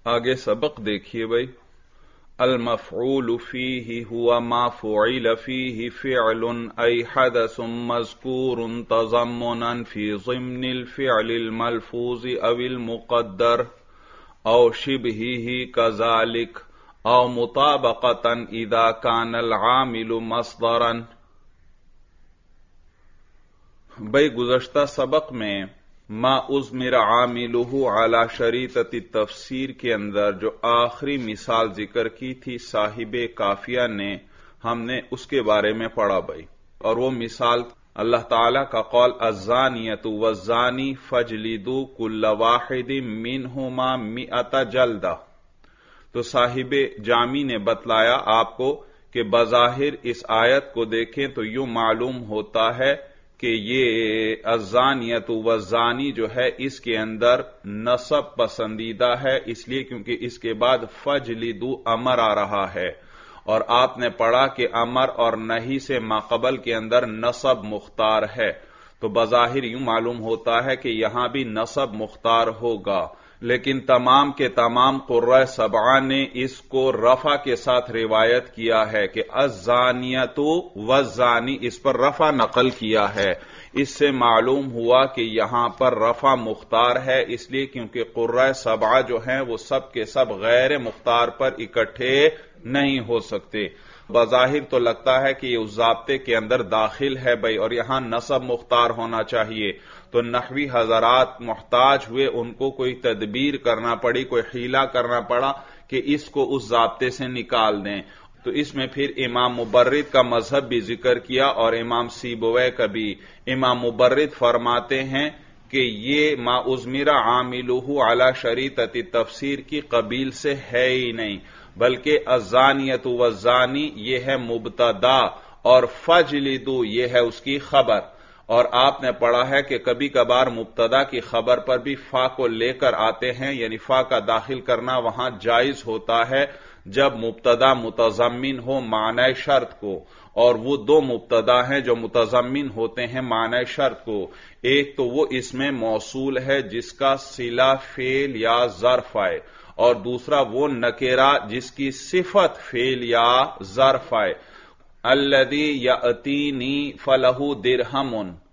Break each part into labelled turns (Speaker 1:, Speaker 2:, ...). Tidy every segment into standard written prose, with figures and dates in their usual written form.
Speaker 1: آگے سبق دیکھیے بھائی. المفعول فیہ ہوا ما فعل فیہ فعل ای حدث مذکور تضمنا فی ضمن الفعل الملفوظ او المقدر او شبہہ کذالک او مطابقتا اذا کان العامل مصدرا. بھائی گزشتہ سبق میں ما اضمر عاملہ علی شریطۃ التفسیر کے اندر جو آخری مثال ذکر کی تھی صاحب کافیہ نے، ہم نے اس کے بارے میں پڑھا بھائی. اور وہ مثال اللہ تعالی کا قول الزانیۃ والزانی فاجلدوا کل واحد منہما 100 جلدہ. تو صاحب جامی نے بتلایا آپ کو کہ بظاہر اس آیت کو دیکھیں تو یوں معلوم ہوتا ہے کہ یہ الزانیۃ والزانی جو ہے اس کے اندر نصب پسندیدہ ہے، اس لیے کیونکہ اس کے بعد فجلدوا امر آ رہا ہے، اور آپ نے پڑھا کہ امر اور نہی سے ماقبل کے اندر نصب مختار ہے. تو بظاہر یوں معلوم ہوتا ہے کہ یہاں بھی نصب مختار ہوگا، لیکن تمام کے تمام قراء سبعہ نے اس کو رفع کے ساتھ روایت کیا ہے کہ الزانیۃ والزانی، اس پر رفع نقل کیا ہے. اس سے معلوم ہوا کہ یہاں پر رفع مختار ہے، اس لیے کیونکہ قراء سبعہ جو ہیں وہ سب کے سب غیر مختار پر اکٹھے نہیں ہو سکتے. بظاہر تو لگتا ہے کہ یہ اس ضابطے کے اندر داخل ہے بھائی، اور یہاں نصب مختار ہونا چاہیے. تو نحوی حضرات محتاج ہوئے، ان کو کوئی تدبیر کرنا پڑی، کوئی حیلہ کرنا پڑا کہ اس کو اس ضابطے سے نکال دیں. تو اس میں پھر امام مبرد کا مذہب بھی ذکر کیا اور امام سیبویہ کا بھی. امام مبرد فرماتے ہیں کہ یہ ما اضمر عاملہ علی شریطۃ التفسیر کی قبیل سے ہے ہی نہیں، بلکہ الزانیۃ والزانی یہ ہے مبتدا اور فجلدوا یہ ہے اس کی خبر. اور آپ نے پڑھا ہے کہ کبھی کبھار مبتدا کی خبر پر بھی فا کو لے کر آتے ہیں، یعنی فا کا داخل کرنا وہاں جائز ہوتا ہے جب مبتدا متضمن ہو معنی شرط کو. اور وہ دو مبتدا ہیں جو متضمن ہوتے ہیں معنی شرط کو. ایک تو وہ اسم موصول ہے جس کا صلہ فعل یا ظرف آئے، اور دوسرا وہ نکرہ جس کی صفت فعل یا ظرف آئے. الذی یاتینی فلہ درہم.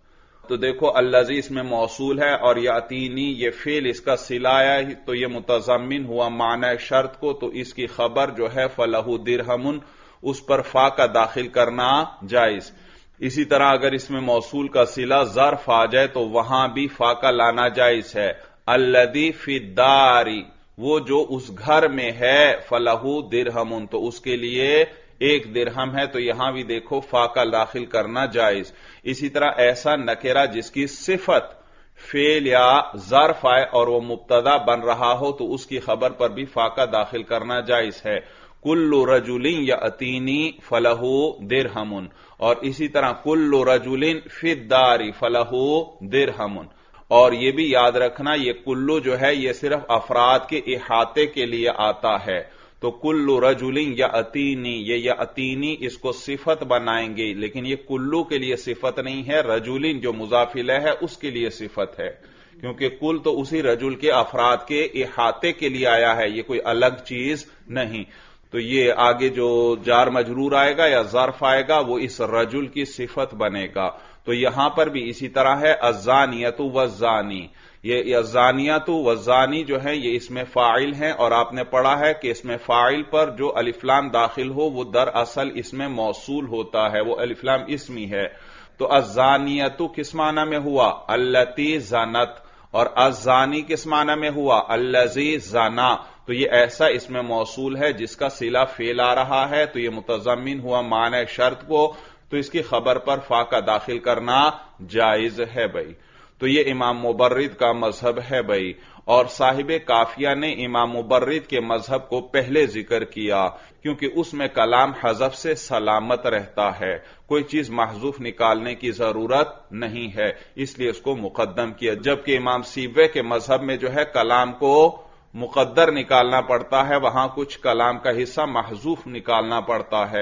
Speaker 1: تو دیکھو الذی اس میں موصول ہے اور یاتینی یہ فعل اس کا صلہ ہے، تو یہ متضمن ہوا معنی شرط کو، تو اس کی خبر جو ہے فلہ درہم، اس پر فا کا داخل کرنا جائز. اسی طرح اگر اس میں موصول کا صلہ ظرف آ جائے تو وہاں بھی فا کا لانا جائز ہے. الذی فی الدار، وہ جو اس گھر میں ہے، فلہ درہم، تو اس کے لیے 1 درہم ہے، تو یہاں بھی دیکھو فا کا داخل کرنا جائز. اسی طرح ایسا نکرہ جس کی صفت فعل یا ظرف آئے اور وہ مبتدا بن رہا ہو تو اس کی خبر پر بھی فا کا داخل کرنا جائز ہے. کل رجل یاتینی فلہ درہم، اور اسی طرح کل رجل فی الدار فلہ درہم. اور یہ بھی یاد رکھنا یہ کلو جو ہے یہ صرف افراد کے احاطے کے لیے آتا ہے. تو کل رجل یاتینی، یہ یاتینی اس کو صفت بنائیں گے، لیکن یہ کلو کے لیے صفت نہیں ہے، رجل جو مضاف الیہ ہے اس کے لیے صفت ہے، کیونکہ کل تو اسی رجل کے افراد کے احاطے کے لیے آیا ہے، یہ کوئی الگ چیز نہیں. تو یہ آگے جو جار مجرور آئے گا یا ظرف آئے گا وہ اس رجل کی صفت بنے گا. تو یہاں پر بھی اسی طرح ہے الزانیۃ والزانی. یہ الزانیۃ والزانی جو ہے یہ اس میں فاعل ہیں، اور آپ نے پڑھا ہے کہ اس میں فاعل پر جو الف لام داخل ہو وہ دراصل اس میں موصول ہوتا ہے، وہ الف لام اسمی ہے. تو الزانیۃ کس معنی میں ہوا؟ التی زنت، اور الزانی کس معنی میں ہوا؟ الذی زنا. تو یہ ایسا اس میں موصول ہے جس کا صلہ فعل آ رہا ہے، تو یہ متضمن ہوا معنی شرط کو، تو اس کی خبر پر فا کا داخل کرنا جائز ہے بھائی. تو یہ امام مبرد کا مذہب ہے بھائی. اور صاحب کافیہ نے امام مبرد کے مذہب کو پہلے ذکر کیا کیونکہ اس میں کلام حذف سے سلامت رہتا ہے، کوئی چیز محذوف نکالنے کی ضرورت نہیں ہے، اس لیے اس کو مقدم کیا. جبکہ امام سیبویہ کے مذہب میں جو ہے کلام کو مقدر نکالنا پڑتا ہے، وہاں کچھ کلام کا حصہ محذوف نکالنا پڑتا ہے.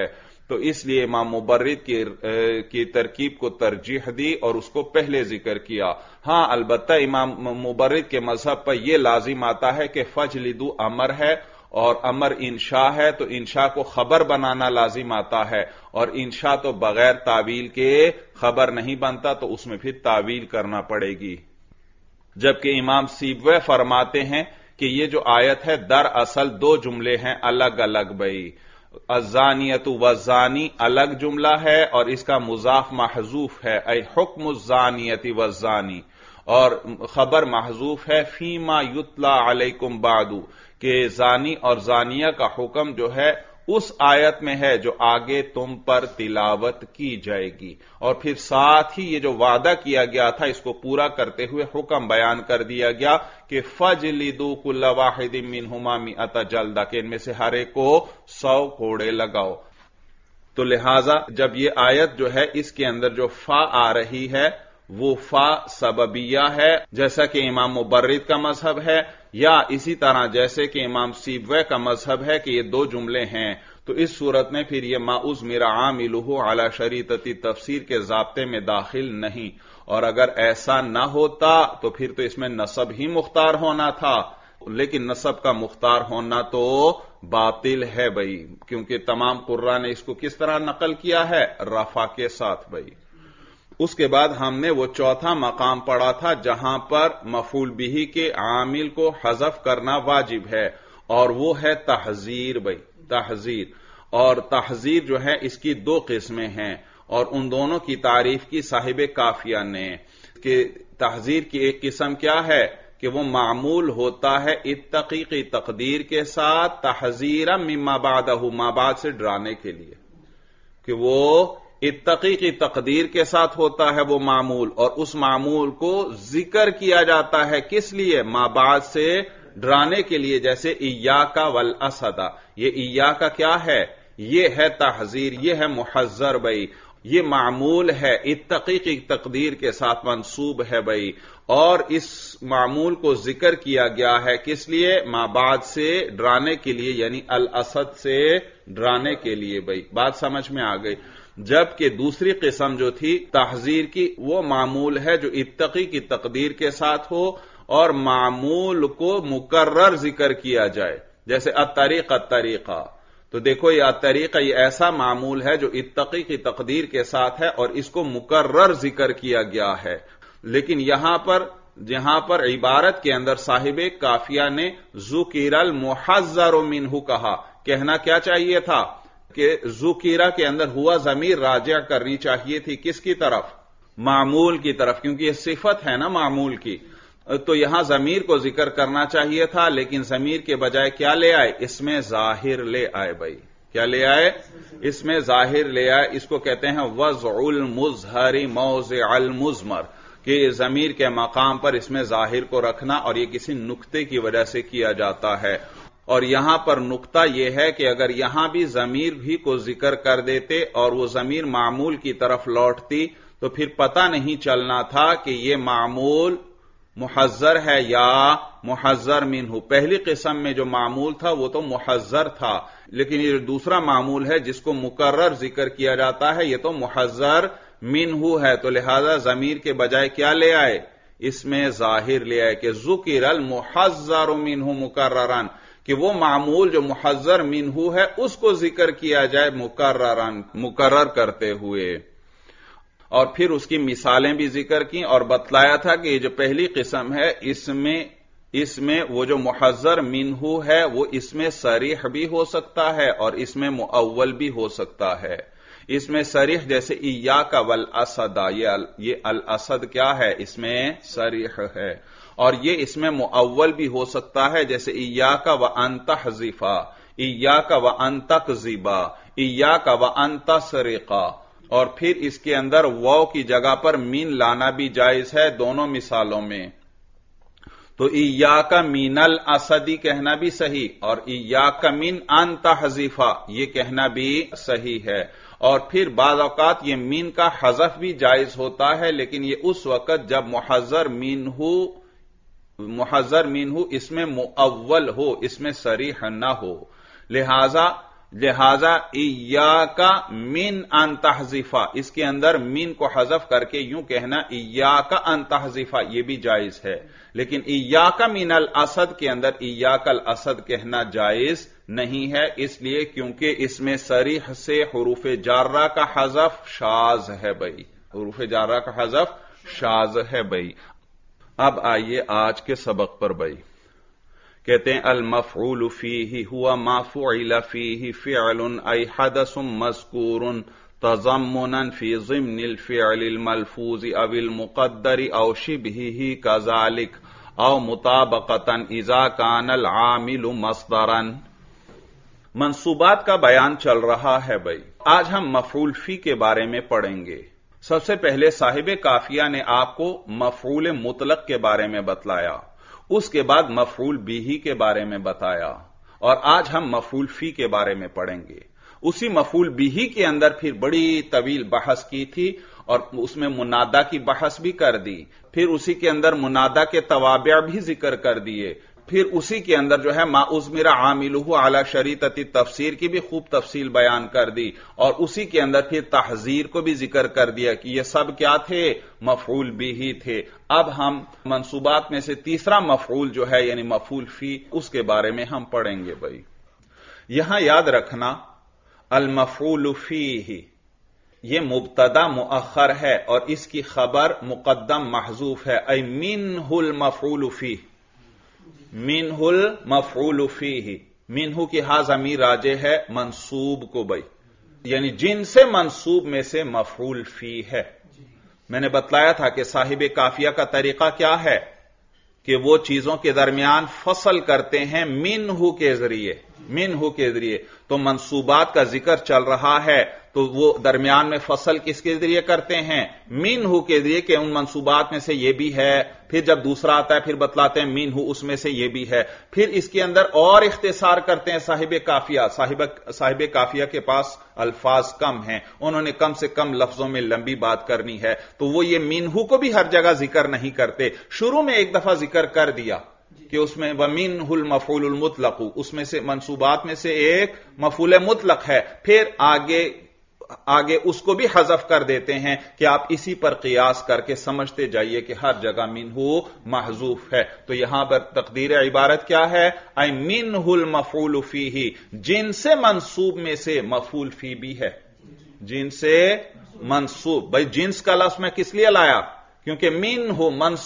Speaker 1: تو اس لیے امام مبرد کی ترکیب کو ترجیح دی اور اس کو پہلے ذکر کیا۔ ہاں البتہ امام مبرد کے مذہب پر یہ لازم آتا ہے کہ فجلدو امر ہے اور امر انشاء ہے، تو انشاء کو خبر بنانا لازم آتا ہے، اور انشاء تو بغیر تعویل کے خبر نہیں بنتا، تو اس میں پھر تعویل کرنا پڑے گی۔ جبکہ امام سیبوے فرماتے ہیں کہ یہ جو آیت ہے دراصل دو جملے ہیں الگ الگ بھائی، الزانیۃ والزانی الگ جملہ ہے اور اس کا مضاف محذوف ہے، اے حکم الزانیۃ والزانی، اور خبر محذوف ہے فیما یتلا علیکم بعد، کہ زانی اور زانیہ کا حکم جو ہے اس آیت میں ہے جو آگے تم پر تلاوت کی جائے گی، اور پھر ساتھ ہی یہ جو وعدہ کیا گیا تھا اس کو پورا کرتے ہوئے حکم بیان کر دیا گیا کہ فَجْلِدُوا كُلَّ وَاحِدٍ مِّنْهُمَا مِئَةَ جَلْدَةٍ، کہ ان میں سے ہر ایک کو 100 کوڑے لگاؤ۔ تو لہذا جب یہ آیت جو ہے اس کے اندر جو فا آ رہی ہے وہ فا سببیہ ہے، جیسا کہ امام مبرد کا مذہب ہے، یا اسی طرح جیسے کہ امام سیبوے کا مذہب ہے کہ یہ دو جملے ہیں، تو اس صورت میں پھر یہ ما اضمر عاملہ علی شریطۃ تفسیر کے ضابطے میں داخل نہیں، اور اگر ایسا نہ ہوتا تو پھر تو اس میں نصب ہی مختار ہونا تھا، لیکن نصب کا مختار ہونا تو باطل ہے بھائی، کیونکہ تمام قراء نے اس کو کس طرح نقل کیا ہے؟ رفع کے ساتھ بھائی۔ اس کے بعد ہم نے وہ چوتھا مقام پڑھا تھا جہاں پر مفعول بہ کے عامل کو حذف کرنا واجب ہے، اور وہ ہے تحذیر بھائی، تحذیر، اور تحذیر جو ہے اس کی دو قسمیں ہیں، اور ان دونوں کی تعریف کی صاحب کافیہ نے، کہ تحذیر کی ایک قسم کیا ہے کہ وہ معمول ہوتا ہے اتقی کی تقدیر کے ساتھ تحذیرا مما بعدہ، ما بعد سے ڈرانے کے لیے، کہ وہ اتقی کی تقدیر کے ساتھ ہوتا ہے وہ معمول، اور اس معمول کو ذکر کیا جاتا ہے کس لیے؟ ما بعد سے ڈرانے کے لیے، جیسے ایاک والاسد، یہ ایاک کیا ہے؟ یہ ہے تحذیر، یہ ہے محذر بھائی، یہ معمول ہے اتقی کی تقدیر کے ساتھ منصوب ہے بھائی، اور اس معمول کو ذکر کیا گیا ہے کس لیے؟ ما بعد سے ڈرانے کے لیے، یعنی الاسد سے ڈرانے کے لیے بھائی، بات سمجھ میں آ گئی۔ جبکہ دوسری قسم جو تھی تحذیر کی، وہ معمول ہے جو اتقی کی تقدیر کے ساتھ ہو اور معمول کو مکرر ذکر کیا جائے، جیسے الطریقہ، تو دیکھو یہ الطریقہ یہ ایسا معمول ہے جو اتقی کی تقدیر کے ساتھ ہے اور اس کو مکرر ذکر کیا گیا ہے، لیکن یہاں پر عبارت کے اندر صاحب کافیہ نے ذکر المحذر منہ کہا، کہنا کیا چاہیے تھا کہ ذکیرہ کے اندر ہوا ضمیر راجع کرنی چاہیے تھی کس کی طرف؟ معمول کی طرف، کیونکہ یہ صفت ہے نا معمول کی، تو یہاں ضمیر کو ذکر کرنا چاہیے تھا، لیکن ضمیر کے بجائے کیا لے آئے؟ اس میں ظاہر لے آئے بھائی، کیا لے آئے؟ اس میں ظاہر لے آئے، اس کو کہتے ہیں وضع المظہر موضع المضمر، کہ ضمیر کے مقام پر اس میں ظاہر کو رکھنا، اور یہ کسی نقطے کی وجہ سے کیا جاتا ہے، اور یہاں پر نقطہ یہ ہے کہ اگر یہاں بھی ضمیر بھی کو ذکر کر دیتے اور وہ ضمیر معمول کی طرف لوٹتی تو پھر پتہ نہیں چلنا تھا کہ یہ معمول محذر ہے یا محذر منہ۔ پہلی قسم میں جو معمول تھا وہ تو محذر تھا، لیکن یہ جو دوسرا معمول ہے جس کو مکرر ذکر کیا جاتا ہے یہ تو محذر منہ ہے، تو لہذا ضمیر کے بجائے کیا لے آئے؟ اس میں ظاہر لے آئے کہ ذکر المحذر منہ مکررن، کہ وہ معمول جو محذر منہ ہے اس کو ذکر کیا جائے مکرر کرتے ہوئے، اور پھر اس کی مثالیں بھی ذکر کی اور بتلایا تھا کہ یہ جو پہلی قسم ہے اس میں وہ جو محذر منہ ہے وہ اس میں صریح بھی ہو سکتا ہے اور اس میں مؤول بھی ہو سکتا ہے۔ اس میں صریح جیسے ایاک والاسد، یہ الاسد کیا ہے؟ اس میں صریح ہے، اور یہ اس میں مؤول بھی ہو سکتا ہے جیسے ایاک وان تحذفا، ایاک وان تکذبا، ایاک وان تسرقا، اور پھر اس کے اندر واو کی جگہ پر مین لانا بھی جائز ہے دونوں مثالوں میں، تو ایاک من الاسدی کہنا بھی صحیح اور ایاک من ان تحذفا یہ کہنا بھی صحیح ہے، اور پھر بعض اوقات یہ مین کا حذف بھی جائز ہوتا ہے، لیکن یہ اس وقت جب محذر منہ اس میں مؤول ہو، اس میں صریح نہ ہو، لہذا لہذا ایاکا من ان تحذفا، اس کے اندر من کو حذف کر کے یوں کہنا ایاکا ان تحذفا، یہ بھی جائز ہے، لیکن ایاکا من الاسد کے اندر ایاکا الاسد کہنا جائز نہیں ہے، اس لیے کیونکہ اس میں صریح سے حروف جارہ کا حذف شاذ ہے بھائی، حروف جارہ کا حذف شاذ ہے بھائی۔ اب آئیے آج کے سبق پر بھائی، کہتے ہیں المفعول فیہ ہوا ما فعل فیہ فعل ای حدث مذکور تضمنا فی ضمن الفعل الملفوظ او المقدر او شبہہ کذالک او مطابقتا اذا کان العامل مصدرا۔ منصوبات کا بیان چل رہا ہے بھائی، آج ہم مفعول فی کے بارے میں پڑھیں گے۔ سب سے پہلے صاحب کافیہ نے آپ کو مفعول مطلق کے بارے میں بتلایا، اس کے بعد مفعول بیہ کے بارے میں بتایا، اور آج ہم مفعول فی کے بارے میں پڑھیں گے۔ اسی مفعول بیہ کے اندر پھر بڑی طویل بحث کی تھی اور اس میں منادا کی بحث بھی کر دی، پھر اسی کے اندر منادا کے توابع بھی ذکر کر دیے، پھر اسی کے اندر جو ہے ما اضمر عاملہ علی شریطۃ التفسیر کی بھی خوب تفصیل بیان کر دی، اور اسی کے اندر پھر تحذیر کو بھی ذکر کر دیا کہ یہ سب کیا تھے، مفعول بیہ تھے۔ اب ہم منصوبات میں سے تیسرا مفعول جو ہے یعنی مفعول فی، اس کے بارے میں ہم پڑھیں گے بھائی۔ یہاں یاد رکھنا المفعول فیہ یہ مبتدا مؤخر ہے اور اس کی خبر مقدم محذوف ہے، ای منہ المفعول فیہ، منہ المفعول فیہ، منہ کی ہا ضمیر راجع ہے منصوب کو بھائی، یعنی جن سے منصوب میں سے مفعول فی ہے۔ میں نے بتلایا تھا کہ صاحب کافیہ کا طریقہ کیا ہے کہ وہ چیزوں کے درمیان فصل کرتے ہیں منہ کے ذریعے، منہ کے ذریعے۔ تو منصوبات کا ذکر چل رہا ہے تو وہ درمیان میں فصل کس کے ذریعے کرتے ہیں، منہ کے ذریعے، کہ ان منصوبات میں سے یہ بھی ہے، پھر جب دوسرا آتا ہے پھر بتلاتے ہیں منہ اس میں سے یہ بھی ہے، پھر اس کے اندر اور اختصار کرتے ہیں صاحب کافیہ۔ صاحب کافیہ کے پاس الفاظ کم ہیں، انہوں نے کم سے کم لفظوں میں لمبی بات کرنی ہے، تو وہ یہ منہ کو بھی ہر جگہ ذکر نہیں کرتے، شروع میں ایک دفعہ ذکر کر دیا کہ اس میں وَمِنْهُ الْمَفْعُولُ الْمُطْلَقُ، اس میں سے منصوبات میں سے ایک مفعول مطلق ہے، پھر آگے اس کو بھی حذف کر دیتے ہیں کہ آپ اسی پر قیاس کر کے سمجھتے جائیے کہ ہر جگہ منہ محذوف ہے۔ تو یہاں پر تقدیر عبارت کیا ہے، اے منہ المفعول فیہ، جن سے منصوب میں سے مفعول فی بھی ہے، جن سے منصوب۔ بھائی جنس کا لفظ میں کس لیے لایا، کیونکہ منہ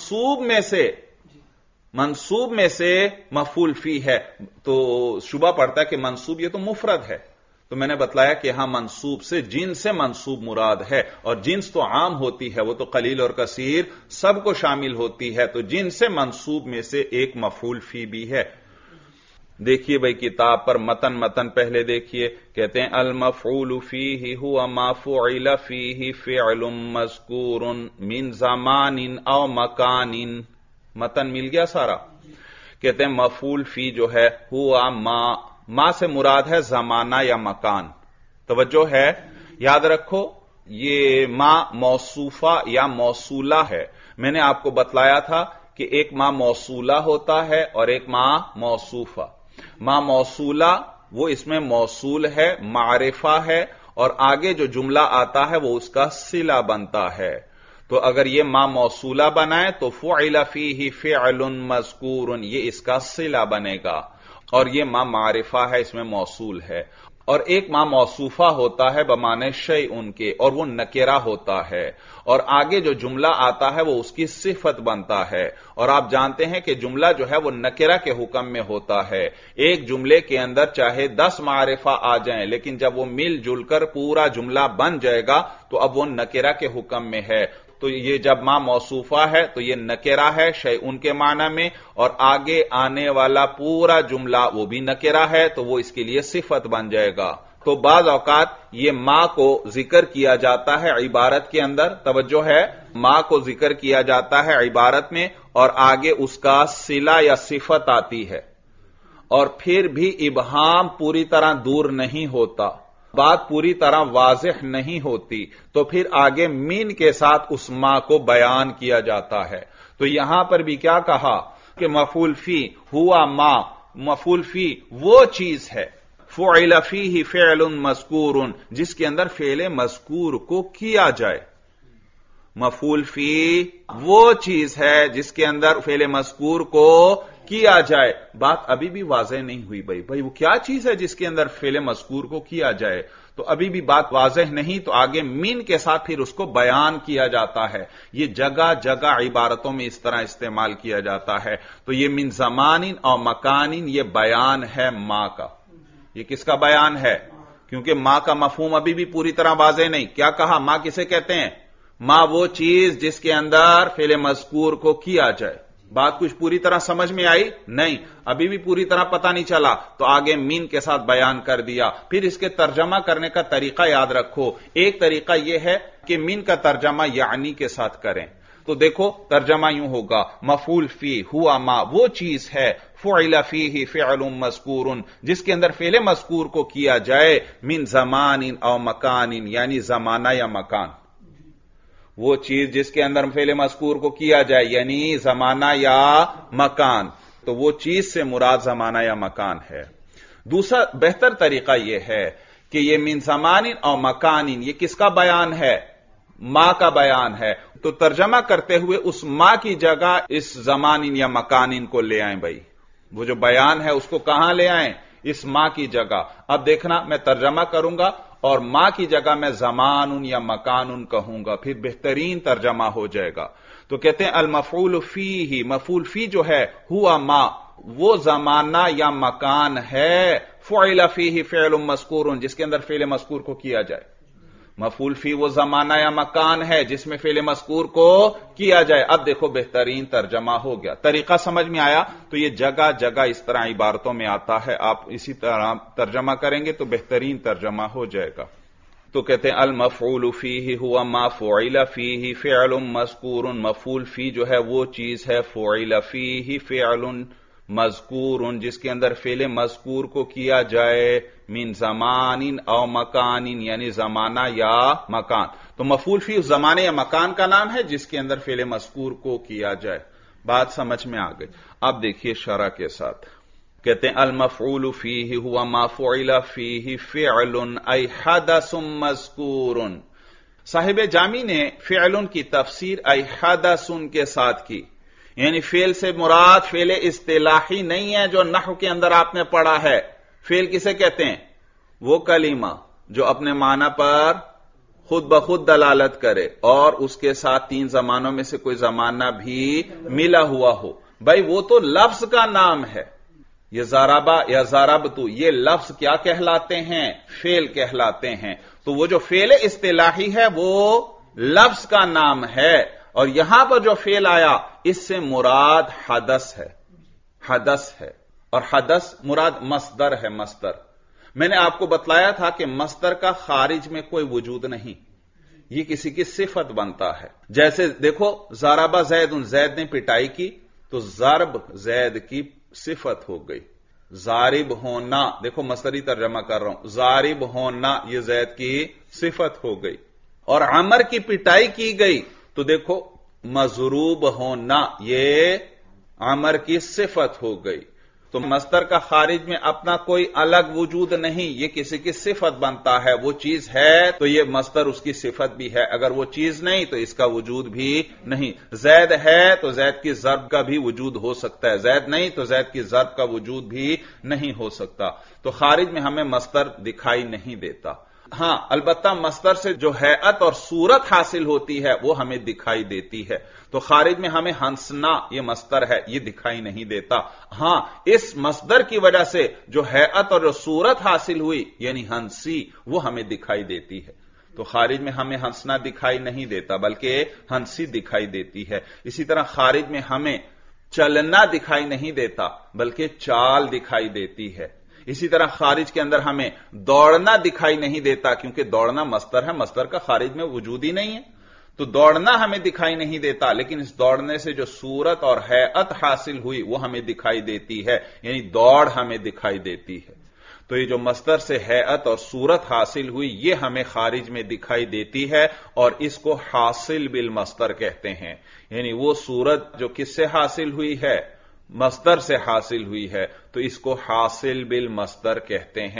Speaker 1: منصوب میں سے مفعول فی ہے، تو شبہ پڑتا ہے کہ منصوب یہ تو مفرد ہے، تو میں نے بتلایا کہ ہاں منصوب سے جنس سے منصوب مراد ہے، اور جنس تو عام ہوتی ہے، وہ تو قلیل اور کثیر سب کو شامل ہوتی ہے، تو جنس سے منصوب میں سے ایک مفعول فی بھی ہے۔ دیکھیے بھائی کتاب پر متن پہلے دیکھیے، کہتے ہیں المفعول فیہ ہوا ما فعل فیہ فعل مذکور من زمان او مکان۔ متن مل گیا سارا؟ کہتے ہیں مفعول فی جو ہے ہوا ما سے مراد ہے زمانہ یا مکان، توجہ ہے، یاد رکھو یہ ما موصوفہ یا موصولہ ہے۔ میں نے آپ کو بتلایا تھا کہ ایک ما موصولہ ہوتا ہے اور ایک ما موصوفہ۔ ما موصولہ وہ اس میں موصول ہے، معرفہ ہے، اور آگے جو جملہ آتا ہے وہ اس کا صلہ بنتا ہے۔ تو اگر یہ ما موصولہ بنائے تو فعل فیہ فعل مذکور، یہ اس کا صلہ بنے گا، اور یہ ما معرفہ ہے، اس میں موصول ہے۔ اور ایک ما موصوفہ ہوتا ہے بمعنی شیء کے، اور وہ نکرہ ہوتا ہے، اور آگے جو جملہ آتا ہے وہ اس کی صفت بنتا ہے، اور آپ جانتے ہیں کہ جملہ جو ہے وہ نکرہ کے حکم میں ہوتا ہے۔ ایک جملے کے اندر چاہے 10 معرفہ آ جائیں، لیکن جب وہ مل جل کر پورا جملہ بن جائے گا تو اب وہ نکرہ کے حکم میں ہے۔ تو یہ جب ما موصوفہ ہے تو یہ نکرہ ہے شیء کے معنی میں، اور آگے آنے والا پورا جملہ وہ بھی نکرہ ہے تو وہ اس کے لیے صفت بن جائے گا۔ تو بعض اوقات یہ ما کو ذکر کیا جاتا ہے عبارت کے اندر، توجہ ہے، ما کو ذکر کیا جاتا ہے عبارت میں اور آگے اس کا صلہ یا صفت آتی ہے، اور پھر بھی ابہام پوری طرح دور نہیں ہوتا، بات پوری طرح واضح نہیں ہوتی، تو پھر آگے مین کے ساتھ اس ما کو بیان کیا جاتا ہے۔ تو یہاں پر بھی کیا کہا کہ مفعول فی ہوا ما، مفعول فی وہ چیز ہے، فعل فیہ فعل مذکور، جس کے اندر فعل مذکور کو کیا جائے۔ مفعول فی وہ چیز ہے جس کے اندر فعل مذکور کو کیا جائے۔ بات ابھی بھی واضح نہیں ہوئی بھائی وہ کیا چیز ہے جس کے اندر فعل مذکور کو کیا جائے؟ تو ابھی بھی بات واضح نہیں، تو آگے من کے ساتھ پھر اس کو بیان کیا جاتا ہے۔ یہ جگہ جگہ عبارتوں میں اس طرح استعمال کیا جاتا ہے۔ تو یہ من زمان اور مکان، یہ بیان ہے ما کا۔ یہ کس کا بیان ہے؟ کیونکہ ما کا مفہوم ابھی بھی پوری طرح واضح نہیں۔ کیا کہا؟ ما کسے کہتے ہیں؟ ما وہ چیز جس کے اندر فعل مذکور کو کیا جائے۔ بات کچھ پوری طرح سمجھ میں آئی؟ نہیں، ابھی بھی پوری طرح پتہ نہیں چلا، تو آگے مین کے ساتھ بیان کر دیا۔ پھر اس کے ترجمہ کرنے کا طریقہ یاد رکھو۔ ایک طریقہ یہ ہے کہ مین کا ترجمہ یعنی کے ساتھ کریں۔ تو دیکھو ترجمہ یوں ہوگا، مفعول فی ہوا ما وہ چیز ہے، فعل فیہ فعل مذکور جس کے اندر فعل مذکور کو کیا جائے، من زمان او مکان یعنی زمانہ یا مکان۔ وہ چیز جس کے اندر فعل مذکور کو کیا جائے یعنی زمانہ یا مکان، تو وہ چیز سے مراد زمانہ یا مکان ہے۔ دوسرا بہتر طریقہ یہ ہے کہ یہ من زمان اور مکان، یہ کس کا بیان ہے؟ ما کا بیان ہے۔ تو ترجمہ کرتے ہوئے اس ما کی جگہ اس زمان یا مکان کو لے آئیں بھائی۔ وہ جو بیان ہے اس کو کہاں لے آئیں؟ اس ما کی جگہ۔ اب دیکھنا میں ترجمہ کروں گا اور ما کی جگہ میں زمان یا مکان کہوں گا، پھر بہترین ترجمہ ہو جائے گا۔ تو کہتے ہیں المفعول فیہ، مفعول فی جو ہے ہوا ما وہ زمانہ یا مکان ہے، فعل فیہ فعل مذکور جس کے اندر فعل مذکور کو کیا جائے۔ مفعول فی وہ زمانہ یا مکان ہے جس میں فعل مذکور کو کیا جائے۔ اب دیکھو بہترین ترجمہ ہو گیا۔ طریقہ سمجھ میں آیا؟ تو یہ جگہ جگہ اس طرح عبارتوں میں آتا ہے، آپ اسی طرح ترجمہ کریں گے تو بہترین ترجمہ ہو جائے گا۔ تو کہتے ہیں المفعول فیہ ہوا ما فعل فیہ فعل مذکور، مفعول فی جو ہے وہ چیز ہے، فعل فیہ فعل مذکور جس کے اندر فعل مذکور کو کیا جائے، من زمان او مکان یعنی زمانہ یا مکان۔ تو مفعول فی اس زمانے یا مکان کا نام ہے جس کے اندر فعل مذکور کو کیا جائے۔ بات سمجھ میں آ گئی؟ اب دیکھیے شرح کے ساتھ، کہتے ہیں المفعول فیہ ہوا ما فعل فیہ فعل ای حدث مذکور۔ صاحب جامی نے فعل کی تفسیر ای حدث کے ساتھ کی، یعنی فعل سے مراد فعل اصطلاحی نہیں ہے جو نحو کے اندر آپ نے پڑھا ہے۔ فعل کسے کہتے ہیں؟ وہ کلمہ جو اپنے معنی پر خود بخود دلالت کرے اور اس کے ساتھ تین زمانوں میں سے کوئی زمانہ بھی ملا ہوا ہو۔ بھائی وہ تو لفظ کا نام ہے، یہ ضربہ یا ضربتو یہ لفظ کیا کہلاتے ہیں؟ فعل کہلاتے ہیں۔ تو وہ جو فعل اصطلاحی ہے وہ لفظ کا نام ہے، اور یہاں پر جو فعل آیا اس سے مراد حدث ہے، حدث ہے، اور حدث مراد مصدر ہے۔ مصدر میں نے آپ کو بتلایا تھا کہ مصدر کا خارج میں کوئی وجود نہیں، یہ کسی کی صفت بنتا ہے۔ جیسے دیکھو ضرب زید، زید نے پٹائی کی تو ضرب زید کی صفت ہو گئی۔ ضارب ہونا، دیکھو مصدری ترجمہ کر رہا ہوں، ضارب ہونا یہ زید کی صفت ہو گئی۔ اور عمر کی پٹائی کی گئی تو دیکھو مضروب ہونا یہ عمر کی صفت ہو گئی۔ تو مصدر کا خارج میں اپنا کوئی الگ وجود نہیں، یہ کسی کی صفت بنتا ہے۔ وہ چیز ہے تو یہ مصدر اس کی صفت بھی ہے، اگر وہ چیز نہیں تو اس کا وجود بھی نہیں۔ زید ہے تو زید کی ضرب کا بھی وجود ہو سکتا ہے، زید نہیں تو زید کی ضرب کا وجود بھی نہیں ہو سکتا۔ تو خارج میں ہمیں مصدر دکھائی نہیں دیتا۔ ہاں البتہ مصدر سے جو ہیئت اور صورت حاصل ہوتی ہے وہ ہمیں دکھائی دیتی ہے۔ تو خارج میں ہمیں ہنسنا یہ مصدر ہے، یہ دکھائی نہیں دیتا۔ ہاں اس مصدر کی وجہ سے جو ہیئت اور جو صورت حاصل ہوئی یعنی ہنسی، وہ ہمیں دکھائی دیتی ہے۔ تو خارج میں ہمیں ہنسنا دکھائی نہیں دیتا بلکہ ہنسی دکھائی دیتی ہے۔ اسی طرح خارج میں ہمیں چلنا دکھائی نہیں دیتا بلکہ چال دکھائی دیتی ہے۔ اسی طرح خارج کے اندر ہمیں دوڑنا دکھائی نہیں دیتا کیونکہ دوڑنا مصدر ہے، مصدر کا خارج میں وجود ہی نہیں ہے، تو دوڑنا ہمیں دکھائی نہیں دیتا، لیکن اس دوڑنے سے جو صورت اور ہیئت حاصل ہوئی وہ ہمیں دکھائی دیتی ہے، یعنی دوڑ ہمیں دکھائی دیتی ہے۔ تو یہ جو مصدر سے ہیئت اور صورت حاصل ہوئی یہ ہمیں خارج میں دکھائی دیتی ہے، اور اس کو حاصل بالمصدر کہتے ہیں۔ یعنی وہ صورت جو کس سے حاصل ہوئی ہے؟ مصدر سے حاصل ہوئی ہے، تو اس کو حاصل بالمصدر کہتے ہیں۔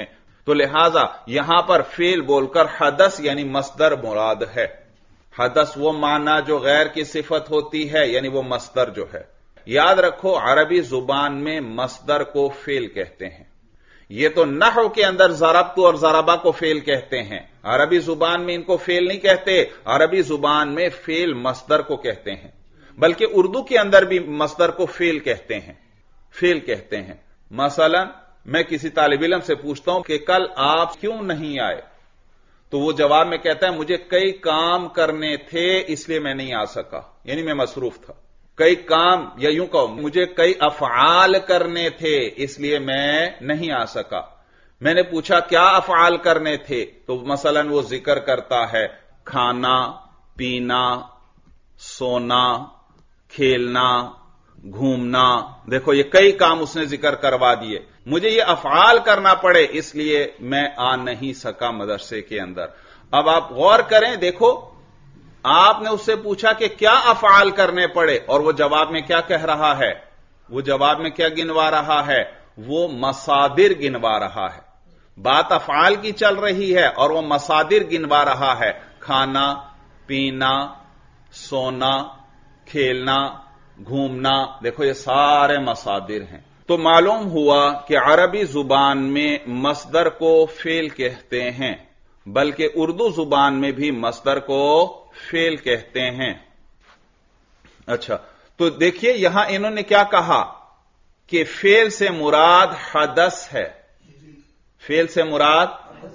Speaker 1: تو لہذا یہاں پر فعل بول کر حدث یعنی مصدر مراد ہے. حدث وہ معنی جو غیر کی صفت ہوتی ہے، یعنی وہ مصدر جو ہے. یاد رکھو عربی زبان میں مصدر کو فعل کہتے ہیں. یہ تو نحو کے اندر ضربت اور ضربہ کو فعل کہتے ہیں، عربی زبان میں ان کو فعل نہیں کہتے. عربی زبان میں فعل مصدر کو کہتے ہیں، بلکہ اردو کے اندر بھی مصدر کو فعل کہتے ہیں. فعل کہتے ہیں. مثلا میں کسی طالب علم سے پوچھتا ہوں کہ کل آپ کیوں نہیں آئے، تو وہ جواب میں کہتا ہے مجھے کئی کام کرنے تھے اس لیے میں نہیں آ سکا، یعنی میں مصروف تھا. کئی کام، یا یوں کہو مجھے کئی افعال کرنے تھے اس لیے میں نہیں آ سکا. میں نے پوچھا کیا افعال کرنے تھے، تو مثلا وہ ذکر کرتا ہے کھانا، پینا، سونا، کھیلنا، گھومنا. دیکھو یہ کئی کام اس نے ذکر کروا دیے. مجھے یہ افعال کرنا پڑے اس لیے میں آ نہیں سکا مدرسے کے اندر. اب آپ غور کریں، دیکھو آپ نے اس سے پوچھا کہ کیا افعال کرنے پڑے، اور وہ جواب میں کیا کہہ رہا ہے؟ وہ جواب میں کیا گنوا رہا ہے؟ وہ مصادر گنوا رہا ہے. بات افعال کی چل رہی ہے اور وہ مصادر گنوا رہا ہے. کھانا، پینا، سونا، کھیلنا، گھومنا، دیکھو یہ سارے مصادر ہیں. تو معلوم ہوا کہ عربی زبان میں مصدر کو فعل کہتے ہیں، بلکہ اردو زبان میں بھی مصدر کو فعل کہتے ہیں. اچھا، تو دیکھیے یہاں انہوں نے کیا کہا کہ فعل سے مراد حدث ہے. فعل سے مراد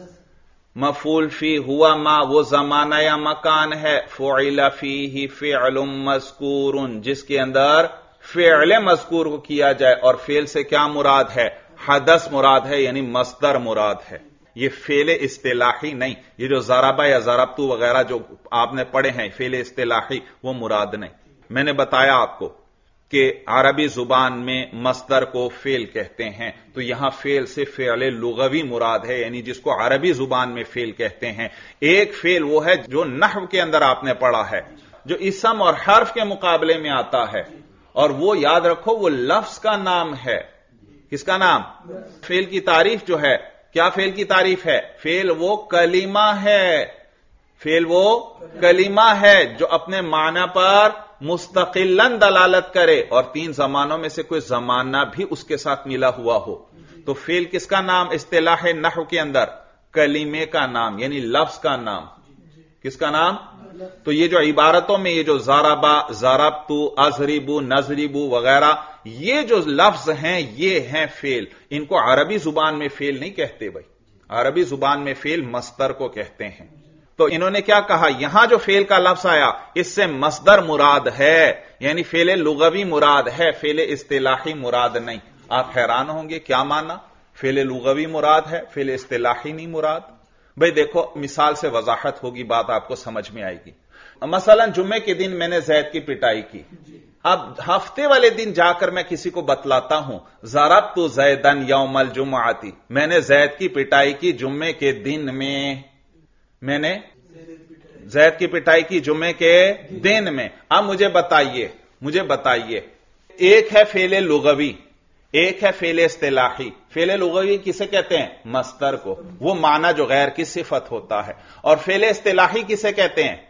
Speaker 1: مفعول فی ہوا ما، وہ زمانہ یا مکان ہے. فعل فیہ فعل مذکور، جس کے اندر فعل مذکور کو کیا جائے. اور فعل سے کیا مراد ہے؟ حدث مراد ہے، یعنی مصدر مراد ہے. یہ فعل اصطلاحی نہیں. یہ جو ضربہ یا ضربتو وغیرہ جو آپ نے پڑھے ہیں فعل اصطلاحی، وہ مراد نہیں. میں نے بتایا آپ کو کہ عربی زبان میں مصدر کو فعل کہتے ہیں، تو یہاں فعل سے فعل لغوی مراد ہے، یعنی جس کو عربی زبان میں فعل کہتے ہیں. ایک فعل وہ ہے جو نحو کے اندر آپ نے پڑھا ہے، جو اسم اور حرف کے مقابلے میں آتا ہے، اور وہ یاد رکھو وہ لفظ کا نام ہے. کس کا نام؟ فعل کی تعریف جو ہے، کیا فعل کی تعریف ہے؟ فعل وہ کلمہ ہے. فعل وہ کلمہ ہے جو اپنے معنی پر مستقلاً دلالت کرے اور تین زمانوں میں سے کوئی زمانہ بھی اس کے ساتھ ملا ہوا ہو. تو فعل کس کا نام اصطلاح نحو کے اندر؟ کلمے کا نام، یعنی لفظ کا نام. کس کا نام؟ تو یہ جو عبارتوں میں یہ جو ضربہ، ضربتو، اضربو، نضربو وغیرہ یہ جو لفظ ہیں یہ ہیں فعل. ان کو عربی زبان میں فعل نہیں کہتے بھائی، عربی زبان میں فعل مصدر کو کہتے ہیں. تو انہوں نے کیا کہا؟ یہاں جو فعل کا لفظ آیا اس سے مصدر مراد ہے، یعنی فعل لغوی مراد ہے، فعل اصطلاحی مراد نہیں. آپ حیران ہوں گے کیا معنی؟ فعل لغوی مراد ہے، فعل اصطلاحی نہیں مراد. بھئی دیکھو مثال سے وضاحت ہوگی، بات آپ کو سمجھ میں آئے گی. مثلا جمعے کے دن میں نے زید کی پٹائی کی. اب ہفتے والے دن جا کر میں کسی کو بتلاتا ہوں ضربت زیدن یوم الجمعۃ، میں نے زید کی پٹائی کی جمعے کے دن میں. میں نے زید کی پٹائی کی جمعے کے دن میں. اب مجھے بتائیے ایک ہے فعل لغوی، ایک ہے فعل اصطلاحی. فعل لغوی کسے کہتے ہیں؟ مصدر کو، وہ معنی جو غیر کی صفت ہوتا ہے. اور فعل اصطلاحی کسے کہتے ہیں؟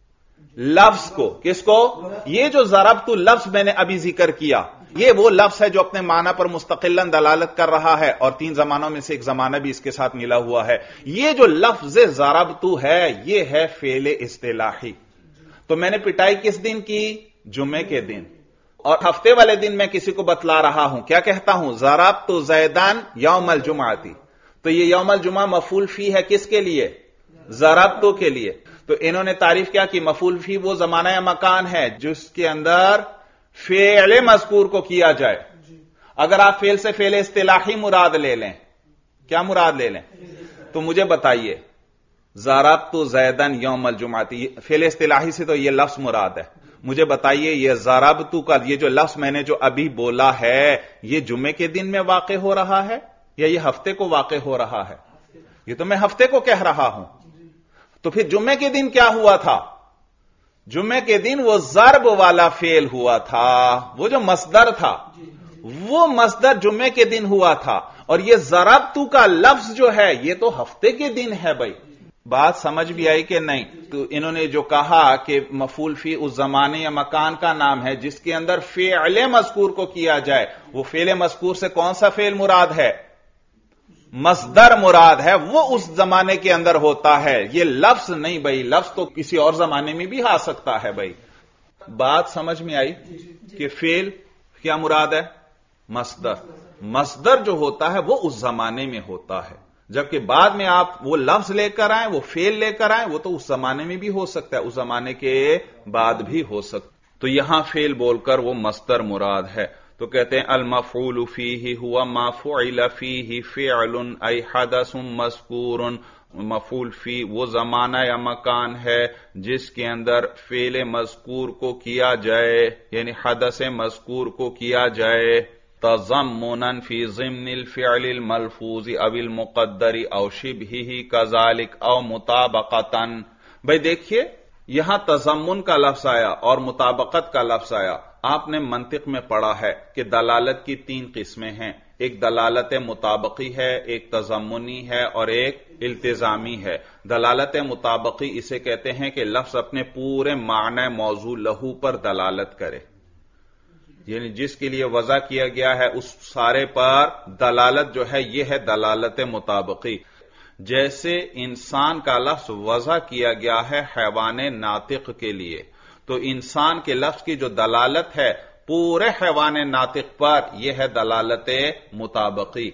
Speaker 1: لفظ کو. کس کو؟ یہ جو ضربت لفظ میں نے ابھی ذکر کیا یہ وہ لفظ ہے جو اپنے معنی پر مستقلاً دلالت کر رہا ہے اور تین زمانوں میں سے ایک زمانہ بھی اس کے ساتھ ملا ہوا ہے. یہ جو لفظ ضربت ہے یہ ہے فعل اصطلاحی. تو میں نے پٹائی کس دن کی؟ جمعے کے دن. اور ہفتے والے دن میں کسی کو بتلا رہا ہوں، کیا کہتا ہوں؟ ضربت زیدان یوم الجمعۃ. تو یہ یوم الجمعہ مفعول فی ہے کس کے لیے؟ ضربت کے لیے. تو انہوں نے تعریف کیا کہ مفعول فی وہ زمانہ یا مکان ہے جس کے اندر فعل مذکور کو کیا جائے. اگر آپ فعل سے فعل اصطلاحی مراد لے لیں، کیا مراد لے لیں؟ تو مجھے بتائیے ضربت زیدن یوم الجمعۃ، فعل اصطلاحی سے تو یہ لفظ مراد ہے. مجھے بتائیے یہ ضربت کا یہ جو لفظ میں نے جو ابھی بولا ہے یہ جمعے کے دن میں واقع ہو رہا ہے یا یہ ہفتے کو واقع ہو رہا ہے؟ یہ تو میں ہفتے کو کہہ رہا ہوں. تو پھر جمعے کے دن کیا ہوا تھا؟ جمعے کے دن وہ ضرب والا فعل ہوا تھا، وہ جو مصدر تھا वो मसदर जुम्मे के दिन हुआ था, और ये ज़रबतु का लफ्ज जो है ये तो हफ्ते के दिन है भाई। बात समझ भी आई कि नहीं? तो इन्होंने जो कहा कि मफूल फी उस जमाने या मकान का नाम है जिसके अंदर फेले मज़कूर को किया जाए, वो फेले मज़कूर से कौन सा फेल मुराद है? मसदर मुराद है, वो उस जमाने के अंदर होता है, ये लफ्ज नहीं भाई। लफ्ज तो किसी और जमाने में भी आ सकता है भाई। बात समझ में आई कि फेल क्या मुराद है? मसदर। मसदर जो होता है वो उस जमाने में होता है, जबकि बाद में आप वो लफ्ज लेकर आए, वो फेल लेकर आए, वो तो उस जमाने में भी हो सकता है, उस जमाने के बाद भी हो सकता है। तो यहां फेल बोलकर वो मसदर मुराद है। तो कहते हैं अल मफऊल फीही हुआ मा फुइल फीही फ़िअलुन ऐ हदसुन मज़कूरुन। मफूल फी वो जमाना या मकान है जिसके अंदर फेल मज़कूर को किया जाए, यानी हदस मज़कूर को किया जाए। तज़म्मुनन फी ज़िम्निल फ़िअलिल मलफ़ूज़ अविल मुक़द्दरी औ शिब्हिही कज़ालिक औ मुताबक़तन। भाई देखिए, यहां तज़म्मुन का लफ्ज आया और मुताबकत का लफ्ज आया। आपने मंतिक में पढ़ा है कि दलालत की 3 किस्में हैं, एक दलालत मुताबकी है, एक तज़म्मुनी है और एक इल्तिजामी है। दलालत मुताबकी इसे कहते हैं कि लफ्ज अपने पूरे माने मौजू लहू पर दलालत करे, यानी जिसके लिए वज़ा किया गया है उस सारे पर दलालत जो है यह है दलालत मुताबकी। जैसे इंसान का लफ्ज वज़ा किया गया है हैवाने नातिक के लिए, तो इंसान के लफ्ज की जो दलालत है पूरे हैवाने नातिक पर यह है दलालत मुताबकी।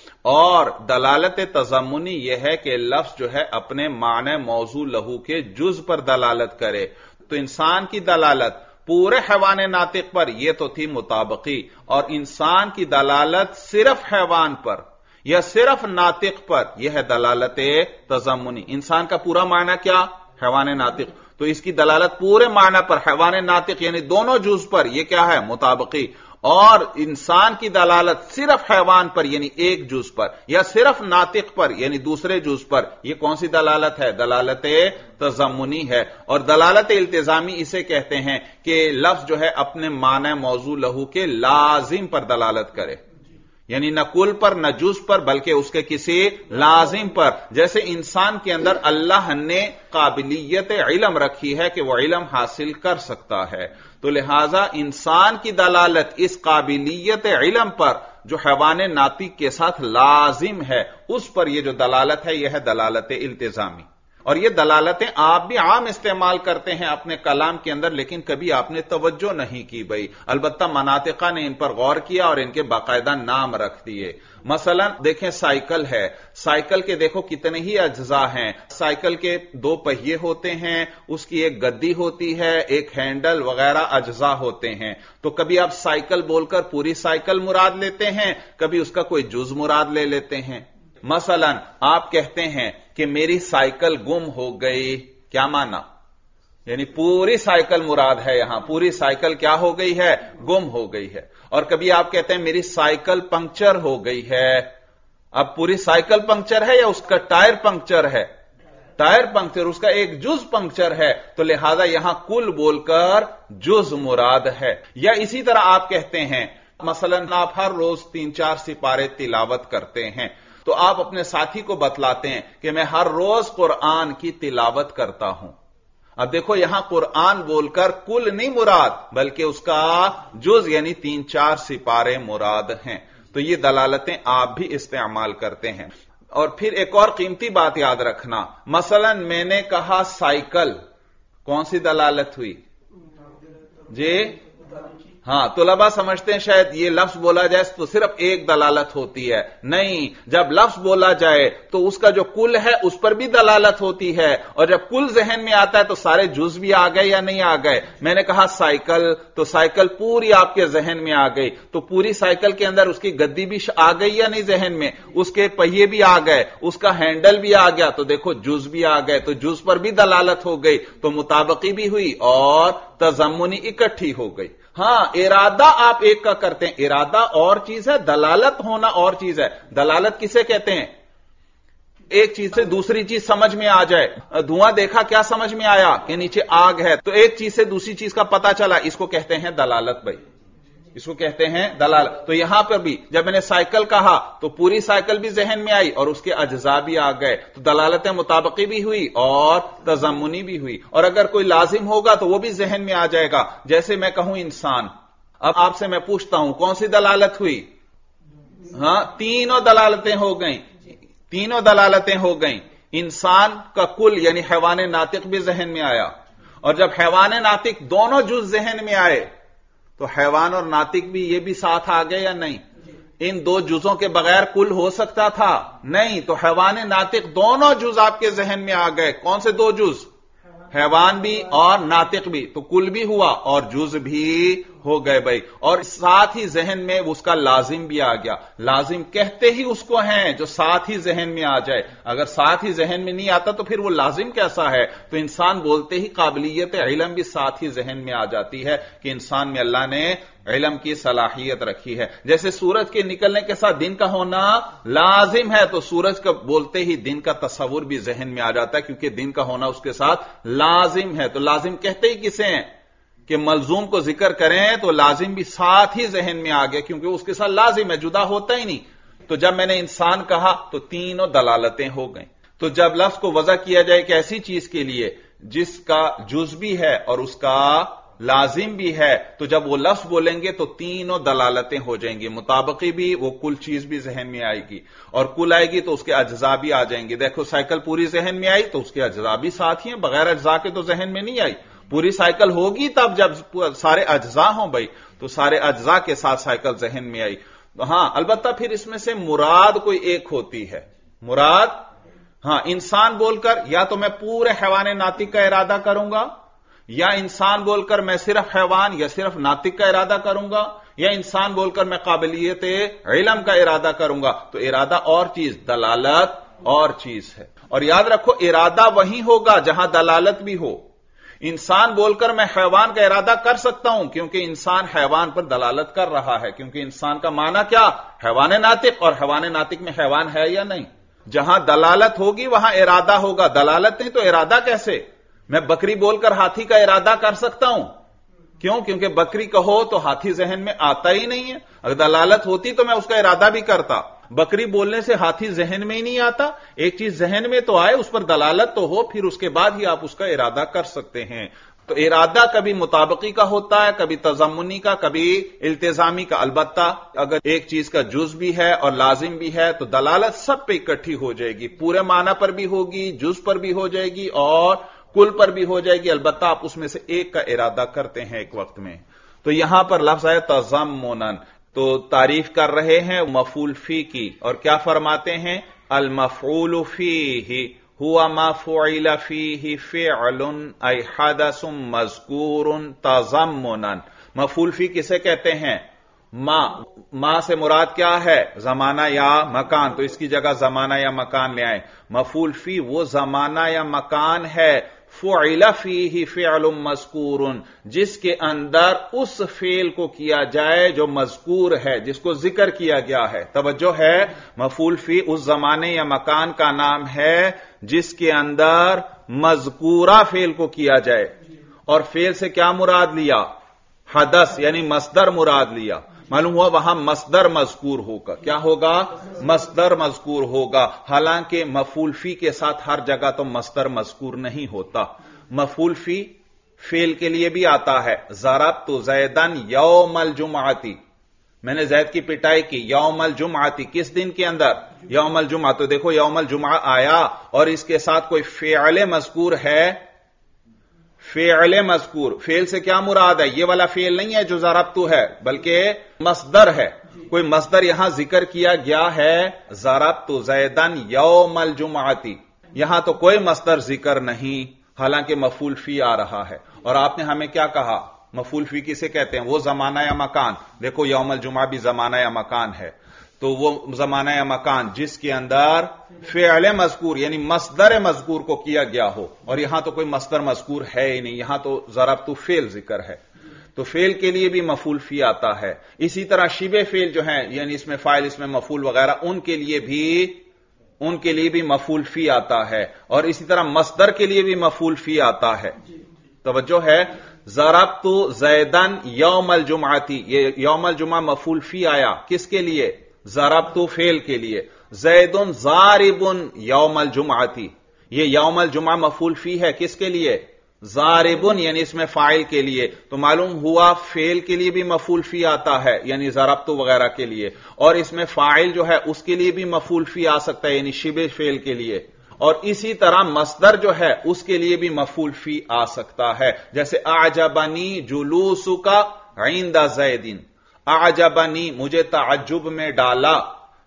Speaker 1: और दलालत तज़म्मुनी यह है कि लफ्ज जो है अपने माने मौजू लहू के जुज पर दलालत करे। तो इंसान की दलालत पूरे हैवाने नातिक पर यह तो थी मुताबकी, और इंसान की दलालत सिर्फ हैवान पर या सिर्फ नातिक पर यह है दलालत तज़म्मुनी। इंसान का पूरा माना क्या? हैवाने नातिक, तो इसकी दलालत पूरे माना पर हैवाने नातिक यानी दोनों जुज पर यह क्या है? मुताबकी। और इंसान की दलालत सिर्फ हैवान पर यानी एक जुज पर या सिर्फ नातिक पर यानी दूसरे जुज पर, यह कौन सी दलालत है? दलालत तज़म्मुनी है। और दलालत इल्तिजामी इसे कहते हैं कि लफ्ज जो है अपने माने मौजू लहू के लाजिम पर दलालत करे, यानी न कुल पर न जुज पर बल्कि उसके किसी लाजिम पर। जैसे इंसान के अंदर अल्लाह ने काबिलियत इल्म रखी है कि वह इल्म हासिल कर सकता है, तो लिहाजा इंसान की दलालत इस काबिलियत इल्म पर जो हैवाने नातिक के साथ लाजिम है उस पर यह जो दलालत है यह है दलालत इल्तिजामी। और ये दलालतें आप भी आम इस्तेमाल करते हैं अपने कलाम के अंदर, लेकिन कभी आपने तवज्जो नहीं की भाई। अलबत्ता मनातिका ने इन पर गौर किया और इनके बाकायदा नाम रख दिए। मसलन देखें, साइकिल है, साइकिल के देखो कितने ही अज्जा हैं। साइकिल के 2 पहिए होते हैं, उसकी एक गद्दी होती है, एक हैंडल वगैरह अज्जा होते हैं। तो कभी आप साइकिल बोलकर पूरी साइकिल मुराद लेते हैं, कभी उसका कोई जुज मुराद ले लेते हैं। मसलन आप कहते हैं कि मेरी साइकिल गुम हो गई, क्या माना? यानी पूरी साइकिल मुराद है, यहां पूरी साइकिल क्या हो गई है? गुम हो गई है। और कभी आप कहते हैं मेरी साइकिल पंक्चर हो गई है। अब पूरी साइकिल पंक्चर है या उसका टायर पंक्चर है? टायर पंक्चर, उसका एक जुज पंक्चर है, तो लिहाजा यहां कुल बोलकर जुज मुराद है। या इसी तरह आप कहते हैं, मसलन आप हर रोज 3-4 सिपारे तिलावत करते हैं, तो आप अपने साथी को बतलाते हैं कि मैं हर रोज कुरान की तिलावत करता हूं। अब देखो यहां कुरान बोलकर कुल नहीं मुराद बल्कि उसका जुज यानी 3-4 सिपारे मुराद हैं। तो ये दलालतें आप भी इस्तेमाल करते हैं। और फिर एक और कीमती बात याद रखना, मसलन मैंने कहा साइकिल, कौन सी दलालत हुई जी? हां, तुलबा समझते हैं शायद ये लफ्ज बोला जाए तो सिर्फ एक दलालत होती है। नहीं, जब लफ्ज बोला जाए तो उसका जो कुल है उस पर भी दलालत होती है, और जब कुल जहन में आता है तो सारे जुज भी आ गए या नहीं आ गए। मैंने कहा साइकिल, तो साइकिल पूरी आपके जहन में आ गई, तो पूरी साइकिल के अंदर उसकी गद्दी भी आ गई या नहीं जहन में, उसके पहिए भी आ गए, उसका हैंडल भी आ गया, तो देखो जुज भी आ गए, तो जुज पर भी दलालत हो गई, तो मुताबकी भी हुई और तज़म्मुनी इकट्ठी हो गई। हां, इरादा आप एक का करते हैं, इरादा और चीज है, दलालत होना और चीज है। दलालत किसे कहते हैं? एक चीज से दूसरी चीज समझ में आ जाए। धुआं देखा, क्या समझ में आया कि नीचे आग है, तो एक चीज से दूसरी चीज का पता चला, इसको कहते हैं दलालत भाई। اس کو کہتے ہیں دلالت۔ تو یہاں پر بھی جب میں نے سائیکل کہا تو پوری سائیکل بھی ذہن میں آئی اور اس کے اجزاء بھی آ گئے، تو دلالت مطابقی بھی ہوئی اور تضمنی بھی ہوئی۔ اور اگر کوئی لازم ہوگا تو وہ بھی ذہن میں آ جائے گا، جیسے میں کہوں انسان، اب آپ سے میں پوچھتا ہوں کون سی دلالت ہوئی؟ ہاں، تینوں دلالتیں ہو گئیں، تینوں دلالتیں ہو گئیں۔ انسان کا کل یعنی حیوان ناطق بھی ذہن میں آیا، اور جب حیوان ناطق دونوں جز ذہن میں آئے تو حیوان اور ناطق بھی یہ بھی ساتھ آ گئے یا نہیں؟ ان دو جزوں کے بغیر کل ہو سکتا تھا؟ نہیں، تو حیوان ناطق دونوں جز آپ کے ذہن میں آ گئے۔ کون سے دو جز؟ حیوان بھی اور ناطق بھی، تو کل بھی ہوا اور جز بھی ہو گئے بھائی، اور ساتھ ہی ذہن میں اس کا لازم بھی آ گیا۔ لازم کہتے ہی اس کو ہیں جو ساتھ ہی ذہن میں آ جائے، اگر ساتھ ہی ذہن میں نہیں آتا تو پھر وہ لازم کیسا ہے؟ تو انسان بولتے ہی قابلیت علم بھی ساتھ ہی ذہن میں آ جاتی ہے کہ انسان میں اللہ نے علم کی صلاحیت رکھی ہے۔ جیسے سورج کے نکلنے کے ساتھ دن کا ہونا لازم ہے، تو سورج کا بولتے ہی دن کا تصور بھی ذہن میں آ جاتا ہے، کیونکہ دن کا ہونا اس کے ساتھ لازم ہے۔ تو لازم کہتے ہی کسے ہیں کہ ملزوم کو ذکر کریں تو لازم بھی ساتھ ہی ذہن میں آ گیا، کیونکہ اس کے ساتھ لازم ہے، جدا ہوتا ہی نہیں۔ تو جب میں نے انسان کہا تو تینوں دلالتیں ہو گئیں۔ تو جب لفظ کو وضع کیا جائے ایک ایسی چیز کے لیے جس کا جز بھی ہے اور اس کا لازم بھی ہے، تو جب وہ لفظ بولیں گے تو تینوں دلالتیں ہو جائیں گی، مطابقی بھی، وہ کل چیز بھی ذہن میں آئے گی، اور کل آئے گی تو اس کے اجزاء بھی آ جائیں گے۔ دیکھو سائیکل پوری ذہن میں آئی تو اس کے اجزاء بھی ساتھ ہی ہیں، بغیر اجزاء کے تو ذہن میں نہیں آئی۔ پوری سائیکل ہوگی تب جب سارے اجزاء ہوں بھائی، تو سارے اجزاء کے ساتھ سائیکل ذہن میں آئی۔ ہاں، البتہ پھر اس میں سے مراد کوئی ایک ہوتی ہے، مراد، ہاں، انسان بول کر یا تو میں پورے حیوان ناطق کا ارادہ کروں گا، یا انسان بول کر میں صرف حیوان یا صرف ناطق کا ارادہ کروں گا، یا انسان بول کر میں قابلیت علم کا ارادہ کروں گا۔ تو ارادہ اور چیز، دلالت اور چیز ہے۔ اور یاد رکھو ارادہ وہی ہوگا جہاں دلالت بھی ہو۔ انسان بول کر میں حیوان کا ارادہ کر سکتا ہوں کیونکہ انسان حیوان پر دلالت کر رہا ہے، کیونکہ انسان کا معنی کیا؟ حیوان ناطق، اور حیوان ناطق میں حیوان ہے یا نہیں؟ جہاں دلالت ہوگی وہاں ارادہ ہوگا، دلالت نہیں تو ارادہ کیسے؟ میں بکری بول کر ہاتھی کا ارادہ کر سکتا ہوں، کیوں؟ کیونکہ بکری کہو تو ہاتھی ذہن میں آتا ہی نہیں ہے، اگر دلالت ہوتی تو میں اس کا ارادہ بھی کرتا۔ بکری بولنے سے ہاتھی ذہن میں ہی نہیں آتا، ایک چیز ذہن میں تو آئے، اس پر دلالت تو ہو، پھر اس کے بعد ہی آپ اس کا ارادہ کر سکتے ہیں۔ تو ارادہ کبھی مطابقی کا ہوتا ہے، کبھی تضمنی کا، کبھی التزامی کا۔ البتہ اگر ایک چیز کا جز بھی ہے اور لازم بھی ہے تو دلالت سب پہ اکٹھی ہو جائے گی، پورے معنی پر بھی ہوگی، جز پر بھی ہو جائے گی اور کل پر بھی ہو جائے گی، البتہ آپ اس میں سے ایک کا ارادہ کرتے ہیں ایک وقت میں۔ تو یہاں پر لفظ ہے تضمنن، تو تعریف کر رہے ہیں مفعول فی کی، اور کیا فرماتے ہیں؟ المفعول فیہ ہوا ما فعل فیہ فعل ای حدث مذکور تضمنا۔ مفعول فی کسے کہتے ہیں؟ ما سے مراد کیا ہے؟ زمانہ یا مکان، تو اس کی جگہ زمانہ یا مکان لے آئیں۔ مفعول فی وہ زمانہ یا مکان ہے، فعل فیہ فعل مذکور، جس کے اندر اس فعل کو کیا جائے جو مذکور ہے، جس کو ذکر کیا گیا ہے۔ توجہ ہے، مفعول فی اس زمانے یا مکان کا نام ہے جس کے اندر مذکورہ فعل کو کیا جائے، اور فعل سے کیا مراد لیا؟ حدث یعنی مصدر مراد لیا۔ معلوم ہوا وہاں مصدر مذکور ہوگا، کیا ہوگا؟ مصدر مذکور ہوگا، حالانکہ مفعول فی کے ساتھ ہر جگہ تو مصدر مذکور نہیں ہوتا۔ مفعول فی فعل کے لیے بھی آتا ہے، ضربت زیدن یوم الجمعۃ، میں نے زید کی پٹائی کی یوم الجمعۃ، کس دن کے اندر؟ یوم الجمعہ۔ تو دیکھو یوم الجمعہ آیا اور اس کے ساتھ کوئی فعل مذکور ہے، فعل مذکور، فعل سے کیا مراد ہے؟ یہ والا فعل نہیں ہے جو ضربت ہے، بلکہ مصدر ہے، کوئی مصدر یہاں ذکر کیا گیا ہے، ضربت زیدن یوم الجمعۃ، یہاں تو کوئی مصدر ذکر نہیں، حالانکہ مفعول فی آ رہا ہے۔ اور آپ نے ہمیں کیا کہا؟ مفعول فی کسے کہتے ہیں؟ وہ زمانہ یا مکان، دیکھو یوم الجمعہ بھی زمانہ یا مکان ہے، تو وہ زمانہ یا مکان جس کے اندر فعل مذکور یعنی مصدر مذکور کو کیا گیا ہو، اور یہاں تو کوئی مصدر مذکور ہے ہی نہیں، یہاں تو ضربت فعل ذکر ہے، تو فعل کے لیے بھی مفعول فی آتا ہے۔ اسی طرح شبہ فعل جو ہیں، یعنی اس میں فاعل اس میں مفعول وغیرہ، ان کے لیے بھی مفعول فی آتا ہے، اور اسی طرح مصدر کے لیے بھی مفعول فی آتا ہے۔ توجہ ہے، ضربت زیدن یوم الجمعتی، یہ یوم الجمعہ مفعول فی آیا کس کے لیے؟ ضربت فعل کے لیے. زید ضارب یوم الجمعتی، یہ یوم الجمعہ مفعول فی ہے کس کے لیے؟ ضارب یعنی اس میں فاعل کے لیے. تو معلوم ہوا فعل کے لیے بھی مفعول فی آتا ہے یعنی ضربت وغیرہ کے لیے، اور اس میں فاعل جو ہے اس کے لیے بھی مفعول فی آ سکتا ہے یعنی شبہ فعل کے لیے. اور اسی طرح مصدر جو ہے اس کے لیے بھی مفعول فی آ سکتا ہے، جیسے اعجبنی جلوسک عند زید. اعجبنی مجھے تعجب میں ڈالا،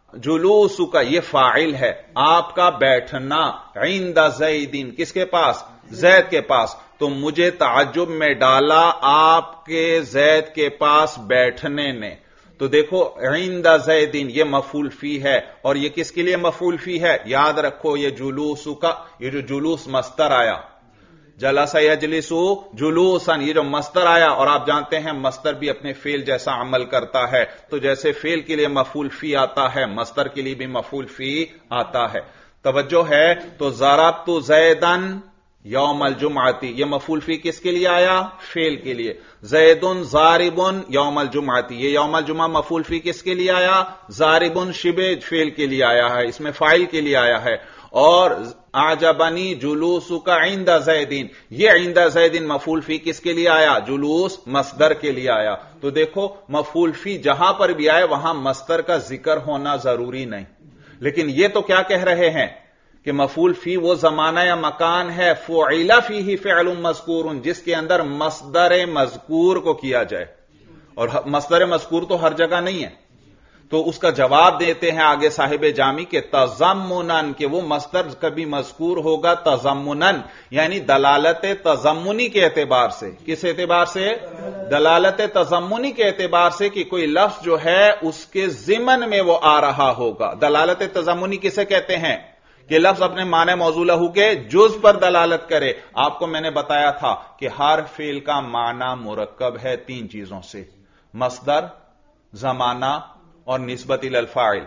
Speaker 1: جلوسک یہ فاعل ہے، آپ کا بیٹھنا، عند زید کس کے پاس؟ زید کے پاس. تو مجھے تعجب میں ڈالا آپ کے زید کے پاس بیٹھنے نے. تو دیکھو عند زیدین یہ مفعول فی ہے، اور یہ کس کے لیے مفعول فی ہے؟ یاد رکھو یہ جلوس کا، یہ جو جلوس مصدر آیا، جلس یجلس جلوسا، یہ جو مصدر آیا، اور آپ جانتے ہیں مصدر بھی اپنے فعل جیسا عمل کرتا ہے. تو جیسے فعل کے لیے مفعول فی آتا ہے مصدر کے لیے بھی مفعول فی آتا ہے. توجہ ہے. تو ضربت زیدن یوم الجمعتی، یہ مفعول فی کس کے لیے آیا؟ فعل کے لیے. زید ضارب یوم الجمعتی، یہ یوم الجمعہ مفعول فی کس کے لیے آیا؟ ضارب شبہ فعل کے لیے آیا ہے، اس میں فاعل کے لیے آیا ہے. اور اعجبنی جلوسک عند زیدین، یہ عند زیدین مفعول فی کس کے لیے آیا؟ جلوس مصدر کے لیے آیا. تو دیکھو مفعول فی جہاں پر بھی آئے وہاں مصدر کا ذکر ہونا ضروری نہیں. لیکن یہ تو کیا کہہ رہے ہیں کہ مفعول فی وہ زمانہ یا مکان ہے فعل فیہ فعل مذکور جس کے اندر مصدر مذکور کو کیا جائے، اور مصدر مذکور تو ہر جگہ نہیں ہے. تو اس کا جواب دیتے ہیں آگے صاحب جامی کے تضمنن، کہ وہ مصدر کبھی مذکور ہوگا تضمنن یعنی دلالت تضمنی کے اعتبار سے. کس اعتبار سے؟ دلالت تضمنی کے اعتبار سے کہ کوئی لفظ جو ہے اس کے ضمن میں وہ آ رہا ہوگا. دلالت تضمنی کسے کہتے ہیں؟ کہ لفظ اپنے معنی موضوع لہو کے جز پر دلالت کرے. آپ کو میں نے بتایا تھا کہ ہر فعل کا معنی مرکب ہے تین چیزوں سے: مصدر، زمانہ اور نسبت الی الفاعل.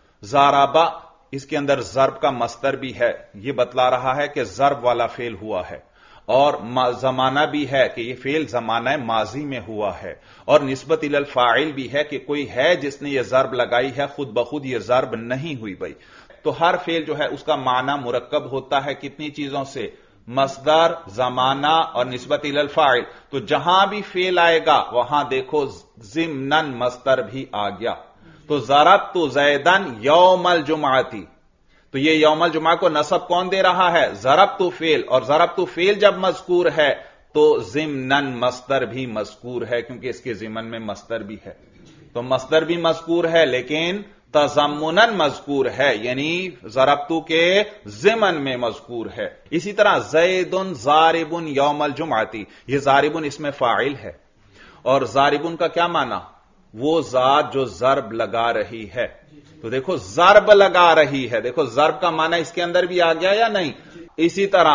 Speaker 1: ضربا اس کے اندر ضرب کا مصدر بھی ہے، یہ بتلا رہا ہے کہ ضرب والا فعل ہوا ہے، اور زمانہ بھی ہے کہ یہ فعل زمانہ ماضی میں ہوا ہے، اور نسبت الی الفاعل بھی ہے کہ کوئی ہے جس نے یہ ضرب لگائی ہے، خود بخود یہ ضرب نہیں ہوئی بھائی. تو ہر فعل جو ہے اس کا معنی مرکب ہوتا ہے کتنی چیزوں سے؟ مصدر، زمانہ اور نسبت الی الفاعل. تو جہاں بھی فعل آئے گا وہاں دیکھو ضمناً مصدر بھی آ گیا. تو ضربت زیدن یوم الجمعتی، تو یہ یوم الجمعہ کو نصب کون دے رہا ہے؟ ضربت فعل. اور ضربت فعل جب مذکور ہے تو ضمناً مصدر بھی مذکور ہے، کیونکہ اس کے ضمن میں مصدر بھی ہے. تو مصدر بھی مذکور ہے لیکن تضمناً مذکور ہے، یعنی ضربت کے ضمن میں مذکور ہے. اسی طرح زید ضارب یوم الجمعتی، یہ ضارب اس میں فاعل ہے، اور ضارب کا کیا معنی؟ وہ ذات جو ضرب لگا رہی ہے. تو دیکھو ضرب لگا رہی ہے، دیکھو ضرب کا معنی اس کے اندر بھی آ گیا یا نہیں. اسی طرح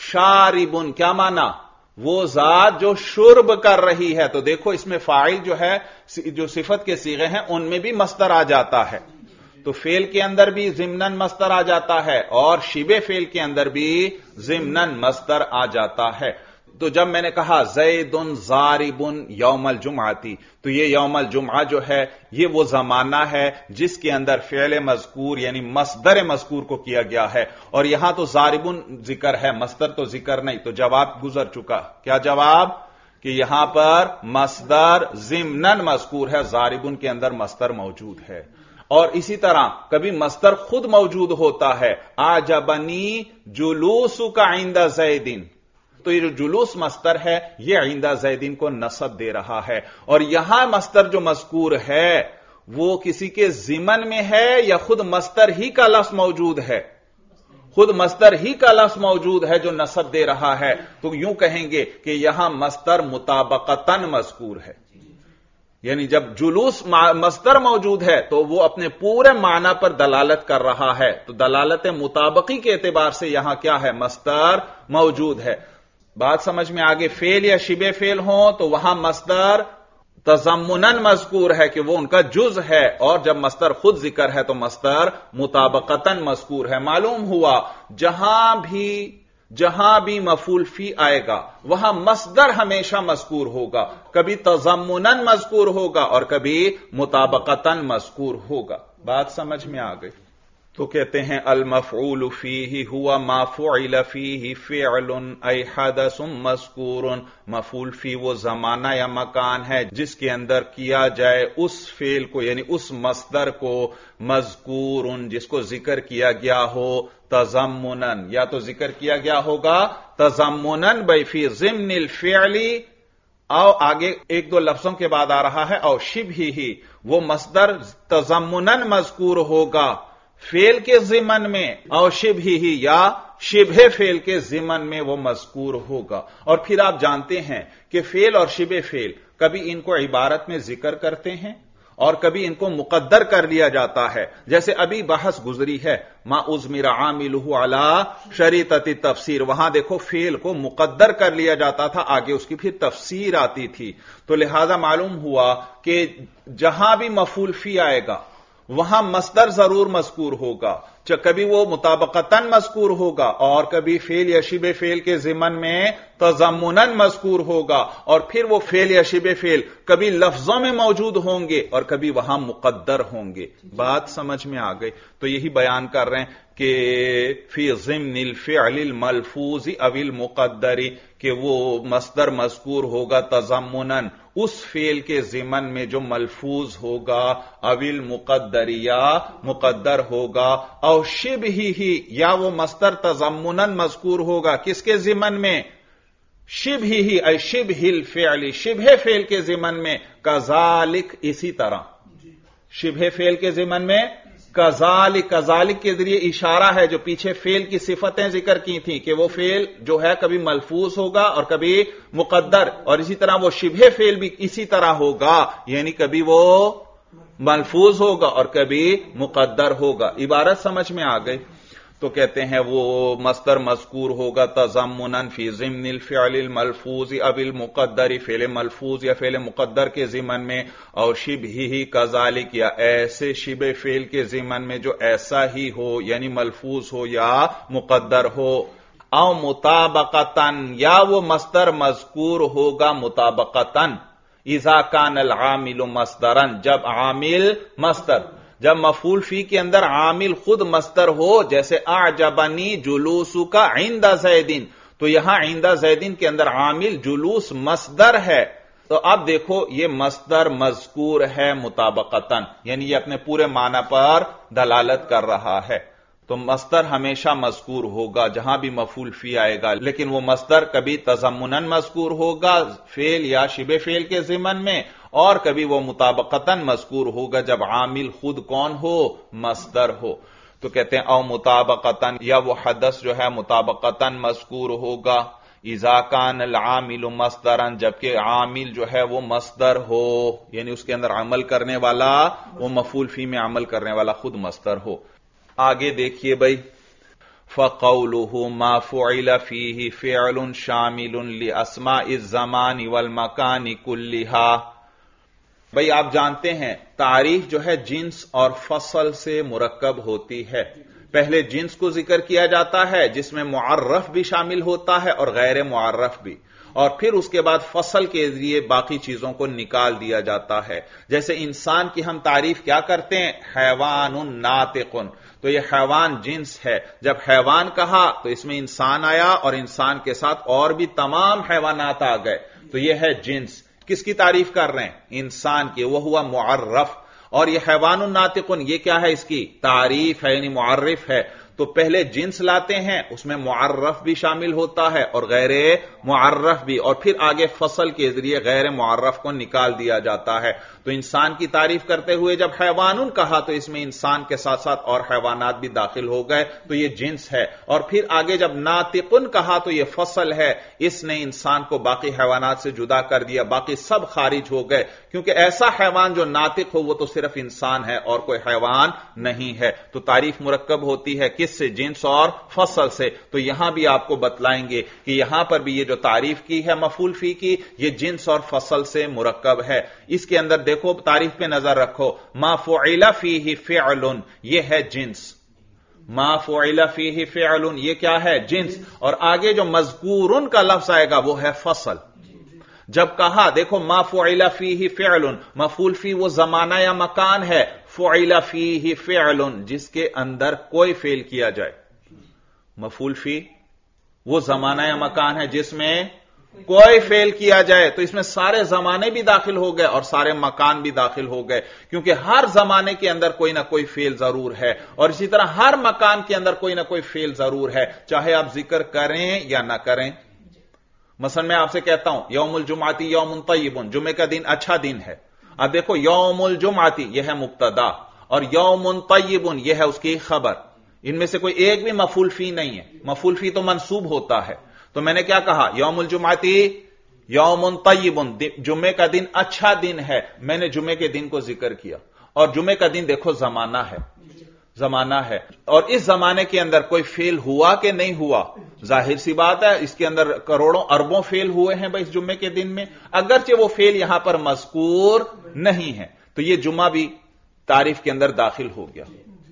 Speaker 1: شارب کیا معنی؟ وہ ذات جو شرب کر رہی ہے. تو دیکھو اس میں فاعل جو ہے، جو صفت کے صیغے ہیں ان میں بھی مصدر آ جاتا ہے. تو فعل کے اندر بھی ضمناً مصدر آ جاتا ہے، اور شبہ فعل کے اندر بھی ضمناً مصدر آ جاتا ہے. تو جب میں نے کہا زید ضارب یوم الجمعتی، تو یہ یوم الجمعہ جو ہے یہ وہ زمانہ ہے جس کے اندر فعل مذکور یعنی مصدر مذکور کو کیا گیا ہے. اور یہاں تو ضارب ذکر ہے، مصدر تو ذکر نہیں. تو جواب گزر چکا. کیا جواب؟ کہ یہاں پر مصدر ضمناً مذکور ہے، ضارب کے اندر مصدر موجود ہے. اور اسی طرح کبھی مصدر خود موجود ہوتا ہے، اعجبنی جلوسک عند زیدین. تو یہ جو جلوس مصدر ہے یہ عند زیدین کو نصب دے رہا ہے. اور یہاں مصدر جو مذکور ہے وہ کسی کے ضمن میں ہے یا خود مصدر ہی کا لفظ موجود ہے؟ خود مصدر ہی کا لفظ موجود ہے جو نصب دے رہا ہے. تو یوں کہیں گے کہ یہاں مصدر مطابقتاً مذکور ہے، یعنی جب جلوس مصدر موجود ہے تو وہ اپنے پورے معنی پر دلالت کر رہا ہے. تو دلالت مطابقی کے اعتبار سے یہاں کیا ہے؟ مصدر موجود ہے. بات سمجھ میں آگے. فعل یا شبہ فعل ہوں تو وہاں مصدر تضمناً مذکور ہے کہ وہ ان کا جز ہے، اور جب مصدر خود ذکر ہے تو مصدر مطابقتاً مذکور ہے. معلوم ہوا جہاں بھی جہاں بھی مفعول فی آئے گا وہاں مصدر ہمیشہ مذکور ہوگا، کبھی تضمناً مذکور ہوگا اور کبھی مطابقتاً مذکور ہوگا۔ بات سمجھ میں آ گئی؟ تو کہتے ہیں المفعول فیہ ہوا ما فعل فیہ فعل ای حدث مذکور، مفعول فی وہ زمانہ یا مکان ہے جس کے اندر کیا جائے اس فعل کو، یعنی اس مصدر کو، مذکور جس کو ذکر کیا گیا ہو، تضمناً یا تو ذکر کیا گیا ہوگا تضمناً بھائی فی ضمن الفعل، او آگے ایک دو لفظوں کے بعد آ رہا ہے او شبہہ، وہ مصدر تضمناً مذکور ہوگا فعل کے ضمن میں، او شبہہ یا شبہ فعل کے ضمن میں وہ مذکور ہوگا۔ اور پھر آپ جانتے ہیں کہ فعل اور شبہ فعل کبھی ان کو عبارت میں ذکر کرتے ہیں اور کبھی ان کو مقدر کر لیا جاتا ہے، جیسے ابھی بحث گزری ہے ما اضمر عاملہ علی شریطۃ التفسیر، وہاں دیکھو فعل کو مقدر کر لیا جاتا تھا، آگے اس کی پھر تفسیر آتی تھی، تو لہذا معلوم ہوا کہ جہاں بھی مفعول فی آئے گا وہاں مصدر ضرور مذکور ہوگا، کبھی وہ مطابقتاً مذکور ہوگا اور کبھی فعل یا شبہ فعل کے ضمن میں تضمناً مذکور ہوگا، اور پھر وہ فعل یا شبہ فعل کبھی لفظوں میں موجود ہوں گے اور کبھی وہاں مقدر ہوں گے۔ بات سمجھ میں آ گئی؟ تو یہی بیان کر رہے ہیں کہ فی ضمن الفعل الملفوظ او المقدر، کہ وہ مصدر مذکور ہوگا تضمناً اس فعل کے ضمن میں جو ملفوظ ہوگا، او المقدر یا مقدر ہوگا، او شبہہ یا وہ مصدر تضمناً مذکور ہوگا کس کے ضمن میں؟ شبہہ ای شبہ الفعل، شبہ فعل کے ضمن میں، کذالک اسی طرح، شبہ فعل کے ضمن میں کذالک، کذالک کے ذریعے اشارہ ہے جو پیچھے فعل کی صفتیں ذکر کی تھیں کہ وہ فعل جو ہے کبھی ملفوظ ہوگا اور کبھی مقدر، اور اسی طرح وہ شبہ فعل بھی اسی طرح ہوگا، یعنی کبھی وہ ملفوظ ہوگا اور کبھی مقدر ہوگا۔ عبارت سمجھ میں آ گئی؟ تو کہتے ہیں وہ مصدر مذکور ہوگا تضمناً فی ضمن الفعل الملفوظ او المقدر، فعل ملفوظ یا فعل مقدر کے ضمن میں، اور شبہہ کذالک یا ایسے شبہ فعل کے ضمن میں جو ایسا ہی ہو، یعنی ملفوظ ہو یا مقدر ہو، او مطابقتاً یا وہ مصدر مذکور ہوگا مطابقتاً، اذا کان العامل مصدرا، جب عامل مصدر، جب مفعول فی کے اندر عامل خود مصدر ہو، جیسے اعجبنی جلوسک عند زید، تو یہاں عند زید کے اندر عامل جلوس مصدر ہے، تو اب دیکھو یہ مصدر مذکور ہے مطابقتاً، یعنی یہ اپنے پورے معنی پر دلالت کر رہا ہے۔ تو مصدر ہمیشہ مذکور ہوگا جہاں بھی مفعول فی آئے گا، لیکن وہ مصدر کبھی تضمناً مذکور ہوگا فعل یا شبہ فعل کے ضمن میں، اور کبھی وہ مطابقتاً مذکور ہوگا جب عامل خود کون ہو؟ مصدر ہو۔ تو کہتے ہیں او مطابقتاً، یا وہ حدث جو ہے مطابقتاً مذکور ہوگا، اذا کان العامل مصدرا، جبکہ عامل جو ہے وہ مصدر ہو، یعنی اس کے اندر عمل کرنے والا وہ مفعول فی میں عمل کرنے والا خود مصدر ہو۔ آگے دیکھیے بھائی، فَقَوْلُهُ مَا فُعِلَ فِيهِ فِعْلٌ شَامِلٌ لِأَسْمَاءِ الزَّمَانِ وَالْمَكَانِ كُلِّهَا۔ بھائی آپ جانتے ہیں تعریف جو ہے جنس اور فصل سے مرکب ہوتی ہے۔ پہلے جنس کو ذکر کیا جاتا ہے جس میں معرف بھی شامل ہوتا ہے اور غیر معرف بھی، اور پھر اس کے بعد فصل کے ذریعے باقی چیزوں کو نکال دیا جاتا ہے۔ جیسے انسان کی ہم تعریف کیا کرتے ہیں؟ حیوان ناطق، تو یہ حیوان جنس ہے، جب حیوان کہا تو اس میں انسان آیا اور انسان کے ساتھ اور بھی تمام حیوانات آ گئے، تو یہ ہے جنس۔ کس کی تعریف کر رہے ہیں؟ انسان کی، وہ ہوا معرف، اور یہ حیوان الناطق یہ کیا ہے؟ اس کی تعریف ہے، یعنی معرف ہے۔ تو پہلے جنس لاتے ہیں، اس میں معرف بھی شامل ہوتا ہے اور غیر معرف بھی، اور پھر آگے فصل کے ذریعے غیر معرف کو نکال دیا جاتا ہے۔ تو انسان کی تعریف کرتے ہوئے جب حیوان کہا تو اس میں انسان کے ساتھ ساتھ اور حیوانات بھی داخل ہو گئے، تو یہ جنس ہے۔ اور پھر آگے جب ناطقن کہا تو یہ فصل ہے، اس نے انسان کو باقی حیوانات سے جدا کر دیا، باقی سب خارج ہو گئے، کیونکہ ایسا حیوان جو ناطق ہو وہ تو صرف انسان ہے اور کوئی حیوان نہیں ہے۔ تو تعریف مرکب ہوتی ہے کس سے؟ جنس اور فصل سے۔ تو یہاں بھی آپ کو بتلائیں گے کہ یہاں پر بھی یہ جو تعریف کی ہے مفعول فی کی، یہ جنس اور فصل سے مرکب ہے۔ اس کے اندر دیکھو تعریف پہ نظر رکھو، ما فعل فیہ فعل، یہ ہے جنس، ما فعل فیہ فعل یہ کیا ہے؟ جنس. اور آگے جو مذکورن کا لفظ آئے گا وہ ہے فصل. جب کہا دیکھو ما فعل فیہ فعل، مفعول فی وہ زمانہ یا مکان ہے، فعل فیہ فعل جس کے اندر کوئی فعل کیا جائے. مفعول فی وہ زمانہ یا مکان ہے جس میں کوئی فعل کیا جائے، تو اس میں سارے زمانے بھی داخل ہو گئے اور سارے مکان بھی داخل ہو گئے، کیونکہ ہر زمانے کے اندر کوئی نہ کوئی فعل ضرور ہے، اور اسی طرح ہر مکان کے اندر کوئی نہ کوئی فعل ضرور ہے، چاہے آپ ذکر کریں یا نہ کریں. مثلا میں آپ سے کہتا ہوں یوم الجمعتی یوم طیب، جمعے کا دن اچھا دن ہے. اب دیکھو یوم الجمعتی یہ ہے مبتدا اور یوم طیب یہ ہے اس کی خبر. ان میں سے کوئی ایک بھی مفعول فی نہیں ہے. مفعول فی تو منصوب ہوتا ہے. تو میں نے کیا کہا؟ یوم الجمعتی یوم طیب، جمعے کا دن اچھا دن ہے. میں نے جمعے کے دن کو ذکر کیا، اور جمعے کا دن دیکھو زمانہ ہے، زمانہ ہے. اور اس زمانے کے اندر کوئی فعل ہوا کہ نہیں ہوا؟ ظاہر سی بات ہے اس کے اندر کروڑوں اربوں فعل ہوئے ہیں بھائی اس جمعے کے دن میں، اگرچہ وہ فعل یہاں پر مذکور نہیں ہے. تو یہ جمعہ بھی تعریف کے اندر داخل ہو گیا.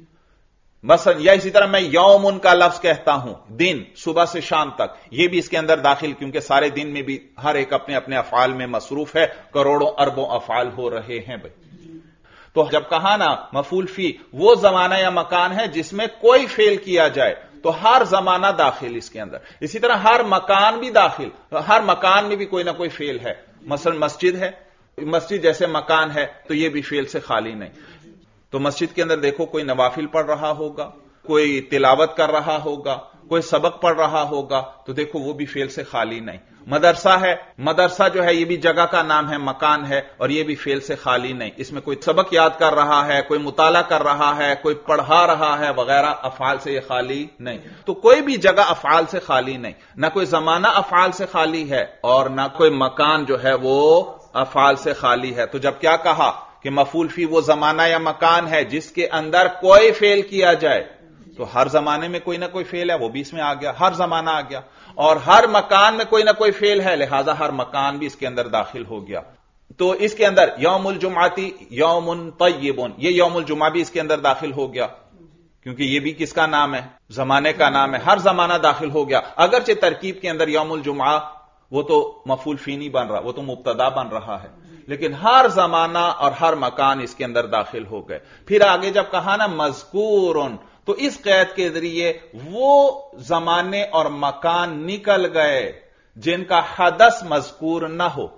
Speaker 1: مثلا یا اسی طرح میں یومن کا لفظ کہتا ہوں، دن صبح سے شام تک، یہ بھی اس کے اندر داخل، کیونکہ سارے دن میں بھی ہر ایک اپنے اپنے افعال میں مصروف ہے، کروڑوں اربوں افعال ہو رہے ہیں بھائی. تو جب کہا نا مفعول فی وہ زمانہ یا مکان ہے جس میں کوئی فعل کیا جائے، تو ہر زمانہ داخل اس کے اندر. اسی طرح ہر مکان بھی داخل، ہر مکان میں بھی کوئی نہ کوئی فعل ہے. مثلا مسجد ہے، مسجد جیسے مکان ہے تو یہ بھی فعل سے خالی نہیں. تو مسجد کے اندر دیکھو کوئی نوافل پڑھ رہا ہوگا، کوئی تلاوت کر رہا ہوگا، کوئی سبق پڑھ رہا ہوگا، تو دیکھو وہ بھی فعل سے خالی نہیں. مدرسہ ہے، مدرسہ جو ہے یہ بھی جگہ کا نام ہے، مکان ہے، اور یہ بھی فعل سے خالی نہیں. اس میں کوئی سبق یاد کر رہا ہے، کوئی مطالعہ کر رہا ہے، کوئی پڑھا رہا ہے وغیرہ، افعال سے یہ خالی نہیں. تو کوئی بھی جگہ افعال سے خالی نہیں، نہ کوئی زمانہ افعال سے خالی ہے اور نہ کوئی مکان جو ہے وہ افعال سے خالی ہے. تو جب کیا کہا کہ مفعول فی وہ زمانہ یا مکان ہے جس کے اندر کوئی فعل کیا جائے، تو ہر زمانے میں کوئی نہ کوئی فعل ہے، وہ بھی اس میں آ گیا، ہر زمانہ آ گیا. اور ہر مکان میں کوئی نہ کوئی فعل ہے، لہذا ہر مکان بھی اس کے اندر داخل ہو گیا. تو اس کے اندر یوم الجمعتی یوم طیب، یہ یوم الجمعہ بھی اس کے اندر داخل ہو گیا، کیونکہ یہ بھی کس کا نام ہے؟ زمانے کا نام ہے. ہر زمانہ داخل ہو گیا، اگرچہ ترکیب کے اندر یوم الجمعہ وہ تو مفعول فی نہیں بن رہا، وہ تو مبتدا بن رہا ہے، لیکن ہر زمانہ اور ہر مکان اس کے اندر داخل ہو گئے. پھر آگے جب کہا نا مذکورن، تو اس قید کے ذریعے وہ زمانے اور مکان نکل گئے جن کا حدث مذکور نہ ہو.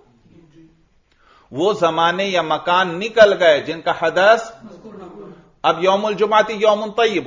Speaker 1: وہ زمانے یا مکان نکل گئے جن کا حدث. اب یوم الجمعتی یوم طیب،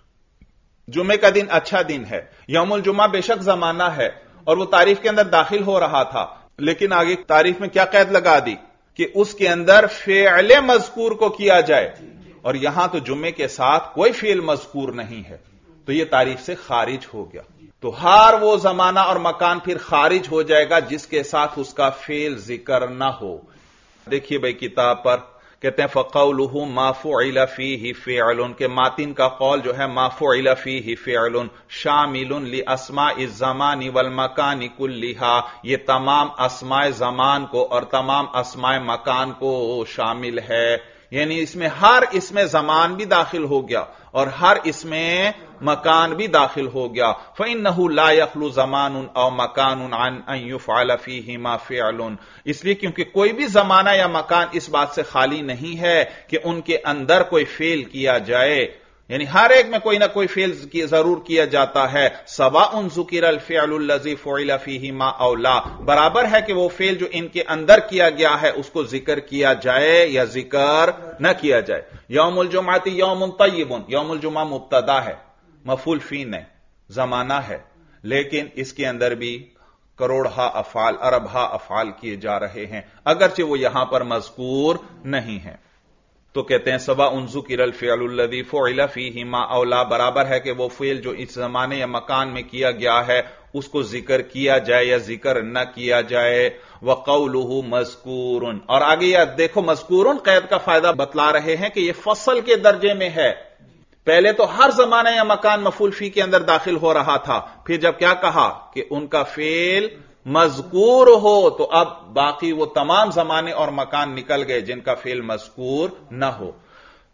Speaker 1: جمعے کا دن اچھا دن ہے. یوم الجمعہ بے شک زمانہ ہے اور وہ تعریف کے اندر داخل ہو رہا تھا، لیکن آگے تعریف میں کیا قید لگا دی کہ اس کے اندر فعل مذکور کو کیا جائے، اور یہاں تو جمعے کے ساتھ کوئی فعل مذکور نہیں ہے، تو یہ تعریف سے خارج ہو گیا. تو ہر وہ زمانہ اور مکان پھر خارج ہو جائے گا جس کے ساتھ اس کا فعل ذکر نہ ہو. دیکھیے بھائی کتاب پر کہتے ہیں فَقَوْلُهُ مَا فُعِلَ فِيهِ فِعْلٌ، کہ ماتن کا قول جو ہے مَا فُعِلَ فِيهِ فِعْلٌ شَامِلٌ لِأَسْمَاءِ الزَّمَانِ وَالْمَكَانِ كُلِّهَا، یہ تمام اسماء زمان کو اور تمام اسماء مکان کو شامل ہے. یعنی اس میں ہر اسم زمان بھی داخل ہو گیا اور ہر اسم مکان بھی داخل ہو گیا. فَإِنَّهُ لَا يَخْلُو زَمَانٌ أَوْ مَكَانٌ عَنْ أَنْ يُفْعَلَ فِيهِمَا فِعْلٌ، اس لیے کیونکہ کوئی بھی زمانہ یا مکان اس بات سے خالی نہیں ہے کہ ان کے اندر کوئی فعل کیا جائے. یعنی ہر ایک میں کوئی نہ کوئی فعل ضرور کیا جاتا ہے. سواء ذکر الفعل الذی فعل فیہما او لا، برابر ہے کہ وہ فعل جو ان کے اندر کیا گیا ہے اس کو ذکر کیا جائے یا ذکر نہ کیا جائے. یوم الجمعہ یوم طیب، یوم الجمعہ مبتدا ہے، مفعول فی نہیں، زمانہ ہے، لیکن اس کے اندر بھی کروڑہا افعال، اربہا افعال کیے جا رہے ہیں، اگرچہ وہ یہاں پر مذکور نہیں ہیں. تو کہتے ہیں سواء ذکر الفعل الذی فعل فیہما او لا، برابر ہے کہ وہ فعل جو اس زمانے یا مکان میں کیا گیا ہے اس کو ذکر کیا جائے یا ذکر نہ کیا جائے. وقولہ مذکور، اور آگے یہ دیکھو مذکور قید کا فائدہ بتلا رہے ہیں کہ یہ فصل کے درجے میں ہے. پہلے تو ہر زمانہ یا مکان مفعول فی کے اندر داخل ہو رہا تھا، پھر جب کیا کہا کہ ان کا فعل مذکور ہو تو اب باقی وہ تمام زمانے اور مکان نکل گئے جن کا فعل مذکور نہ ہو.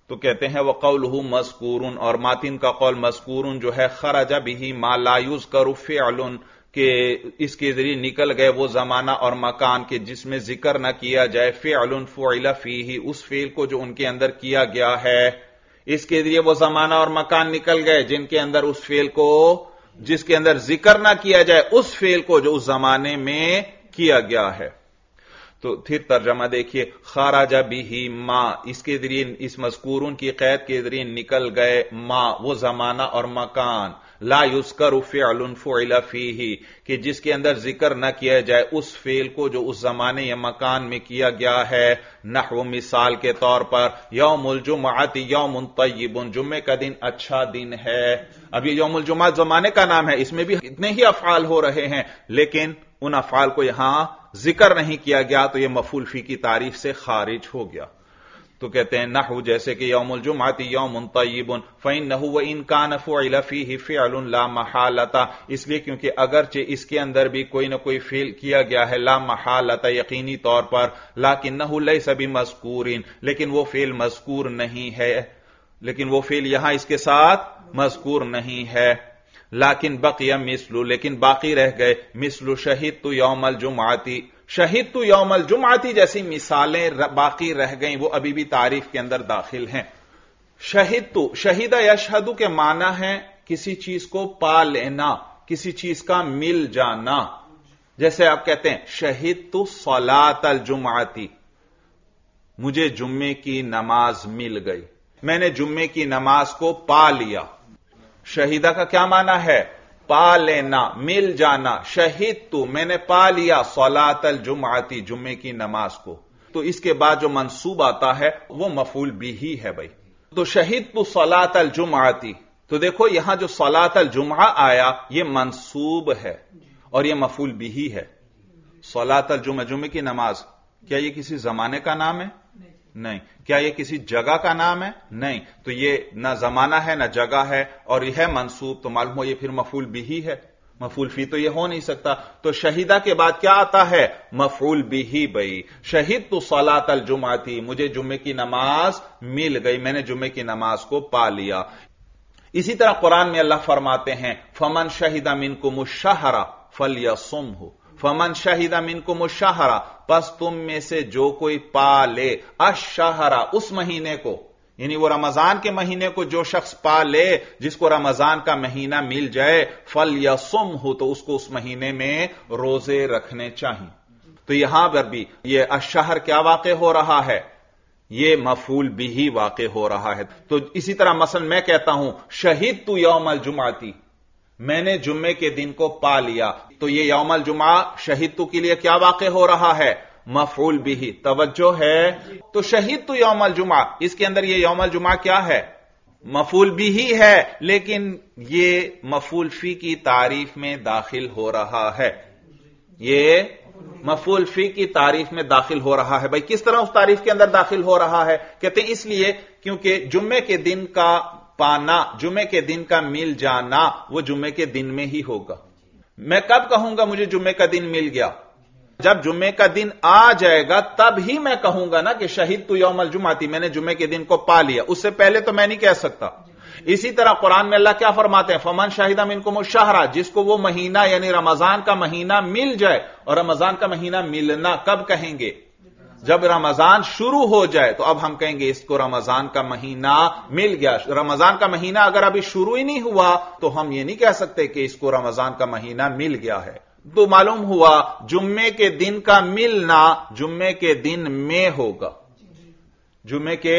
Speaker 1: تو کہتے ہیں وقولہ مذکورن، اور ماتن کا قول مذکورن جو ہے خرج بہ ما لا یذکر فعل، کہ اس کے ذریعے نکل گئے وہ زمانہ اور مکان کے جس میں ذکر نہ کیا جائے فعل فعل فیہ، اس فعل کو جو ان کے اندر کیا گیا ہے، اس کے ذریعے وہ زمانہ اور مکان نکل گئے جن کے اندر اس فعل کو، جس کے اندر ذکر نہ کیا جائے اس فعل کو جو اس زمانے میں کیا گیا ہے۔ تو پھر ترجمہ دیکھیے، خرج بہ ما، اس کے ذریعے، اس مذکورون کی قید کے ذریعے نکل گئے ما، وہ زمانہ اور مکان، لا یذکر فعل فعل فیہ، کہ جس کے اندر ذکر نہ کیا جائے اس فعل کو جو اس زمانے یا مکان میں کیا گیا ہے۔ نحو، مثال کے طور پر، یوم الجمعۃ یوم طیب، جمعے کا دن اچھا دن ہے۔ اب یہ یوم الجمعہ زمانے کا نام ہے، اس میں بھی اتنے ہی افعال ہو رہے ہیں، لیکن ان افعال کو یہاں ذکر نہیں کیا گیا تو یہ مفعول فی کی تعریف سے خارج ہو گیا۔ تو کہتے ہیں نحو، جیسے کہ یوم الجمعۃ یوم طیب فإنہ وإن کان فعل فیہ فعل لا محالۃ، اس لیے کیونکہ اگرچہ اس کے اندر بھی کوئی نہ کوئی فعل کیا گیا ہے لا محالۃ، یقینی طور پر، لکنہ لیس بمذکور، لیکن وہ فعل مذکور نہیں ہے، لیکن وہ فعل یہاں اس کے ساتھ مذکور نہیں ہے۔ لیکن بقی مثل، لیکن باقی رہ گئے، مثل شہدت یوم الجمعۃ، شہدت یوم الجمعۃ جیسی مثالیں باقی رہ گئیں، وہ ابھی بھی تعریف کے اندر داخل ہیں۔ شہدت، شہید یشہد کے معنی ہے کسی چیز کو پا لینا، کسی چیز کا مل جانا۔ جیسے آپ کہتے ہیں شہدت صلاۃ الجمعۃ، مجھے جمعے کی نماز مل گئی، میں نے جمعے کی نماز کو پا لیا۔ شہیدہ کا کیا معنی ہے؟ پا لینا، مل جانا۔ شہدت، میں نے پا لیا، صلاۃ الجمعۃ، جمعے کی نماز کو۔ تو اس کے بعد جو منصوب آتا ہے وہ مفعول بھی ہے بھائی۔ تو شہدت صلاۃ الجمعۃ، تو دیکھو یہاں جو صلاۃ الجمعہ آیا یہ منصوب ہے اور یہ مفعول بھی ہے۔ صلاۃ الجمعہ، جمعے کی نماز، کیا یہ کسی زمانے کا نام ہے؟ نہیں۔ کیا یہ کسی جگہ کا نام ہے؟ نہیں۔ تو یہ نہ زمانہ ہے نہ جگہ ہے اور یہ ہے منصوب، تو معلوم ہو یہ پھر مفعول بھی ہے، مفعول فی تو یہ ہو نہیں سکتا۔ تو شہیدہ کے بعد کیا آتا ہے؟ مفعول بھی بھائی۔ شہدت صلاۃ الجمعۃ، مجھے جمعے کی نماز مل گئی، میں نے جمعے کی نماز کو پا لیا۔ اسی طرح قرآن میں اللہ فرماتے ہیں فمن شہد منکم الشہر فلیصمہ، فمن شہد منکم الشہر، پس تم میں سے جو کوئی پا لے الشہر، اس مہینے کو، یعنی وہ رمضان کے مہینے کو جو شخص پا لے، جس کو رمضان کا مہینہ مل جائے، فلیصمہ، تو اس کو اس مہینے میں روزے رکھنے چاہیے۔ تو یہاں پر بھی یہ الشہر کیا واقع ہو رہا ہے؟ یہ مفعول بھی واقع ہو رہا ہے۔ تو اسی طرح مثلا میں کہتا ہوں شہدت یوم الجمعۃ، میں نے جمعے کے دن کو پا لیا، تو یہ یوم الجمعہ شہدت کے لیے کیا واقع ہو رہا ہے؟ مفعول بھی۔ توجہ ہے؟ تو شہدت یوم الجمعہ، اس کے اندر یہ یوم الجمعہ کیا ہے؟ مفعول بھی ہے، لیکن یہ مفعول فی کی تعریف میں داخل ہو رہا ہے۔ یہ مفعول فی کی تعریف میں داخل ہو رہا ہے۔ بھائی کس طرح اس تعریف کے اندر داخل ہو رہا ہے؟ کہتے ہیں اس لیے کیونکہ جمعے کے دن کا پانا، جمعے کے دن کا مل جانا، وہ جمعے کے دن میں ہی ہوگا۔ میں کب کہوں گا مجھے جمعے کا دن مل گیا؟ جب جمعے کا دن آ جائے گا تب ہی میں کہوں گا نا کہ شہدت یوم الجمعۃ، میں نے جمعے کے دن کو پا لیا، اس سے پہلے تو میں نہیں کہہ سکتا۔ اسی طرح قرآن میں اللہ کیا فرماتے ہیں فمن شہد منکم الشہر، جس کو وہ مہینہ یعنی رمضان کا مہینہ مل جائے، اور رمضان کا مہینہ ملنا کب کہیں گے؟ جب رمضان شروع ہو جائے، تو اب ہم کہیں گے اس کو رمضان کا مہینہ مل گیا۔ رمضان کا مہینہ اگر ابھی شروع ہی نہیں ہوا تو ہم یہ نہیں کہہ سکتے کہ اس کو رمضان کا مہینہ مل گیا ہے۔ تو معلوم ہوا جمعے کے دن کا ملنا جمعے کے دن میں ہوگا، جمعے کے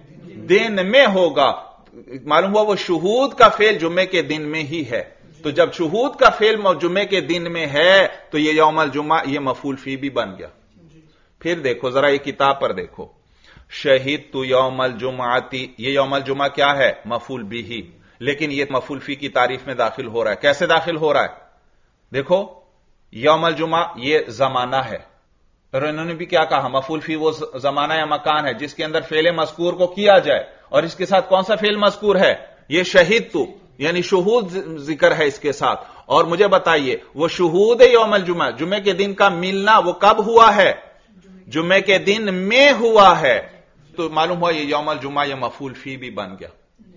Speaker 1: دن میں ہوگا۔ معلوم ہوا وہ شہود کا فعل جمعے کے دن میں ہی ہے، تو جب شہود کا فعل جمعے کے دن میں ہے تو یہ یوم الجمعہ یہ مفعول فی بھی بن گیا۔ پھر دیکھو ذرا یہ کتاب پر دیکھو، شہدت یوم الجمعۃ، یہ یوم الجمعہ کیا ہے؟ مفعول بھی، لیکن یہ مفعول فی کی تعریف میں داخل ہو رہا ہے۔ کیسے داخل ہو رہا ہے؟ دیکھو یوم الجمعہ یہ زمانہ ہے، اور انہوں نے بھی کیا کہا؟ مفعول فی وہ زمانہ یا مکان ہے جس کے اندر فعل مذکور کو کیا جائے، اور اس کے ساتھ کون سا فعل مذکور ہے؟ یہ شہدت، یعنی شہود ذکر ہے اس کے ساتھ۔ اور مجھے بتائیے وہ شہود یوم الجمعہ، جمعے کے دن کا ملنا وہ کب ہوا ہے؟ جمعے کے دن میں ہوا ہے۔ تو معلوم ہوا یہ یوم الجمعہ یہ مفعول فی بھی بن گیا.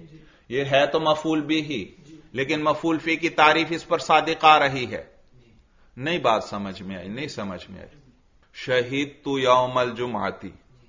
Speaker 1: یہ ہے تو مفعول بھی ہی، لیکن مفعول فی کی تعریف اس پر صادق آ رہی ہے. نہیں بات سمجھ میں آئی، نہیں سمجھ میں آئی. شہیدت یوم الجمعتی،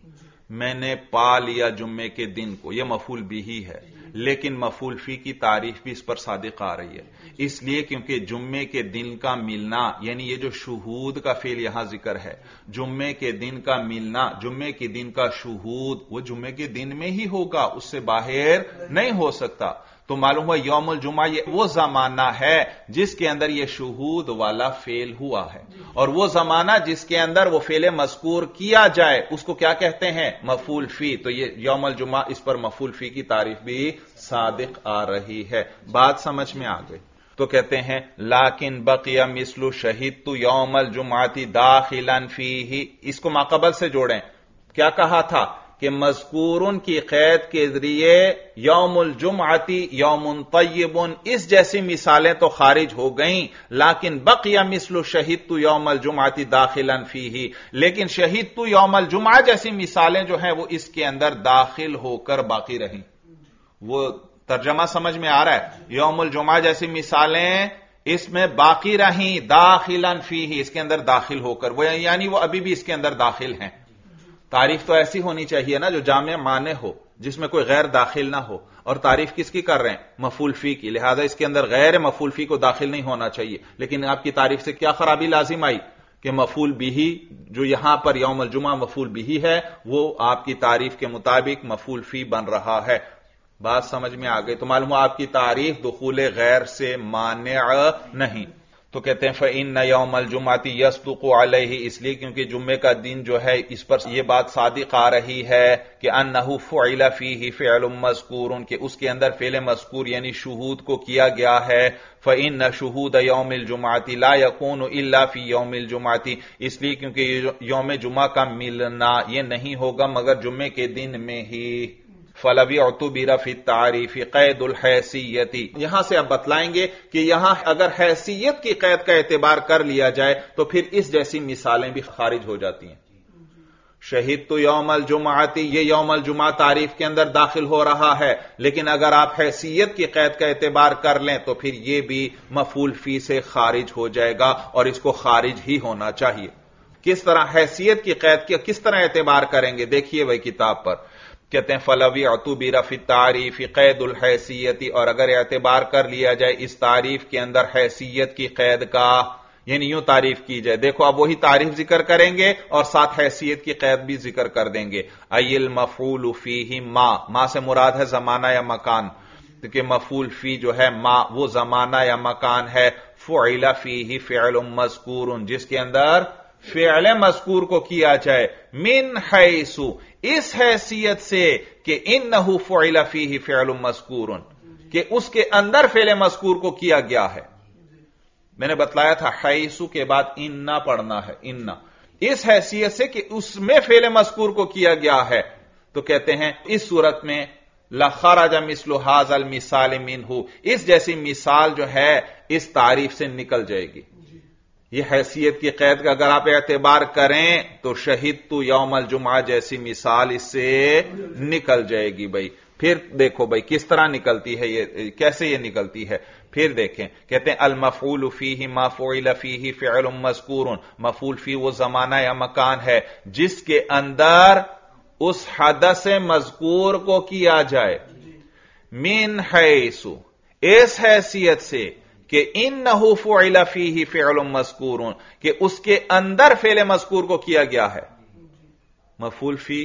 Speaker 1: میں نے پا لیا جمعے کے دن کو، یہ مفعول بھی ہی ہے، لیکن مفعول فی کی تعریف بھی اس پر صادق آ رہی ہے. اس لیے کیونکہ جمعے کے دن کا ملنا، یعنی یہ جو شہود کا فعل یہاں ذکر ہے، جمعے کے دن کا ملنا، جمعے کے دن کا شہود، وہ جمعے کے دن میں ہی ہوگا، اس سے باہر نہیں ہو سکتا. تو معلوم ہوا یوم الجمعہ یہ وہ زمانہ ہے جس کے اندر یہ شہود والا فعل ہوا ہے، اور وہ زمانہ جس کے اندر وہ فعل مذکور کیا جائے اس کو کیا کہتے ہیں؟ مفعول فی. تو یہ یوم الجمعہ اس پر مفعول فی کی تعریف بھی صادق آ رہی ہے. بات سمجھ میں آ گئی. تو کہتے ہیں لیکن بقی مثل شہدت یوم الجمعہ داخلا فیہ، اس کو ماقبل سے جوڑیں. کیا کہا تھا کہ مذکورن کی قید کے ذریعے یوم الجمعتی یوم طیب، اس جیسی مثالیں تو خارج ہو گئیں، لیکن بقی مثل شہدت یوم الجمعتی داخلا فیہ، لیکن شہدت یوم الجمعہ جیسی مثالیں جو ہیں وہ اس کے اندر داخل ہو کر باقی رہیں. وہ ترجمہ سمجھ میں آ رہا ہے؟ یوم الجمعہ جیسی مثالیں اس میں باقی رہیں، داخلا فیہ، اس کے اندر داخل ہو کر، وہ یعنی وہ ابھی بھی اس کے اندر داخل ہیں. تعریف تو ایسی ہونی چاہیے نا جو جامع معنی ہو، جس میں کوئی غیر داخل نہ ہو. اور تعریف کس کی کر رہے ہیں؟ مفعول فی کی، لہذا اس کے اندر غیر مفعول فی کو داخل نہیں ہونا چاہیے. لیکن آپ کی تعریف سے کیا خرابی لازم آئی کہ مفعول بھی جو یہاں پر یوم الجمعہ مفعول بھی ہے وہ آپ کی تعریف کے مطابق مفعول فی بن رہا ہے. بات سمجھ میں آ گئی. تو معلوم ہو آپ کی تعریف دخول غیر سے مانع نہیں. تو کہتے ہیں فَإِنَّ يَوْمَ الْجُمْعَةِ يَصْدُقُ عَلَيْهِ، اس لیے کیونکہ جمعے کا دن جو ہے اس پر یہ بات صادق آ رہی ہے کہ أَنَّهُ فُعِلَ فِيهِ فِعْلٌ مَذْكُورٌ، کہ اس کے اندر فعل مذکور یعنی شہود کو کیا گیا ہے. فَإِنَّ شُهُودَ يَوْمِ الْجُمْعَةِ لَا يَكُونُ إِلَّا فِي يَوْمِ الْجُمْعَةِ، اس لیے کیونکہ یوم جمعہ کا ملنا یہ نہیں ہوگا مگر جمعے کے دن میں ہی. فَلَوِ اعْتُبِرَ فِي التَّعْرِيفِ قَيْدُ الْحَیثِیَّةِ، یہاں سے اب بتلائیں گے کہ یہاں اگر حیثیت کی قید کا اعتبار کر لیا جائے تو پھر اس جیسی مثالیں بھی خارج ہو جاتی ہیں. شہدت یوم الجمعہ، یہ یوم الجمعہ تعریف کے اندر داخل ہو رہا ہے، لیکن اگر آپ حیثیت کی قید کا اعتبار کر لیں تو پھر یہ بھی مفعول فی سے خارج ہو جائے گا، اور اس کو خارج ہی ہونا چاہیے. کس طرح حیثیت کی قید کا کس طرح اعتبار کریں گے؟ دیکھیے بھائی کتاب پر کہتے ہیں فَلَوِ اعْتُبِرَ فِي التَّعْرِيفِ قَيْدُ الْحَیثِیَّةِ، اور اگر اعتبار کر لیا جائے اس تعریف کے اندر حیثیت کی قید کا، یعنی یوں تعریف کی جائے. دیکھو اب وہی تعریف ذکر کریں گے اور ساتھ حیثیت کی قید بھی ذکر کر دیں گے. ای المفعول فیہ ما سے مراد ہے زمانہ یا مکان، کہ مفعول فی جو ہے ما وہ زمانہ یا مکان ہے. فعل فیہ فعل مذکور، جس کے اندر فعل مذکور کو کیا جائے، من حیث، اس حیثیت سے کہ انہ فعل فیہ فعل مذکور، کہ اس کے اندر فعل مذکور کو کیا گیا ہے. میں نے بتلایا تھا حیث کے بعد انہ پڑھنا ہے، انہ، اس حیثیت سے کہ اس میں فعل مذکور کو کیا گیا ہے. تو کہتے ہیں اس صورت میں لخرج مثل هذا المثال منہ، اس جیسی مثال جو ہے اس تعریف سے نکل جائے گی. یہ حیثیت کی قید کا اگر آپ اعتبار کریں تو شہدت یوم الجمعہ جیسی مثال اس سے نکل جائے گی. بھائی پھر دیکھو بھائی کس طرح نکلتی ہے، یہ کیسے یہ نکلتی ہے. پھر دیکھیں کہتے ہیں المفعول فیہ ما فعل فیہ فعل مذکور، مفعول فی وہ زمانہ یا مکان ہے جس کے اندر اس حدث مذکور کو کیا جائے، من حیث، اس حیثیت سے کہ انہ فعل فیہ فعل مذکور، کہ اس کے اندر فعل مذکور کو کیا گیا ہے. مفعول فی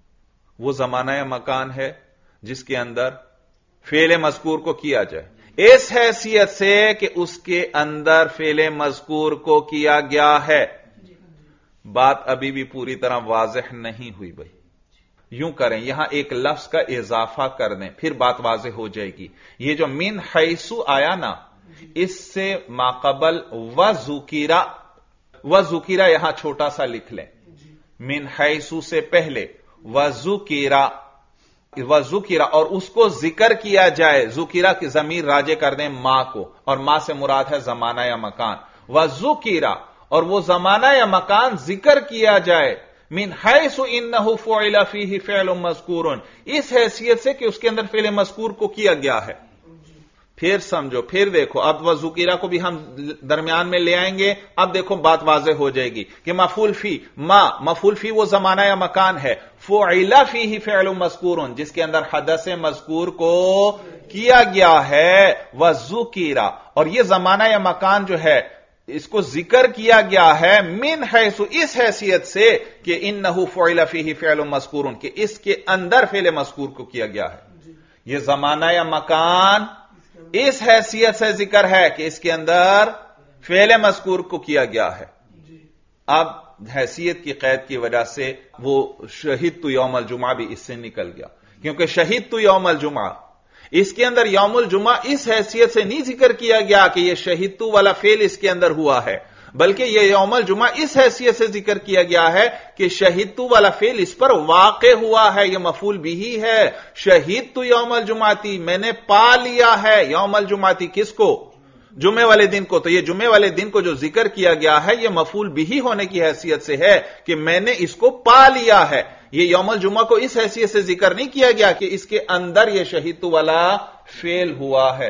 Speaker 1: وہ زمانہ یا مکان ہے جس کے اندر فعل مذکور کو کیا جائے، اس حیثیت سے کہ اس کے اندر فعل مذکور کو کیا گیا ہے. بات ابھی بھی پوری طرح واضح نہیں ہوئی. بھائی یوں کریں، یہاں ایک لفظ کا اضافہ کر دیں پھر بات واضح ہو جائے گی. یہ جو من حیث آیا نا، اس سے ماقبل وذکیرہ یہاں چھوٹا سا لکھ لیں. من حیث سے پہلے وذکیرہ اور اس کو ذکر کیا جائے، ذکیرہ کی ضمیر راجع کر دیں ما کو، اور ما سے مراد ہے زمانہ یا مکان. وذکیرہ اور وہ زمانہ یا مکان ذکر کیا جائے मिन हैसु इन्नहु फ़ुइला फ़ीहि फ़िअलुन मज़कूरुन, इस हैसियत से कि उसके अंदर फ़िअल मज़कूर को किया गया है। फिर समझो, फिर देखो, अब वज़ुकीरा को भी हम दरमियान में ले आएंगे। अब देखो बात वाज़ेह हो जाएगी कि मफ़ूल फी, मफ़ूल फी वो ज़माना या मकान है, फ़ुइला फ़ीहि फ़िअलुन मज़कूरुन जिसके अंदर हदस मज़कूर को किया गया है, वज़ुकीरा, और ये ज़माना या मकान जो है इसको जिक्र किया गया है मिन हैसु, इस हैसियत से कि इन्नहु फ़ुइला फ़ीहि फ़िअलुन मज़कूरुन, कि इसके अंदर फ़िअल मज़कूर को किया गया है। ये ज़माना या मकान इस हैसियत से जिक्र है कि इसके अंदर फ़िअल मज़कूर को किया गया है। अब हैसियत की कैद की वजह से वो शहीदतु यौमल जुमा भी इससे निकल गया, क्योंकि शहीदतु यौमल जुमा, इसके अंदर यौमुल जुमा इस हैसियत से नहीं जिक्र किया गया कि यह शहीदतु वाला फेल इसके अंदर हुआ है, बल्कि यह यौमुल जुमा इस हैसियत से जिक्र किया गया है कि शहीदतु वाला फेल इस पर वाक़े हुआ है, यह मफूल बिही है। शहीदतु यौमुल जुमाती, मैंने पा लिया है यौमुल जुमाती, किसको? जुमे वाले दिन को। तो यह जुमे वाले दिन को जो जिक्र किया गया है यह मफूल बिही होने की हैसियत से है कि मैंने इसको पा लिया है। यह यौमुल जुमा को इस हैसियत से जिक्र नहीं किया गया कि इसके अंदर यह शहीदतु वाला फेल हुआ है।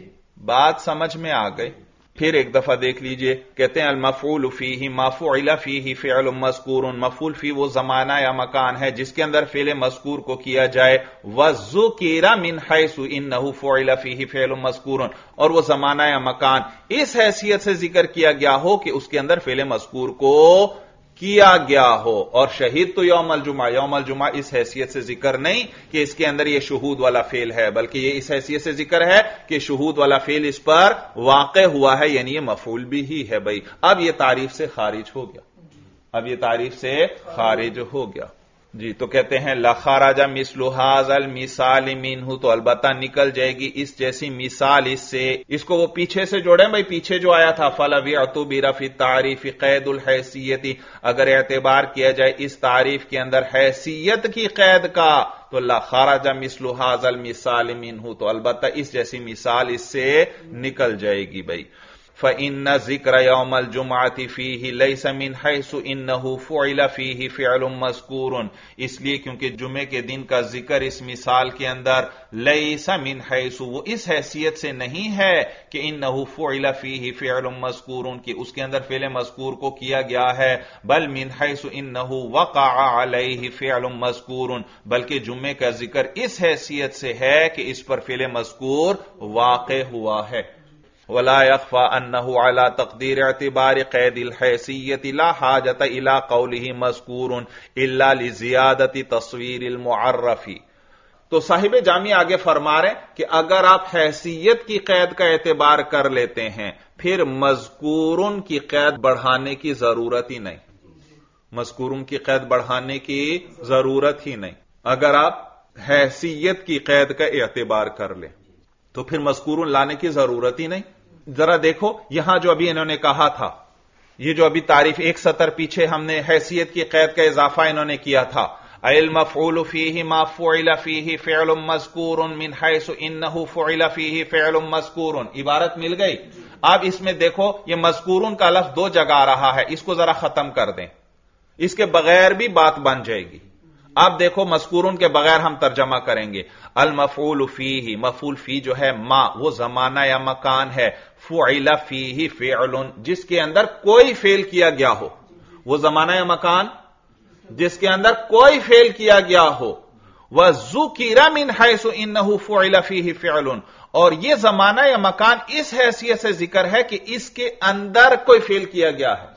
Speaker 1: बात समझ में आ गई? फिर एक दफा देख लीजिए, कहते हैं अल मफ़ऊल फ़ीहि मा फ़ुइला फ़ीहि फ़िअलुन मज़कूरुन, मफ़ऊल फ़ी वो जमाना या मकान है जिसके अंदर फ़िअल मज़कूर को किया जाए, वज़ुकिरा मिन हैसु इन्नहु फ़ुइला फ़ीहि फ़िअलुन मज़कूरुन, और वो जमाना या मकान इस हैसियत से जिक्र किया गया हो कि उसके अंदर फ़िअल मज़कूर को किया गया हो। और शहीद तो यौमुल जुमा इस हैसियत से जिक्र नहीं कि इसके अंदर यह शुहूद वाला फेल है, बल्कि यह इस हैसियत से जिक्र है कि शुहूद वाला फेल इस पर वाक़े हुआ है, यानी यह मफूल भी ही है। भाई अब यह तारीफ से खारिज हो गया, अब यह तारीफ से खारिज हो गया जी। तो कहते हैं लखराजा मिस्लु हाज़ल मिसाल मिन्हु, तो अलबत्ता निकल जाएगी इस जैसी मिसाल इससे। इसको वो पीछे से जोड़ें भाई, पीछे जो आया था फलविअतु बिरफ़ि तारीफ़ क़ैदुल हैसियती, अगर एतबार किया जाए इस तारीफ के अंदर हैसियत की कैद का, तो लखराजा मिस्लु हाज़ल मिसाल मिन्हु, तो अलबत्ता इस जैसी मिसाल इससे निकल जाएगी भाई। फ़इन्न ज़िक्र यौमल जुमाअति फ़ीहि लैसा मिन हैसु इन्नहु फ़ुइला फ़ीहि फ़िअलुन मज़कूरुन, इसलिए क्योंकि जुमे के दिन का जिक्र इस मिसाल के अंदर लैसा मिन हैसु, वो इस हैसियत से नहीं है कि इन्नहु फ़ुइला फ़ीहि फ़िअलुन मज़कूरुन, कि उसके अंदर फ़िअल मज़कूर को किया गया है, बल मिन हैसु इन्नहु वक़अ अलैहि फ़िअलुन मज़कूरुन, बल्कि जुमे का जिक्र इस हैसियत से है कि इस पर फ़िअल मज़कूर वाक़े हुआ है। वला यख़फ़ा अन्नहु अला तक़दीर एतिबार क़ैदिल हैसियति ला हाजत इला क़ौलिहि मज़कूरुन इल्ला लिज़ियादति तस्वीरिल मुअर्रफ़ी। तो साहिब जामी आगे फरमा रहे कि अगर आप हैसियत की कैद का एतबार कर लेते हैं, फिर मज़कूरुन की कैद बढ़ाने की जरूरत ही नहीं, मज़कूरुन की कैद बढ़ाने की जरूरत ही नहीं। अगर आप हैसियत की कैद का एतबार कर लें तो फिर मज़कूरुन लाने की जरूरत ही नहीं। जरा देखो यहां जो अभी इन्होंने कहा था, ये जो अभी तारीफ एक सतर पीछे हमने हैसियत की कैद का इजाफा इन्होंने किया था, अल मफ़ऊल फ़ीहि मा फ़ुइला फ़ीहि फ़िअलुन मज़कूरुन मिन हैसु इन्नहु फ़ुइला फ़ीहि फ़िअलुन मज़कूरुन, इबारत मिल गई। अब इसमें देखो ये मज़कूरुन का लफ्ज़ दो जगह आ रहा है, इसको जरा खत्म कर दें, इसके बगैर भी बात बन जाएगी। अब देखो मज़कूरुन के बगैर हम तर्जमा करेंगे, अल मफ़ऊल फ़ीहि, मफ़ऊल फ़ी जो है मा वो जमाना या मकान है, फ़ुइला फ़ीहि फ़िअलुन जिसके अंदर कोई फेल किया गया हो, वो जमाना या मकान जिसके अंदर कोई फेल किया गया हो, व ज़ुकिरा मिन हैसु इन्नहु फ़ुइला फ़ीहि फ़िअलुन, और ये जमाना या मकान इस हैसियत से जिक्र है कि इसके अंदर कोई फेल किया गया है।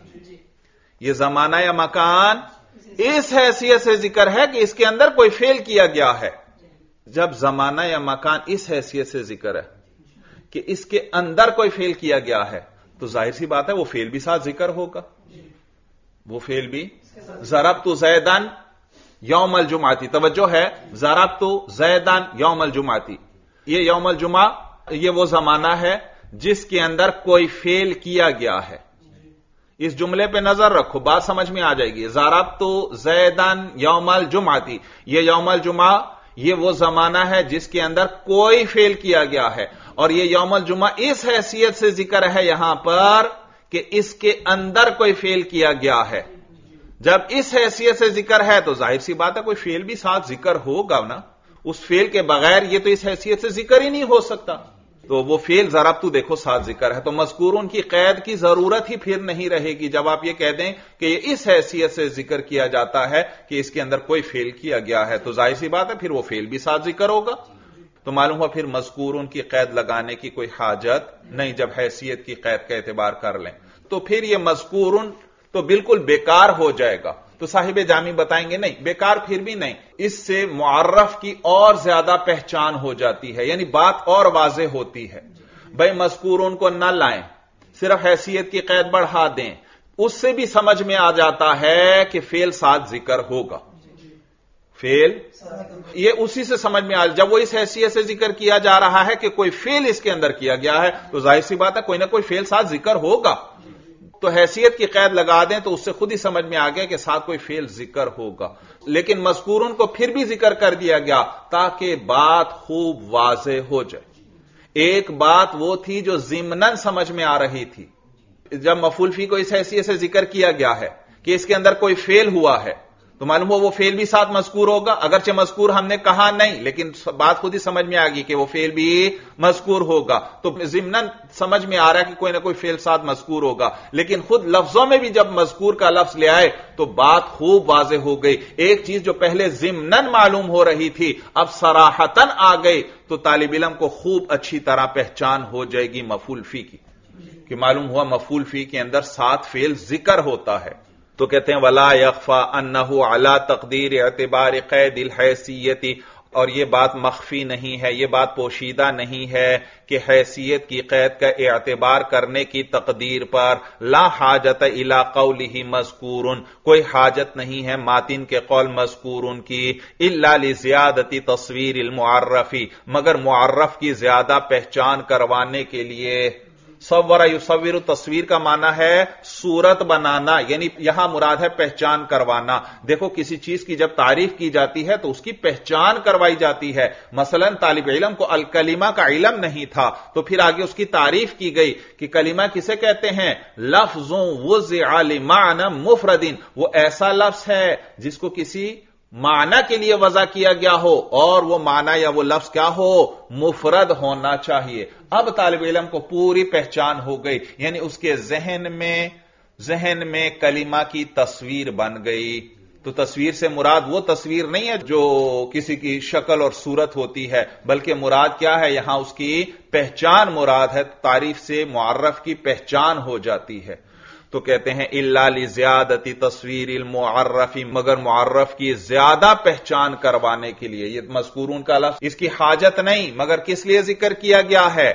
Speaker 1: ये जमाना या मकान इस हैसियत से जिक्र है कि इसके अंदर कोई फेल किया गया है। जब जमाना या मकान इस हैसियत से जिक्र है कि इसके अंदर कोई फेल किया गया है, तो जाहिर सी बात है वो फेल भी साथ जिक्र होगा, वो फेल भी। ज़रबतु ज़ैदन यौमल जुमाती, तवज्जो है, ज़रबतु ज़ैदन यौमल जुमाती, ये यौमल जुमा ये वो जमाना है जिसके अंदर कोई फेल किया गया है। इस जुमले पे नजर रखो, बात समझ में आ जाएगी। ज़रबतु ज़ैदन यौमल जुमाती, ये यौमल जुमा ये वो जमाना है जिसके अंदर कोई फेल किया गया है, और ये यौमुल जुमा इस हैसियत से जिक्र है यहां पर कि इसके अंदर कोई फेल किया गया है। جب اس حیثیت سے ذکر ہے تو ظاہر سی بات ہے کوئی فعل بھی ساتھ ذکر ہوگا نا، اس فعل کے بغیر یہ تو اس حیثیت سے ذکر ہی نہیں ہو سکتا، تو وہ فعل ضرب تو دیکھو ساتھ ذکر ہے، تو مذکورون کی قید کی ضرورت ہی پھر نہیں رہے گی جب آپ یہ کہہ دیں کہ یہ اس حیثیت سے ذکر کیا جاتا ہے کہ اس کے اندر کوئی فعل کیا گیا ہے، تو ظاہر سی بات ہے پھر وہ فعل بھی ساتھ ذکر ہوگا، تو معلوم ہوا پھر مذکورون کی قید لگانے کی کوئی حاجت نہیں جب حیثیت کی قید کا اعتبار کر لیں، تو پھر یہ مذکورون تو بالکل بیکار ہو جائے گا۔ تو صاحب جامی بتائیں گے نہیں، بیکار پھر بھی نہیں، اس سے معرف کی اور زیادہ پہچان ہو جاتی ہے، یعنی بات اور واضح ہوتی ہے۔ بھائی مذکورون کو نہ لائیں، صرف حیثیت کی قید بڑھا دیں، اس سے بھی سمجھ میں آ جاتا ہے کہ فعل ساتھ ذکر ہوگا، فعل یہ اسی سے سمجھ میں آ جب وہ اس حیثیت سے ذکر کیا جا رہا ہے کہ کوئی فعل اس کے اندر کیا گیا ہے تو ظاہر سی بات ہے کوئی نہ کوئی فعل ساتھ ذکر ہوگا، تو حیثیت کی قید لگا دیں تو اس سے خود ہی سمجھ میں آ گیا کہ ساتھ کوئی فعل ذکر ہوگا، لیکن مذکورون کو پھر بھی ذکر کر دیا گیا تاکہ بات خوب واضح ہو جائے۔ ایک بات وہ تھی جو ضمناً سمجھ میں آ رہی تھی، جب مفعول فی کو اس حیثیت سے ذکر کیا گیا ہے کہ اس کے اندر کوئی فعل ہوا ہے تو معلوم ہو وہ فعل بھی ساتھ مذکور ہوگا، اگرچہ مذکور ہم نے کہا نہیں لیکن بات خود ہی سمجھ میں آ گئی کہ وہ فعل بھی مذکور ہوگا، تو ضمناً سمجھ میں آ رہا ہے کہ کوئی نہ کوئی فعل ساتھ مذکور ہوگا، لیکن خود لفظوں میں بھی جب مذکور کا لفظ لے آئے تو بات خوب واضح ہو گئی، ایک چیز جو پہلے ضمناً معلوم ہو رہی تھی اب صراحتاً آ گئی، تو طالب علم کو خوب اچھی طرح پہچان ہو جائے گی مفعول فی کی، کہ معلوم ہوا مفعول فی کے اندر ساتھ فعل ذکر ہوتا ہے۔ تو کہتے ہیں ولا یخفى انه على تقدیر اعتبار قید الحیثیت، اور یہ بات مخفی نہیں ہے، یہ بات پوشیدہ نہیں ہے کہ حیثیت کی قید کا اعتبار کرنے کی تقدیر پر لا حاجت الى قوله مذکور، کوئی حاجت نہیں ہے ماتن کے قول مذکور کی، الا لزیادت تصویر المعرف، مگر معرف کی زیادہ پہچان کروانے کے لیے۔ صور یصور، تصویر کا معنی ہے صورت بنانا، یعنی یہاں مراد ہے پہچان کروانا۔ دیکھو کسی چیز کی جب تعریف کی جاتی ہے تو اس کی پہچان کروائی جاتی ہے، مثلا طالب علم کو الکلمہ کا علم نہیں تھا تو پھر آگے اس کی تعریف کی گئی کہ کلمہ کسے کہتے ہیں، لفظ وضع لمعنی مفرد، وہ ایسا لفظ ہے جس کو کسی معنی کے لیے وضع کیا گیا ہو اور وہ معنی یا وہ لفظ کیا ہو، مفرد ہونا چاہیے۔ اب طالب علم کو پوری پہچان ہو گئی، یعنی اس کے ذہن میں کلمہ کی تصویر بن گئی۔ تو تصویر سے مراد وہ تصویر نہیں ہے جو کسی کی شکل اور صورت ہوتی ہے، بلکہ مراد کیا ہے، یہاں اس کی پہچان مراد ہے، تعریف سے معرف کی پہچان ہو جاتی ہے۔ تو کہتے ہیں الا لزیادت تصویر المعرف، مگر معرف کی زیادہ پہچان کروانے کے لیے، یہ مذکورون کا لفظ اس کی حاجت نہیں، مگر کس لیے ذکر کیا گیا ہے،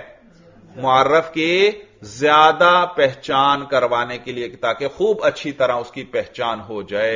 Speaker 1: معرف کی زیادہ پہچان کروانے کے لیے تاکہ خوب اچھی طرح اس کی پہچان ہو جائے۔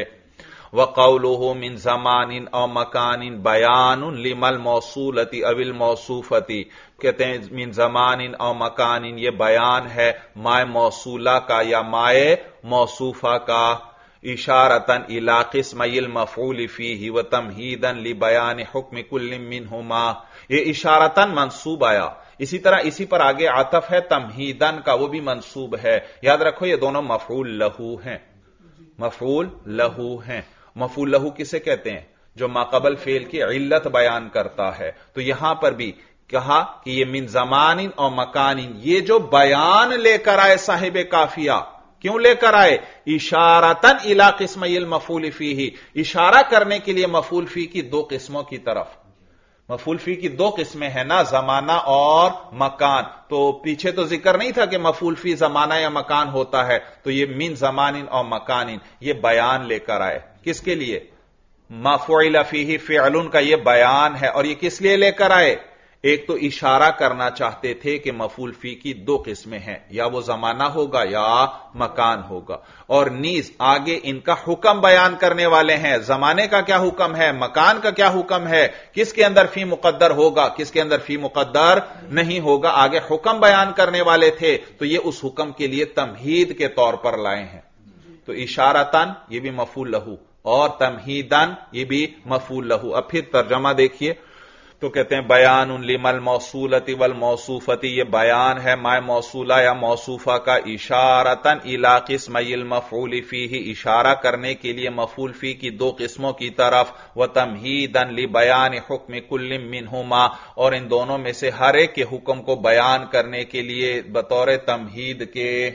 Speaker 1: وقوله من زمان او مکان بیان لما الموصولۃ او الموصوفۃ، کہتے ہیں من زمان او مکان، یہ بیان ہے مائے موصولہ کا یا مائے موصوفہ کا، اشارتاً الی قسمی المفعول فیہ وتمہیداً لبیان حکم کل منہما، یہ اشارتاً منصوب آیا، اسی طرح اسی پر آگے عطف ہے تمہیداً کا، وہ بھی منصوب ہے، یاد رکھو یہ دونوں مفعول لہو ہیں، مفعول لہو ہیں۔ مفعول لہو کسے کہتے ہیں، جو ماقبل فعل کی علت بیان کرتا ہے، تو یہاں پر بھی کہا کہ یہ من زمان اور مکان، یہ جو بیان لے کر آئے صاحب قافیہ، کیوں لے کر آئے، اشارتاً الی قسمی المفعول فیہ، اشارہ کرنے کے لیے مفعول فی کی دو قسموں کی طرف۔ مفعول فی کی دو قسمیں ہیں نا، زمانہ اور مکان، تو پیچھے تو ذکر نہیں تھا کہ مفعول فی زمانہ یا مکان ہوتا ہے، تو یہ من زمان اور مکان یہ بیان لے کر آئے، کس کے لیے، ما فعل فیہ فعل کا یہ بیان ہے، اور یہ کس لیے لے کر آئے، ایک تو اشارہ کرنا چاہتے تھے کہ مفعول فی کی دو قسمیں ہیں، یا وہ زمانہ ہوگا یا مکان ہوگا، اور نیز آگے ان کا حکم بیان کرنے والے ہیں، زمانے کا کیا حکم ہے، مکان کا کیا حکم ہے، کس کے اندر فی مقدر ہوگا، کس کے اندر فی مقدر نہیں ہوگا، آگے حکم بیان کرنے والے تھے، تو یہ اس حکم کے لیے تمہید کے طور پر لائے ہیں۔ تو اشارتاً یہ بھی مفعول لہو اور تمہیداً یہ بھی مفعول لہو۔ اب پھر ترجمہ دیکھیے، تو کہتے ہیں بیان لمل موصولتی والموصوفتی، یہ بیان ہے ما موصولہ یا موصوفہ کا اشارتن الی قسمی المفعول فیہ، اشارہ کرنے کے لیے مفعول فی کی دو قسموں کی طرف، وتمہیدن لبیان حکم کل منہما، اور ان دونوں میں سے ہر ایک کے حکم کو بیان کرنے کے لیے بطور تمہید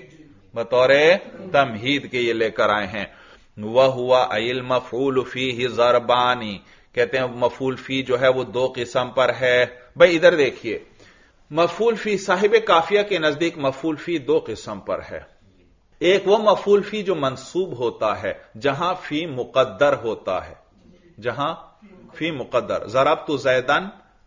Speaker 1: کے یہ لے کر آئے ہیں۔ وَهُوَ أَيِ الْمَفْعُولُ فِيهِ ضَرْبَانِ، کہتے ہیں مفعول فی جو ہے وہ دو قسم پر ہے۔ بھئی ادھر دیکھیے، مفعول فی صاحب کافیہ کے نزدیک مفعول فی دو قسم پر ہے۔ ایک وہ مفعول فی جو منصوب ہوتا ہے جہاں فی مقدر ہوتا ہے، جہاں فی مقدر، ضربت زیدن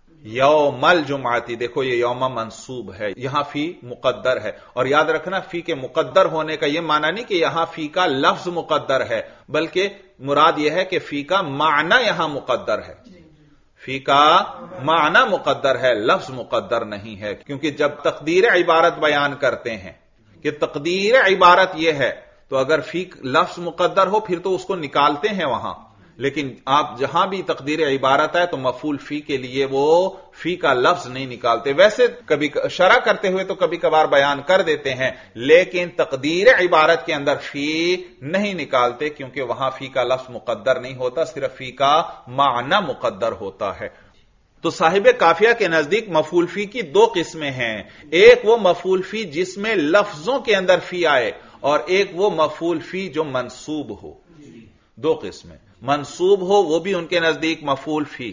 Speaker 1: یوم الجمعتی، دیکھو یہ یوم منصوب ہے، یہاں فی مقدر ہے، اور یاد رکھنا فی کے مقدر ہونے کا یہ معنی نہیں کہ یہاں فی کا لفظ مقدر ہے، بلکہ مراد یہ ہے کہ فی کا معنی یہاں مقدر ہے، فی کا معنی مقدر ہے، لفظ مقدر نہیں ہے، کیونکہ جب تقدیر عبارت بیان کرتے ہیں کہ تقدیر عبارت یہ ہے، تو اگر فی لفظ مقدر ہو پھر تو اس کو نکالتے ہیں وہاں، لیکن آپ جہاں بھی تقدیر عبارت ہے تو مفعول فی کے لیے وہ فی کا لفظ نہیں نکالتے، ویسے کبھی شرح کرتے ہوئے تو کبھی کبھار بیان کر دیتے ہیں، لیکن تقدیر عبارت کے اندر فی نہیں نکالتے، کیونکہ وہاں فی کا لفظ مقدر نہیں ہوتا، صرف فی کا معنی مقدر ہوتا ہے۔ تو صاحب کافیہ کے نزدیک مفعول فی کی دو قسمیں ہیں، ایک وہ مفعول فی جس میں لفظوں کے اندر فی آئے، اور ایک وہ مفعول فی جو منصوب ہو، دو قسمیں، منصوب ہو وہ بھی ان کے نزدیک مفعول فی،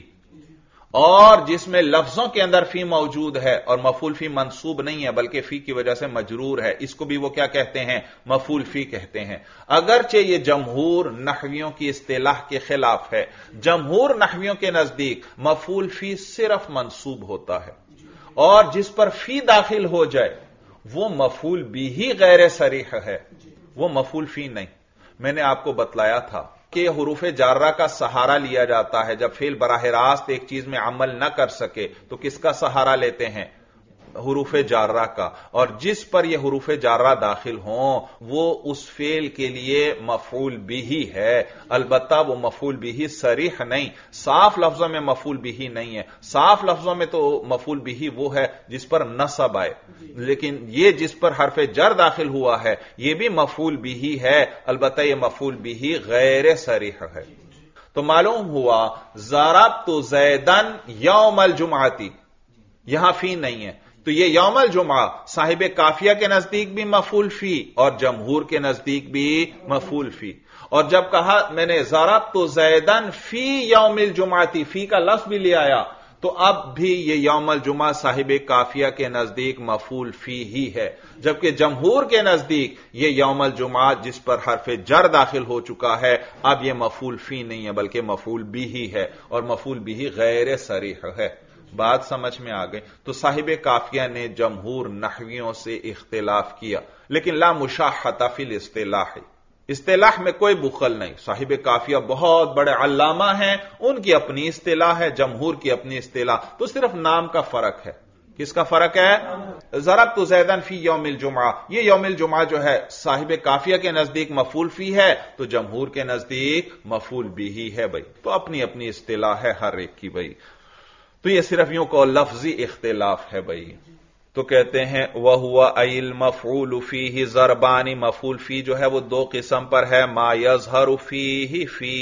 Speaker 1: اور جس میں لفظوں کے اندر فی موجود ہے اور مفعول فی منصوب نہیں ہے بلکہ فی کی وجہ سے مجرور ہے، اس کو بھی وہ کیا کہتے ہیں؟ مفعول فی کہتے ہیں۔ اگرچہ یہ جمہور نحویوں کی اصطلاح کے خلاف ہے، جمہور نحویوں کے نزدیک مفعول فی صرف منصوب ہوتا ہے، اور جس پر فی داخل ہو جائے وہ مفعول بھی غیر صریح ہے، وہ مفعول فی نہیں۔ میں نے آپ کو بتلایا تھا کہ حروف جارہ کا سہارا لیا جاتا ہے، جب فعل براہ راست ایک چیز میں عمل نہ کر سکے تو کس کا سہارا لیتے ہیں؟ حروف جارہ کا، اور جس پر یہ حروف جارہ داخل ہوں وہ اس فعل کے لیے مفعول بھی ہے، البتہ وہ مفعول بھی صریح نہیں، صاف لفظوں میں مفعول بھی نہیں ہے، صاف لفظوں میں تو مفعول بھی وہ ہے جس پر نصب آئے، لیکن یہ جس پر حرف جر داخل ہوا ہے یہ بھی مفعول بھی ہے، البتہ یہ مفعول بھی غیر صریح ہے۔ تو معلوم ہوا ضربت زیدن یوم الجمعتی، یہاں فی نہیں ہے، تو یہ یوم الجمعہ صاحب کافیہ کے نزدیک بھی مفعول فی اور جمہور کے نزدیک بھی مفعول فی۔ اور جب کہا میں نے ضربت زیدن فی یوم الجمعتی، فی کا لفظ بھی لے آیا، تو اب بھی یہ یوم الجمعہ صاحب کافیہ کے نزدیک مفعول فی ہی ہے، جبکہ جمہور کے نزدیک یہ یوم الجمعہ جس پر حرف جر داخل ہو چکا ہے اب یہ مفعول فی نہیں ہے بلکہ مفعول بھی ہی ہے، اور مفعول بھی غیر صریح ہے۔ بات سمجھ میں آ گئی؟ تو صاحب کافیہ نے جمہور نحویوں سے اختلاف کیا، لیکن لا مشاحۃ فی الاصطلاح، اصطلاح میں کوئی بخل نہیں، صاحب کافیہ بہت بڑے علامہ ہیں، ان کی اپنی اصطلاح ہے، جمہور کی اپنی اصطلاح، تو صرف نام کا فرق ہے۔ کس کا فرق ہے؟ ضربت زیدن فی یوم الجمعہ، یہ یوم الجمعہ جو ہے صاحب کافیہ کے نزدیک مفعول فی ہے تو جمہور کے نزدیک مفعول بھی ہے۔ بھائی تو اپنی اپنی اصطلاح ہے ہر ایک کی۔ بھائی تو یہ صرف یوں کو لفظی اختلاف ہے۔ بھائی تو کہتے ہیں وَهُوَ أَيِ الْمَفْعُولُ فِيهِ ضَرْبَانِ، مفعول فی جو ہے وہ دو قسم پر ہے، ما يظهر فیہ فی،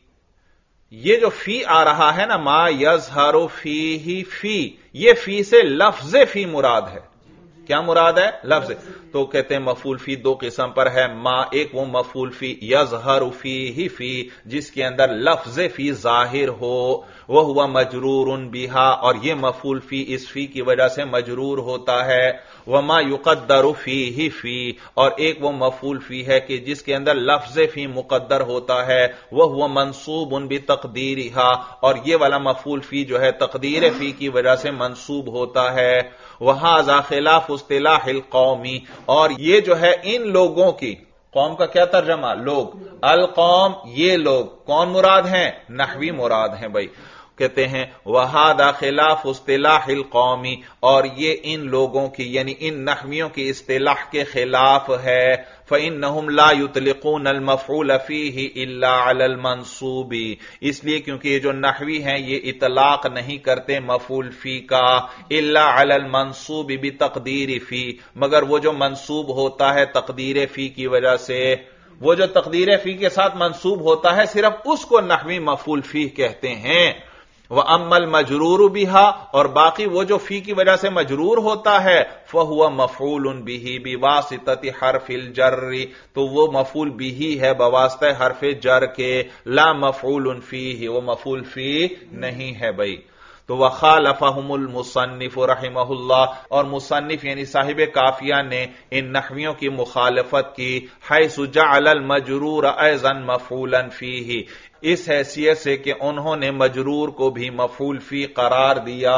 Speaker 1: یہ جو فی آ رہا ہے نا ما يظهر فیہ فی، یہ فی سے لفظ فی مراد ہے۔ کیا مراد ہے؟ لفظ۔ تو کہتے ہیں مفعول فی دو قسم پر ہے، ما ایک وہ مفعول فی یظہر فیہ فی جس کے اندر لفظ فی ظاہر ہو، وہو مجرور بہا، اور یہ مفعول فی اس فی کی وجہ سے مجرور ہوتا ہے، وما یقدر فیہ فی، اور ایک وہ مفعول فی ہے کہ جس کے اندر لفظ فی مقدر ہوتا ہے، وہو منصوب بتقدیرہا، اور یہ والا مفعول فی جو ہے تقدیر فی کی وجہ سے منصوب ہوتا ہے، وہذا خلاف اصطلاح القومی، اور یہ جو ہے ان لوگوں کی، قوم کا کیا ترجمہ؟ لوگ، القوم یہ لوگ کون مراد ہیں؟ نحوی مراد ہیں۔ بھائی کہتے ہیں وَهَذَا خِلَافُ اصْطِلَاحِ الْقَوْمِ، اور یہ ان لوگوں کی یعنی ان نحویوں کی اصطلاح کے خلاف ہے. فَإِنَّهُمْ لَا يُطْلِقُونَ الْمَفْعُولَ فِيهِ إِلَّا عَلَى الْمَنْصُوبِ، اس لیے کیونکہ یہ جو نحوی ہیں یہ اطلاق نہیں کرتے مفعول فی کا إِلَّا عَلَى الْمَنْصُوبِ بِتَقْدِيرِ فی، مگر وہ جو منصوب ہوتا ہے تقدیر فی کی وجہ سے، وہ جو تقدیر فی کے ساتھ منصوب ہوتا ہے صرف اس کو نحوی مفعول فی کہتے ہیں. وَأَمَّا الْمَجْرُورُ بِهَا، اور باقی وہ جو فی کی وجہ سے مجرور ہوتا ہے فَهُوَ مَفْعُولٌ بِهِ بِوَاسِطَةِ حرف الجر، تو وہ مفعول بِهِ ہے بواسطہ حرف جر کے، لا مفعول فیہ، وہ مفعول فی نہیں ہے بھائی. تو وخالفہم المصنف رحمہ اللہ، اور مصنف یعنی صاحب کافیہ نے ان نحویوں کی مخالفت کی، حیث جعل المجرور ایضا مفعولا فیہ، اس حیثیت سے کہ انہوں نے مجرور کو بھی مفعول فی قرار دیا.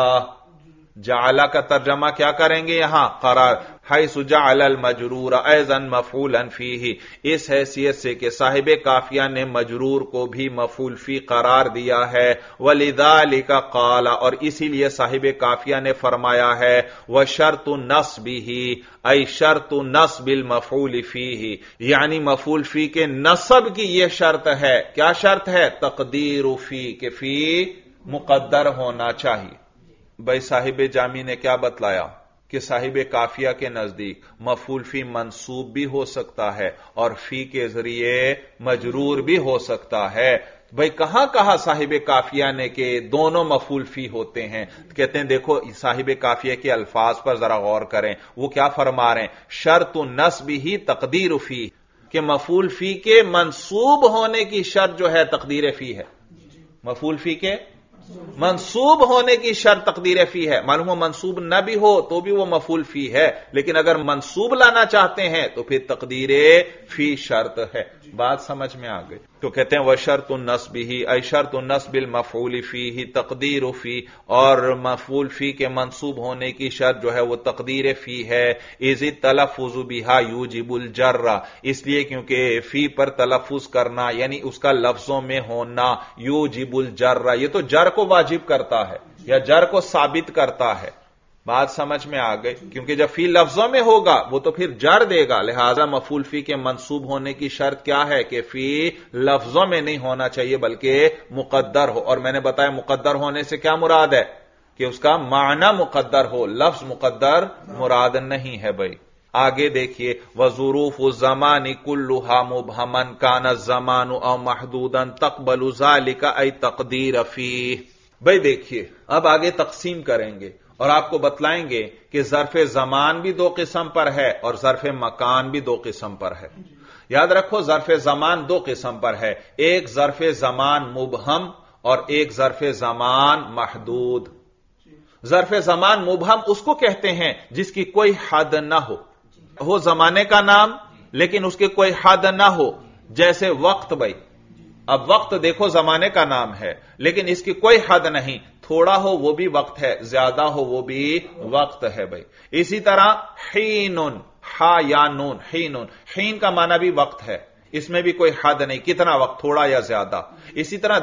Speaker 1: جعلہ کا ترجمہ کیا کریں گے یہاں؟ قرار. حیث جعل المجرور ایضا مفعولا فیہ، اس حیثیت سے کہ صاحب کافیہ نے مجرور کو بھی مفعول فی قرار دیا ہے. ولذالک قال، اور اسی لیے صاحب کافیہ نے فرمایا ہے وشرط نصبہ، ای شرط نصب المفعول فیہ، یعنی مفعول فی کے نصب کی یہ شرط ہے. کیا شرط ہے؟ تقدیر فی، کہ فی مقدر ہونا چاہیے. بھائی صاحب جامی نے کیا بتلایا کہ صاحب کافیہ کے نزدیک مفعول فی منصوب بھی ہو سکتا ہے اور فی کے ذریعے مجرور بھی ہو سکتا ہے. بھائی کہاں کہا صاحب کافیہ نے کہ دونوں مفعول فی ہوتے ہیں؟ کہتے ہیں دیکھو صاحب کافیہ کے الفاظ پر ذرا غور کریں، وہ کیا فرما رہے ہیں؟ شرط نصب ہی تقدیر فی، کہ مفعول فی کے منصوب ہونے کی شرط جو ہے تقدیر فی ہے. مفعول فی کے منصوب ہونے کی شرط تقدیر فی ہے. معلوم ہو منصوب نہ بھی ہو تو بھی وہ مفعول فی ہے، لیکن اگر منصوب لانا چاہتے ہیں تو پھر تقدیر فی شرط ہے. بات سمجھ میں آ گئی؟ تو کہتے ہیں وشرط النصب ہی، ای شرط النصب المفعول فیہ تقدیر فی، اور مفعول فی کے منصوب ہونے کی شرط جو ہے وہ تقدیر فی ہے. اذ التلفظ بها یوجب الجر، اس لیے کیونکہ فی پر تلفظ کرنا یعنی اس کا لفظوں میں ہونا یوجب الجر، یہ تو جر کو واجب کرتا ہے یا جر کو ثابت کرتا ہے. بات سمجھ میں آ گئی؟ کیونکہ جب فی لفظوں میں ہوگا وہ تو پھر جر دے گا، لہذا مفعول فی کے منصوب ہونے کی شرط کیا ہے کہ فی لفظوں میں نہیں ہونا چاہیے بلکہ مقدر ہو. اور میں نے بتایا مقدر ہونے سے کیا مراد ہے؟ کہ اس کا معنی مقدر ہو، لفظ مقدر مراد نہیں ہے. بھائی آگے دیکھیے وظروف الزمان کلھا مبہما کان الزمان او محدودا تقبل ذلك ای تقدیر فی. بھائی دیکھیے اب آگے تقسیم کریں گے اور آپ کو بتلائیں گے کہ ظرف زمان بھی دو قسم پر ہے اور ظرف مکان بھی دو قسم پر ہے. یاد رکھو ظرف زمان دو قسم پر ہے، ایک ظرف زمان مبہم اور ایک ظرف زمان محدود. ظرف زمان مبہم اس کو کہتے ہیں جس کی کوئی حد نہ ہو زمانے کا نام لیکن اس کے کوئی حد نہ ہو، جیسے وقت. بھائی اب وقت دیکھو زمانے کا نام ہے لیکن اس کی کوئی حد نہیں، تھوڑا ہو وہ بھی وقت ہے، زیادہ ہو وہ بھی وقت ہے. بھائی اسی طرح حین، ہا یا نون، حین کا معنی بھی وقت ہے، اس میں بھی کوئی حد نہیں، کتنا وقت، تھوڑا یا زیادہ. اسی طرح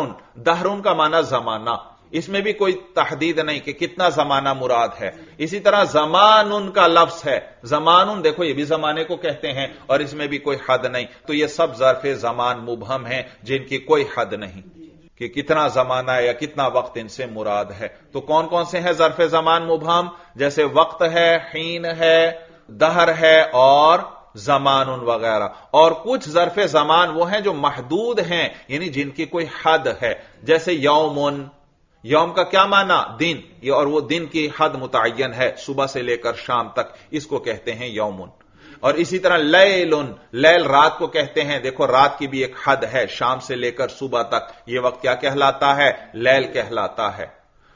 Speaker 1: دہرن کا معنی زمانہ، اس میں بھی کوئی تحدید نہیں کہ کتنا زمانہ مراد ہے. اسی طرح زمان کا لفظ ہے، زمان دیکھو یہ بھی زمانے کو کہتے ہیں اور اس میں بھی کوئی حد نہیں. تو یہ سب ظرف زمان مبہم ہیں جن کی کوئی حد نہیں کہ کتنا زمانہ یا کتنا وقت ان سے مراد ہے. تو کون کون سے ہیں ظرف زمان مبہم؟ جیسے وقت ہے، حین ہے، دہر ہے اور زمان وغیرہ. اور کچھ ظرف زمان وہ ہیں جو محدود ہیں یعنی جن کی کوئی حد ہے، جیسے یوم کا کیا معنی؟ دن، اور وہ دن کی حد متعین ہے صبح سے لے کر شام تک، اس کو کہتے ہیں یوم. اور اسی طرح لیل رات کو کہتے ہیں، دیکھو رات کی بھی ایک حد ہے، شام سے لے کر صبح تک، یہ وقت کیا کہلاتا ہے؟ لیل کہلاتا ہے.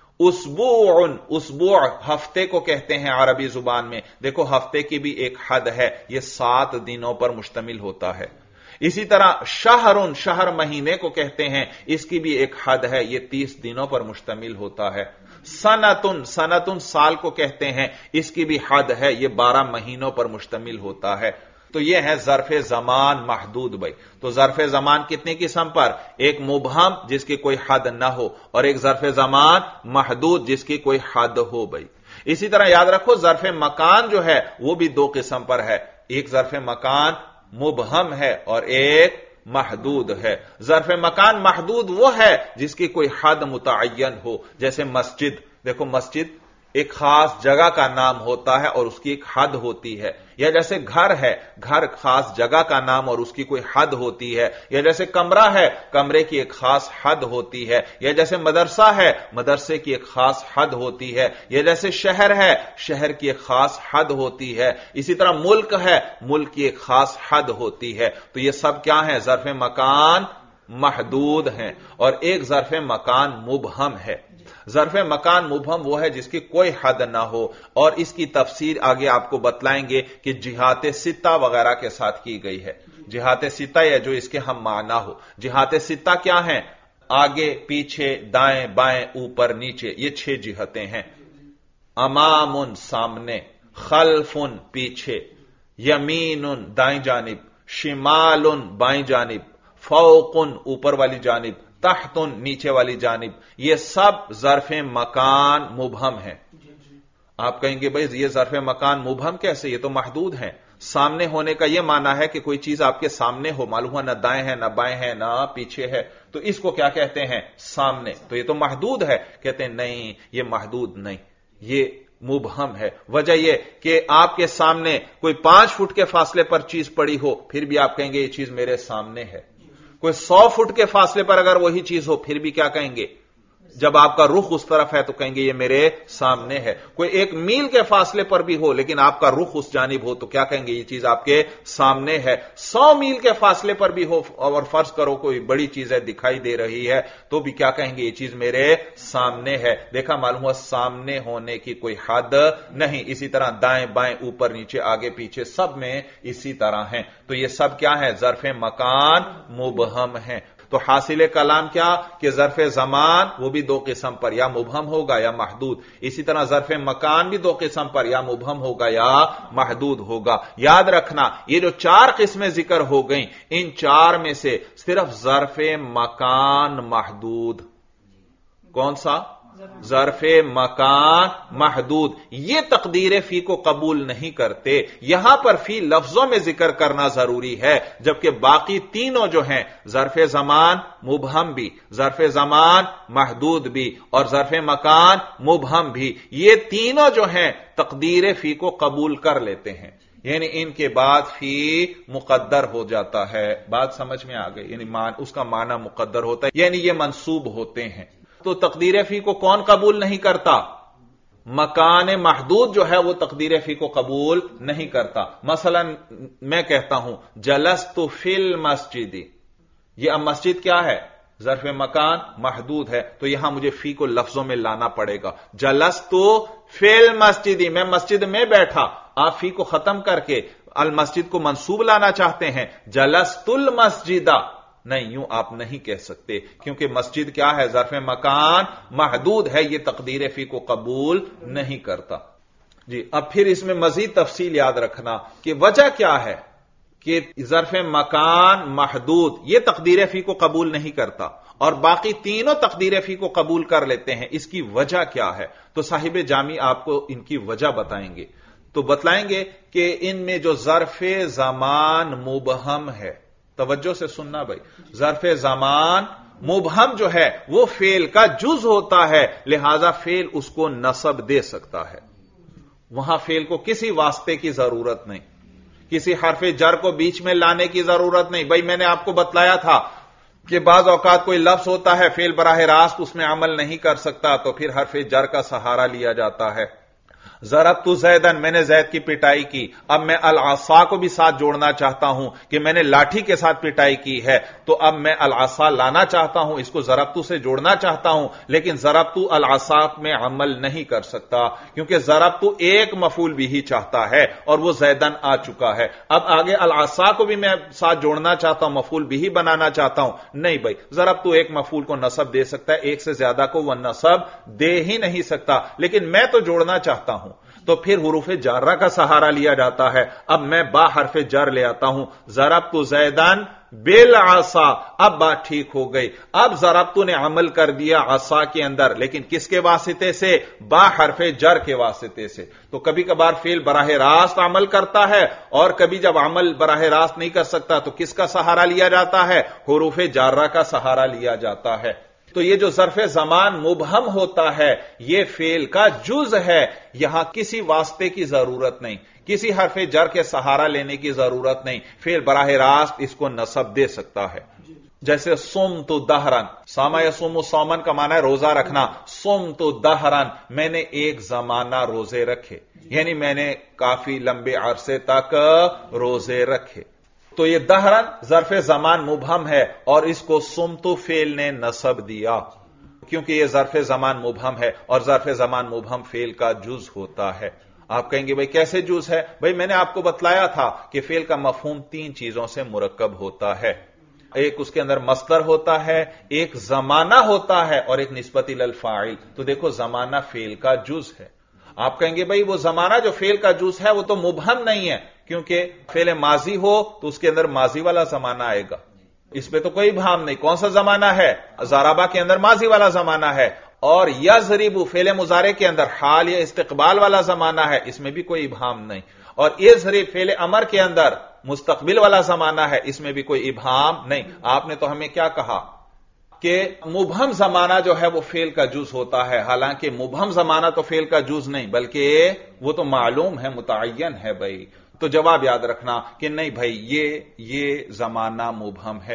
Speaker 1: اسبوع ہفتے کو کہتے ہیں عربی زبان میں، دیکھو ہفتے کی بھی ایک حد ہے، یہ 7 دنوں پر مشتمل ہوتا ہے. اسی طرح شہر مہینے کو کہتے ہیں، اس کی بھی ایک حد ہے، یہ 30 دنوں پر مشتمل ہوتا ہے. سنتن سال کو کہتے ہیں، اس کی بھی حد ہے، یہ 12 مہینوں پر مشتمل ہوتا ہے.
Speaker 2: تو یہ ہے ظرف زمان محدود بھائی. تو ظرف زمان کتنی قسم پر؟ ایک مبہم جس کی کوئی حد نہ ہو، اور ایک ظرف زمان محدود جس کی کوئی حد ہو بھائی. اسی طرح یاد رکھو ظرف مکان جو ہے وہ بھی دو قسم پر ہے. ایک ظرف مکان مبہم ہے اور ایک محدود ہے. ظرف مکان محدود وہ ہے جس کی کوئی حد متعین ہو، جیسے مسجد. دیکھو مسجد ایک خاص جگہ کا نام ہوتا ہے اور اس کی ایک حد ہوتی ہے. یا جیسے گھر ہے، گھر خاص جگہ کا نام اور اس کی کوئی حد ہوتی ہے. یا جیسے کمرہ ہے، کمرے کی ایک خاص حد ہوتی ہے. یا جیسے مدرسہ ہے، مدرسے کی ایک خاص حد ہوتی ہے. یا جیسے شہر ہے، شہر کی ایک خاص حد ہوتی ہے. اسی طرح ملک ہے، ملک کی ایک خاص حد ہوتی ہے. تو یہ سب کیا ہیں؟ ظرف مکان محدود ہیں. اور ایک ظرف مکان مبہم ہے. ظرف مکان مبہم وہ ہے جس کی کوئی حد نہ ہو، اور اس کی تفسیر آگے آپ کو بتلائیں گے کہ جہات ستہ وغیرہ کے ساتھ کی گئی ہے. جہات ستہ یا جو اس کے ہم معنی ہو. جہات ستہ کیا ہیں؟ آگے پیچھے دائیں بائیں اوپر نیچے، یہ 6 جہتیں ہیں. امام سامنے، خلف پیچھے، یمین دائیں جانب، شمال بائیں جانب، فوق اوپر والی جانب، تحت نیچے والی جانب. یہ سب ظرف مکان مبہم ہیں. آپ کہیں گے بھائی یہ ظرف مکان مبہم کیسے؟ یہ تو محدود ہیں. سامنے ہونے کا یہ معنی ہے کہ کوئی چیز آپ کے سامنے ہو، معلوم ہوا نہ دائیں ہے نہ بائیں ہے نہ پیچھے ہے، تو اس کو کیا کہتے ہیں؟ سامنے. تو یہ تو محدود ہے. کہتے ہیں نہیں، یہ محدود نہیں، یہ مبہم ہے. وجہ یہ کہ آپ کے سامنے کوئی 5 فٹ کے فاصلے پر چیز پڑی ہو، پھر بھی آپ کہیں گے یہ چیز میرے سامنے ہے. کوئی 100 فٹ کے فاصلے پر اگر وہی چیز ہو، پھر بھی کیا کہیں گے؟ جب آپ کا رخ اس طرف ہے تو کہیں گے یہ میرے سامنے ہے. کوئی 1 میل کے فاصلے پر بھی ہو لیکن آپ کا رخ اس جانب ہو تو کیا کہیں گے؟ یہ چیز آپ کے سامنے ہے. 100 میل کے فاصلے پر بھی ہو اور فرض کرو کوئی بڑی چیز ہے دکھائی دے رہی ہے تو بھی کیا کہیں گے؟ یہ چیز میرے سامنے ہے. دیکھا، معلوم ہوا سامنے ہونے کی کوئی حد نہیں. اسی طرح دائیں بائیں اوپر نیچے آگے پیچھے سب میں اسی طرح ہیں. تو یہ سب کیا ہے؟ ظرف مکان مبہم ہیں. تو حاصل کلام کیا کہ ظرف زمان وہ بھی 2 قسم پر، یا مبہم ہوگا یا محدود. اسی طرح ظرف مکان بھی 2 قسم پر، یا مبہم ہوگا یا محدود ہوگا. یاد رکھنا یہ جو 4 قسمیں ذکر ہو گئیں، ان 4 میں سے صرف ظرف مکان محدود. کون سا؟ ظرف مکان محدود. یہ تقدیر فی کو قبول نہیں کرتے. یہاں پر فی لفظوں میں ذکر کرنا ضروری ہے، جبکہ باقی تینوں جو ہیں ظرف زمان مبہم بھی، ظرف زمان محدود بھی اور ظرف مکان مبہم بھی، یہ تینوں جو ہیں تقدیر فی کو قبول کر لیتے ہیں. یعنی ان کے بعد فی مقدر ہو جاتا ہے. بات سمجھ میں آ گئی؟ یعنی اس کا معنی مقدر ہوتا ہے، یعنی یہ منصوب ہوتے ہیں. تو تقدیر فی کو کون قبول نہیں کرتا؟ مکان محدود جو ہے وہ تقدیر فی کو قبول نہیں کرتا. مثلا میں کہتا ہوں جلست فی المسجد، یہ اب مسجد کیا ہے؟ ظرف مکان محدود ہے. تو یہاں مجھے فی کو لفظوں میں لانا پڑے گا. جلست فی المسجد، میں مسجد میں بیٹھا. آپ فی کو ختم کر کے المسجد کو منصوب لانا چاہتے ہیں، جلست المسجد. نہیں، یوں آپ نہیں کہہ سکتے، کیونکہ مسجد کیا ہے؟ ظرف مکان محدود ہے، یہ تقدیر فی کو قبول نہیں کرتا. جی اب پھر اس میں مزید تفصیل یاد رکھنا کہ وجہ کیا ہے کہ ظرف مکان محدود یہ تقدیر فی کو قبول نہیں کرتا اور باقی تینوں تقدیر فی کو قبول کر لیتے ہیں. اس کی وجہ کیا ہے؟ تو صاحب جامی آپ کو ان کی وجہ بتائیں گے. تو بتلائیں گے کہ ان میں جو ظرف زمان مبہم ہے، توجہ سے سننا بھائی، ظرف زمان مبہم جو ہے وہ فعل کا جز ہوتا ہے، لہذا فعل اس کو نصب دے سکتا ہے. وہاں فعل کو کسی واسطے کی ضرورت نہیں، کسی حرف جر کو بیچ میں لانے کی ضرورت نہیں. بھائی میں نے آپ کو بتلایا تھا کہ بعض اوقات کوئی لفظ ہوتا ہے فعل براہ راست اس میں عمل نہیں کر سکتا تو پھر حرف جر کا سہارا لیا جاتا ہے. ضربت زیدن، میں نے زید کی پٹائی کی. اب میں العصا کو بھی ساتھ جوڑنا چاہتا ہوں کہ میں نے لاٹھی کے ساتھ پٹائی کی ہے، تو اب میں العصا لانا چاہتا ہوں، اس کو ضربت سے جوڑنا چاہتا ہوں، لیکن ضربت العصا میں عمل نہیں کر سکتا کیونکہ ضربت ایک مفعول بھی ہی چاہتا ہے اور وہ زیدن آ چکا ہے. اب آگے العصا کو بھی میں ساتھ جوڑنا چاہتا ہوں، مفعول بھی ہی بنانا چاہتا ہوں. نہیں بھائی، ضربت ایک مفعول کو نصب دے سکتا ہے، ایک سے زیادہ کو وہ نصب دے ہی نہیں سکتا، لیکن میں تو جوڑنا چاہتا ہوں. تو پھر حروف جارہ کا سہارا لیا جاتا ہے. اب میں با حرف جر لے آتا ہوں, ضربت زیدن بالعصا, اب بات ٹھیک ہو گئی. اب ضربت نے عمل کر دیا عصا کے اندر, لیکن کس کے واسطے سے؟ با حرف جر کے واسطے سے. تو کبھی کبھار فعل براہ راست عمل کرتا ہے, اور کبھی جب عمل براہ راست نہیں کر سکتا تو کس کا سہارا لیا جاتا ہے؟ حروف جارہ کا سہارا لیا جاتا ہے. تو یہ جو ظرف زمان مبہم ہوتا ہے یہ فعل کا جز ہے, یہاں کسی واسطے کی ضرورت نہیں, کسی حرف جر کے سہارا لینے کی ضرورت نہیں, فعل براہ راست اس کو نصب دے سکتا ہے. جیسے صمت دہرن, صام یصوم صومن کا معنی ہے روزہ رکھنا. صمت دہرن, میں نے ایک زمانہ روزے رکھے, یعنی میں نے کافی لمبے عرصے تک روزے رکھے. تو یہ دہرن ظرف زمان مبہم ہے اور اس کو صمت فعل نے نصب دیا, کیونکہ یہ ظرف زمان مبہم ہے اور ظرف زمان مبہم فعل کا جز ہوتا ہے. آپ کہیں گے بھئی کیسے جز ہے؟ بھئی میں نے آپ کو بتلایا تھا کہ فعل کا مفہوم 3 چیزوں سے مرکب ہوتا ہے. ایک اس کے اندر مصدر ہوتا ہے, ایک زمانہ ہوتا ہے, اور ایک نسبت الی الفاعل. تو دیکھو زمانہ فعل کا جز ہے. آپ کہیں گے بھئی وہ زمانہ جو فعل کا جز ہے وہ تو مبہم نہیں ہے, کیونکہ فعل ماضی ہو تو اس کے اندر ماضی والا زمانہ آئے گا, اس پہ تو کوئی ابہام نہیں. کون سا زمانہ ہے؟ ضربہ کے اندر ماضی والا زمانہ ہے. اور یضرب فعل مضارع کے اندر حال یا استقبال والا زمانہ ہے, اس میں بھی کوئی ابہام نہیں. اور اضرب فعل امر کے اندر مستقبل والا زمانہ ہے, اس میں بھی کوئی ابہام نہیں. آپ نے تو ہمیں کیا کہا کہ مبہم زمانہ جو ہے وہ فعل کا جز ہوتا ہے, حالانکہ مبہم زمانہ تو فعل کا جز نہیں بلکہ وہ تو معلوم ہے, متعین ہے. بھائی تو جواب یاد رکھنا کہ نہیں بھائی یہ زمانہ مبہم ہے.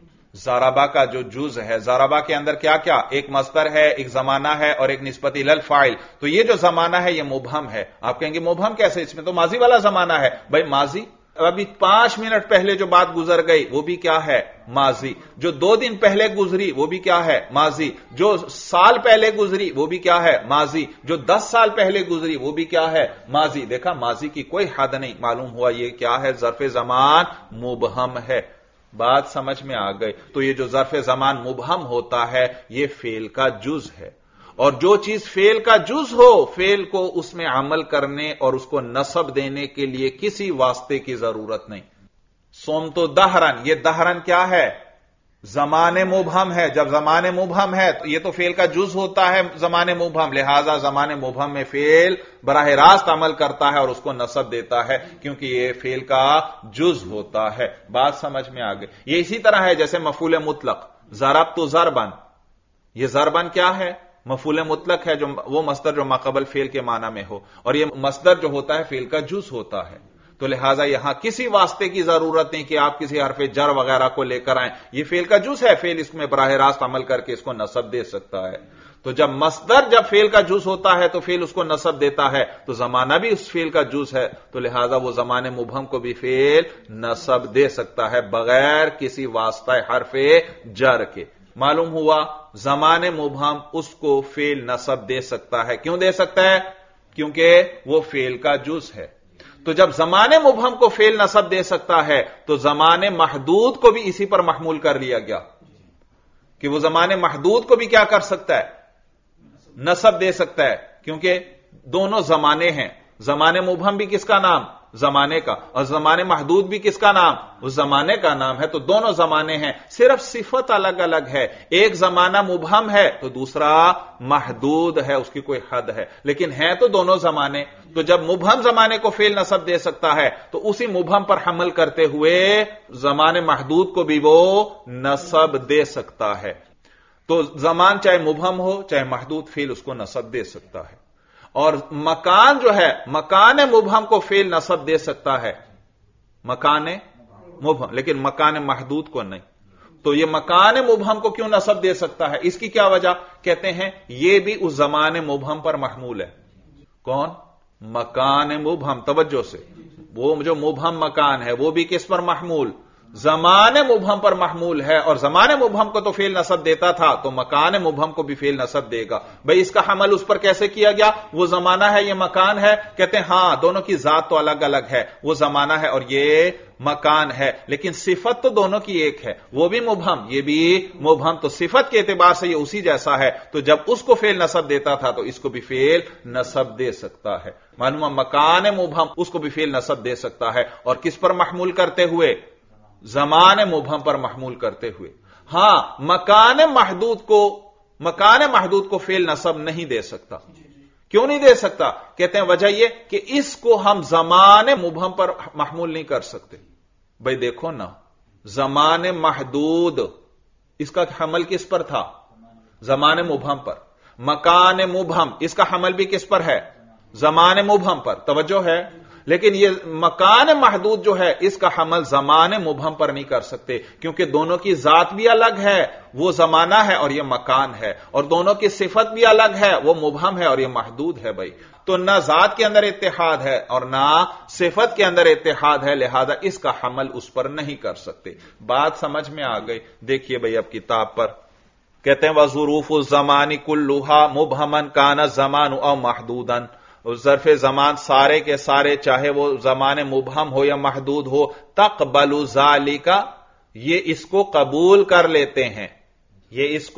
Speaker 2: ضربہ کا جو جز ہے, ضربہ کے اندر کیا کیا؟ ایک مصدر ہے, ایک زمانہ ہے, اور ایک نسبت الی الفاعل. تو یہ جو زمانہ ہے یہ مبہم ہے. آپ کہیں گے مبہم کیسے؟ اس میں تو ماضی والا زمانہ ہے. بھائی ماضی, ابھی 5 منٹ پہلے جو بات گزر گئی وہ بھی کیا ہے؟ ماضی. جو 2 دن پہلے گزری وہ بھی کیا ہے؟ ماضی. جو سال پہلے گزری وہ بھی کیا ہے؟ ماضی. جو 10 سال پہلے گزری وہ بھی کیا ہے؟ ماضی. دیکھا ماضی کی کوئی حد نہیں. معلوم ہوا یہ کیا ہے؟ ظرف زمان مبہم ہے. بات سمجھ میں آ گئی. تو یہ جو ظرف زمان مبہم ہوتا ہے یہ فعل کا جز ہے, اور جو چیز فعل کا جز ہو فعل کو اس میں عمل کرنے اور اس کو نصب دینے کے لیے کسی واسطے کی ضرورت نہیں. صمت دہرن, یہ دہرن کیا ہے؟ زمان مبہم ہے. جب زمان مبہم ہے تو یہ تو فعل کا جز ہوتا ہے زمان مبہم, لہذا زمان مبہم میں فعل براہ راست عمل کرتا ہے اور اس کو نصب دیتا ہے کیونکہ یہ فعل کا جز ہوتا ہے. بات سمجھ میں آ گئی. یہ اسی طرح ہے جیسے مفعول مطلق, ضربت ضربن. یہ ضربن کیا ہے؟ مفعول مطلق ہے, جو وہ مصدر جو ماقبل فعل کے معنی میں ہو, اور یہ مصدر جو ہوتا ہے فعل کا جز ہوتا ہے. تو لہٰذا یہاں کسی واسطے کی ضرورت نہیں کہ آپ کسی حرف جر وغیرہ کو لے کر آئیں, یہ فعل کا جز ہے, فعل اس میں براہ راست عمل کر کے اس کو نصب دے سکتا ہے. تو جب مصدر جب فعل کا جز ہوتا ہے تو فعل اس کو نصب دیتا ہے, تو زمانہ بھی اس فعل کا جز ہے, تو لہذا وہ زمانے مبہم کو بھی فعل نصب دے سکتا ہے بغیر کسی واسطہ حرف جر کے. معلوم ہوا زمان مبہم اس کو فعل نصب دے سکتا ہے. کیوں دے سکتا ہے؟ کیونکہ وہ فعل کا جز ہے. تو جب زمان مبہم کو فعل نصب دے سکتا ہے تو زمان محدود کو بھی اسی پر محمول کر لیا گیا کہ وہ زمان محدود کو بھی کیا کر سکتا ہے؟ نصب دے سکتا ہے, کیونکہ دونوں زمانے ہیں. زمان مبہم بھی کس کا نام؟ زمانے کا. اور زمان محدود بھی کس کا نام؟ اس زمانے کا نام ہے. تو دونوں زمانے ہیں, صرف صفت الگ الگ ہے. ایک زمانہ مبہم ہے تو دوسرا محدود ہے, اس کی کوئی حد ہے, لیکن ہیں تو دونوں زمانے. تو جب مبہم زمانے کو فعل نصب دے سکتا ہے تو اسی مبہم پر حمل کرتے ہوئے زمان محدود کو بھی وہ نصب دے سکتا ہے. تو زمان چاہے مبہم ہو چاہے محدود, فعل اس کو نصب دے سکتا ہے. اور مکان جو ہے, مکان مبہم کو فعل نصب دے سکتا ہے, مکان مبہم, لیکن مکان محدود کو نہیں. تو یہ مکان مبہم کو کیوں نصب دے سکتا ہے؟ اس کی کیا وجہ؟ کہتے ہیں یہ بھی اس زمان مبہم پر محمول ہے. کون؟ مکان مبہم. توجہ سے, وہ جو مبہم مکان ہے وہ بھی کس پر محمول؟ زمان مبہم پر محمول ہے اور زمان مبہم کو تو فعل نصب دیتا تھا تو مکان مبہم کو بھی فعل نصب دے گا. بھئی اس کا حمل اس پر کیسے کیا گیا؟ وہ زمانہ ہے یہ مکان ہے. کہتے ہیں ہاں دونوں کی ذات تو الگ الگ ہے, وہ زمانہ ہے اور یہ مکان ہے, لیکن صفت تو دونوں کی ایک ہے, وہ بھی مبہم یہ بھی مبہم, تو صفت کے اعتبار سے یہ اسی جیسا ہے. تو جب اس کو فعل نصب دیتا تھا تو اس کو بھی فعل نصب دے سکتا ہے. معلوم مکان مبہم اس کو بھی فعل نصب دے سکتا ہے, اور کس پر محمول کرتے ہوئے؟ زمان مبہم پر محمول کرتے ہوئے. ہاں مکان محدود کو فعل نصب نہیں دے سکتا. کیوں نہیں دے سکتا؟ کہتے ہیں وجہ یہ کہ اس کو ہم زمان مبہم پر محمول نہیں کر سکتے. بھئی دیکھو نا, زمان محدود اس کا حمل کس پر تھا؟ زمان مبہم پر. مکان مبہم اس کا حمل بھی کس پر ہے؟ زمان مبہم پر. توجہ ہے؟ لیکن یہ مکان محدود جو ہے اس کا حمل زمان مبہم پر نہیں کر سکتے, کیونکہ دونوں کی ذات بھی الگ ہے, وہ زمانہ ہے اور یہ مکان ہے, اور دونوں کی صفت بھی الگ ہے, وہ مبہم ہے اور یہ محدود ہے. بھائی تو نہ ذات کے اندر اتحاد ہے اور نہ صفت کے اندر اتحاد ہے, لہذا اس کا حمل اس پر نہیں کر سکتے. بات سمجھ میں آ گئی؟ دیکھیے بھائی اب کتاب پر کہتے ہیں وظروف الزمان کلھا مبہمن کان الزمان او محدودن. ظرف زمان سارے کے سارے چاہے وہ زمان مبہم ہو یا محدود ہو, تقبل ذالک یہ اس کو قبول کر لیتے ہیں. یہ اس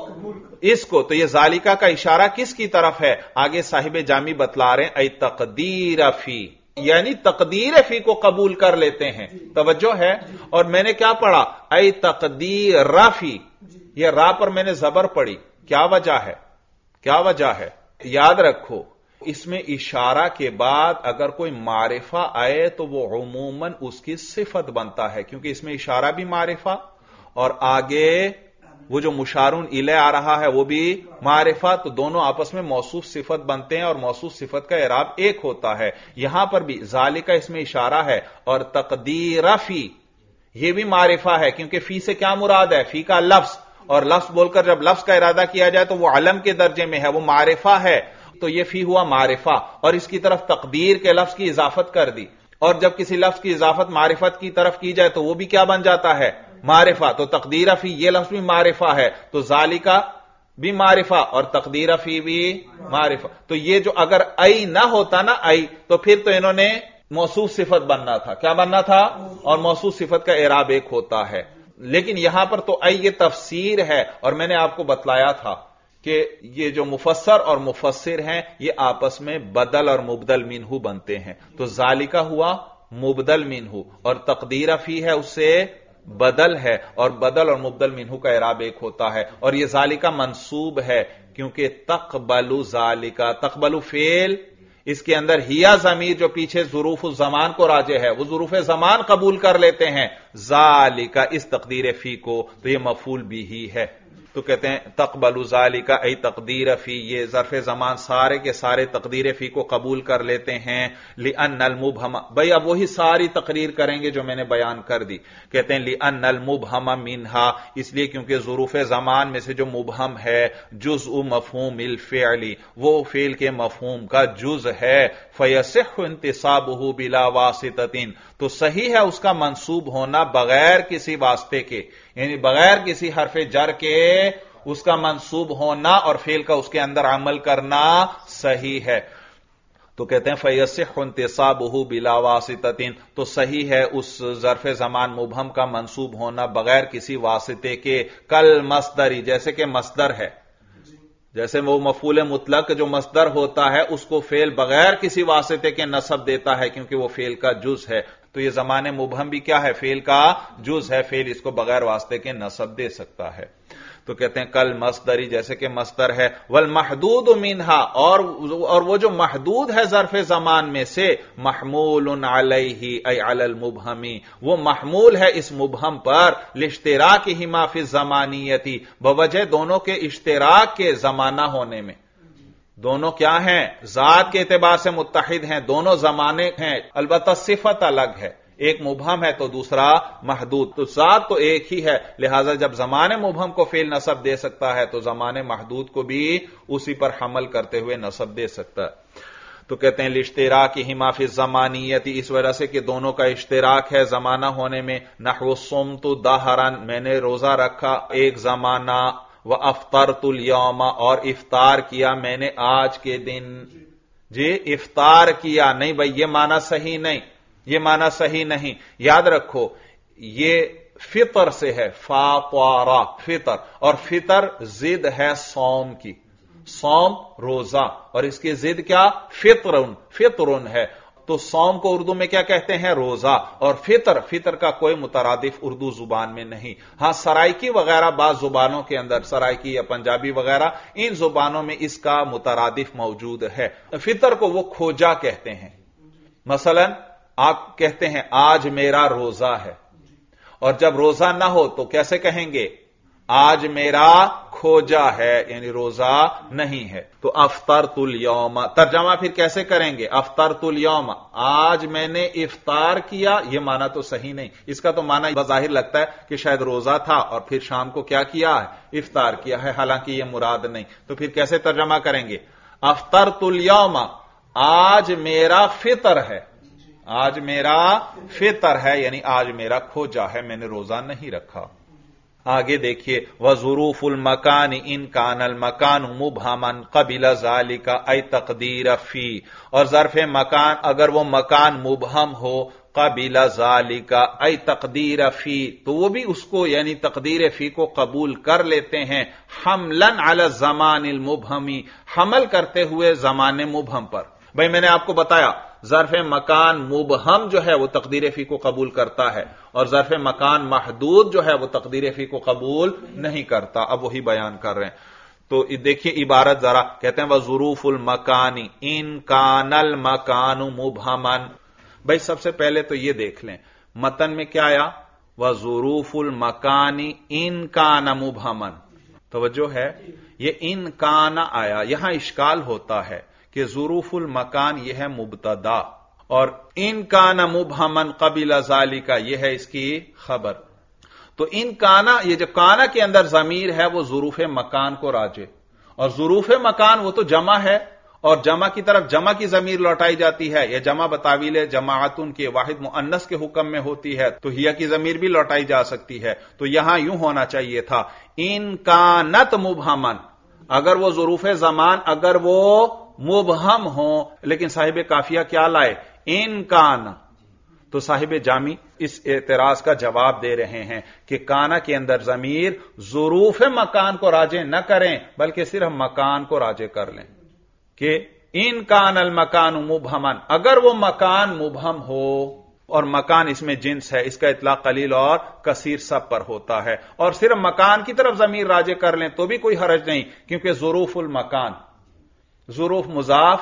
Speaker 2: کو تو یہ ذالکہ کا اشارہ کس کی طرف ہے؟ آگے صاحب جامی بتلا رہے ہیں ای تقدیر فی, یعنی تقدیر فی کو قبول کر لیتے ہیں. توجہ ہے؟ اور میں نے کیا پڑھا؟ ای تقدیر فی, یہ را پر میں نے زبر پڑھی. کیا وجہ ہے؟ کیا وجہ ہے؟ یاد رکھو اس میں اشارہ کے بعد اگر کوئی معرفہ آئے تو وہ عموماً اس کی صفت بنتا ہے, کیونکہ اس میں اشارہ بھی معرفہ اور آگے وہ جو مشارون الیہ آ رہا ہے وہ بھی معرفہ, تو دونوں آپس میں موصوف صفت بنتے ہیں اور موصوف صفت کا اعراب ایک ہوتا ہے. یہاں پر بھی ذالکہ اس میں اشارہ ہے, اور تقدیر فی یہ بھی معرفہ ہے, کیونکہ فی سے کیا مراد ہے؟ فی کا لفظ, اور لفظ بول کر جب لفظ کا ارادہ کیا جائے تو وہ علم کے درجے میں ہے, وہ معرفہ ہے. تو یہ فی ہوا معرفہ, اور اس کی طرف تقدیر کے لفظ کی اضافت کر دی, اور جب کسی لفظ کی اضافت معرفت کی طرف کی جائے تو وہ بھی کیا بن جاتا ہے؟ معرفہ. تو تقدیر فی یہ لفظ بھی معرفہ ہے, تو ذالکہ بھی معرفہ اور تقدیر فی بھی معرفہ. تو یہ جو اگر ای نہ ہوتا نا ای, تو پھر تو انہوں نے موصوف صفت بننا تھا. کیا بننا تھا؟ اور موصوف صفت کا اعراب ایک ہوتا ہے. لیکن یہاں پر تو ای یہ تفسیر ہے, اور میں نے آپ کو بتلایا تھا کہ یہ جو مفسر اور مفسر ہیں یہ آپس میں بدل اور مبدل منہو بنتے ہیں. تو ذالکہ ہوا مبدل منہو اور تقدیر فی ہے اس سے بدل ہے, اور بدل اور مبدل منہو کا اعراب ایک ہوتا ہے. اور یہ ذالکہ منصوب ہے کیونکہ تقبل ذالکہ, تقبل فعل, اس کے اندر ہیا ضمیر جو پیچھے ظروف الزمان کو راجع ہے وہ ظروف زمان قبول کر لیتے ہیں ذالکہ اس تقدیر فی کو, تو یہ مفعول بھی ہی ہے. تو کہتے ہیں تقبل ذالکہ ای تقدیر فی, یہ ظرف زمان سارے کے سارے تقدیر فی کو قبول کر لیتے ہیں. لأن المبہم, بھئی اب وہی ساری تقریر کریں گے جو میں نے بیان کر دی. کہتے ہیں لأن المبہم منہا, اس لیے کیونکہ ظروف زمان میں سے جو مبہم ہے جزء مفہوم الفعل, وہ فعل کے مفہوم کا جز ہے. فیصح انتصابہ بلا واسطۃ, تو صحیح ہے اس کا منصوب ہونا بغیر کسی واسطے کے, یعنی بغیر کسی حرف جر کے اس کا منصوب ہونا اور فعل کا اس کے اندر عمل کرنا صحیح ہے. تو کہتے ہیں فیصح انتصابہ بلا واسطۃ, تو صحیح ہے اس ظرف زمان مبہم کا منصوب ہونا بغیر کسی واسطے کے. کل مصدری, جیسے کہ مصدر ہے, جیسے وہ مفعول مطلق جو مصدر ہوتا ہے اس کو فعل بغیر کسی واسطے کے نصب دیتا ہے کیونکہ وہ فعل کا جز ہے. تو یہ زمان مبہم بھی کیا ہے؟ فعل کا جز ہے, فعل اس کو بغیر واسطے کے نصب دے سکتا ہے. تو کہتے ہیں کل مصدری, جیسے کہ مصدر ہے. والمحدود منہا, اور وہ جو محدود ہے ظرف زمان میں سے, محمول علیہ ای علی المبہمی, وہ محمول ہے اس مبہم پر, لاشتراکہما فی الزمانیتی, بوجہ دونوں کے اشتراک کے زمانہ ہونے میں. دونوں کیا ہیں؟ ذات کے اعتبار سے متحد ہیں, دونوں زمانے ہیں, البتہ صفت الگ ہے, ایک مبہم ہے تو دوسرا محدود. تو ذات تو ایک ہی ہے, لہذا جب زمان مبہم کو فعل نصب دے سکتا ہے تو زمان محدود کو بھی اسی پر حمل کرتے ہوئے نصب دے سکتا ہے. تو کہتے ہیں لاشتراک ہما فی الزمانیت، اس وجہ سے کہ دونوں کا اشتراک ہے زمانہ ہونے میں. نحو صمت دہرا، میں نے روزہ رکھا ایک زمانہ، وافطرت اليوم، اور افطار کیا میں نے آج کے دن. جی افطار کیا نہیں بھائی، یہ معنی صحیح نہیں، یہ معنی صحیح نہیں. یاد رکھو یہ فطر سے ہے، فاطرہ فطر، اور فطر ضد ہے صوم کی. صوم روزہ، اور اس کی ضد کیا؟ فطرن ہے. تو صوم کو اردو میں کیا کہتے ہیں؟ روزہ. اور فطر کا کوئی مترادف اردو زبان میں نہیں. ہاں سرائکی وغیرہ بعض زبانوں کے اندر، سرائکی یا پنجابی وغیرہ، ان زبانوں میں اس کا مترادف موجود ہے. فطر کو وہ کھوجا کہتے ہیں. مثلا آپ کہتے ہیں آج میرا روزہ ہے، اور جب روزہ نہ ہو تو کیسے کہیں گے؟ آج میرا کھوجا ہے، یعنی روزہ نہیں ہے. تو افطرت الیوم، ترجمہ پھر کیسے کریں گے؟ افطرت الیوم، آج میں نے افطار کیا. یہ معنی تو صحیح نہیں. اس کا تو معنی بظاہر لگتا ہے کہ شاید روزہ تھا اور پھر شام کو کیا کیا ہے؟ افطار کیا ہے، حالانکہ یہ مراد نہیں. تو پھر کیسے ترجمہ کریں گے؟ افطرت الیوم، آج میرا فطر ہے، آج میرا فطر ہے، یعنی آج میرا کھوجا ہے، میں نے روزہ نہیں رکھا. آگے دیکھیے، وظروف المکان ان کان المکان مبہما قبل ذالک ای تقدیر فی، اور ظرف مکان اگر وہ مکان مبہم ہو، قبل ذالک ای تقدیر فی، تو وہ بھی اس کو یعنی تقدیر فی کو قبول کر لیتے ہیں. حملا علی الزمان المبہمی، حمل کرتے ہوئے زمان مبہم پر. بھائی میں نے آپ کو بتایا ظرف مکان مبہم جو ہے وہ تقدیر فی کو قبول کرتا ہے، اور ظرف مکان محدود جو ہے وہ تقدیر فی کو قبول نہیں کرتا. اب وہی بیان کر رہے ہیں. تو دیکھیے عبارت ذرا، کہتے ہیں وظروف المکان ان کان المکان مبہما. بھائی سب سے پہلے تو یہ دیکھ لیں متن میں کیا آیا؟ وظروف المکان ان کان مبہما. توجہ ہے، یہ ان کان آیا. یہاں اشکال ہوتا ہے کہ ظروف المکان یہ ہے مبتدا، اور ان کان مبہما قبل ذالک یہ ہے اس کی خبر. تو ان کانا، یہ جو کانا کے اندر ضمیر ہے وہ ظروف مکان کو راجع، اور ظروف مکان وہ تو جمع ہے، اور جمع کی طرف جمع کی ضمیر لوٹائی جاتی ہے. یا جمع بتاویل جماعتن کے واحد مؤنث کے حکم میں ہوتی ہے تو ہیا کی ضمیر بھی لوٹائی جا سکتی ہے. تو یہاں یوں ہونا چاہیے تھا ان کانت مبہما، اگر وہ ظروف زمان اگر وہ مبہم ہوں، لیکن صاحب کافیہ کیا لائے؟ ان کان. تو صاحب جامی اس اعتراض کا جواب دے رہے ہیں کہ کانا کے اندر ضمیر ظروف مکان کو راجع نہ کریں بلکہ صرف مکان کو راجع کر لیں، کہ ان کان المکان مبہما، اگر وہ مکان مبہم ہو، اور مکان اس میں جنس ہے، اس کا اطلاق قلیل اور کثیر سب پر ہوتا ہے، اور صرف مکان کی طرف ضمیر راجع کر لیں تو بھی کوئی حرج نہیں، کیونکہ ظروف المکان، ظروف مضاف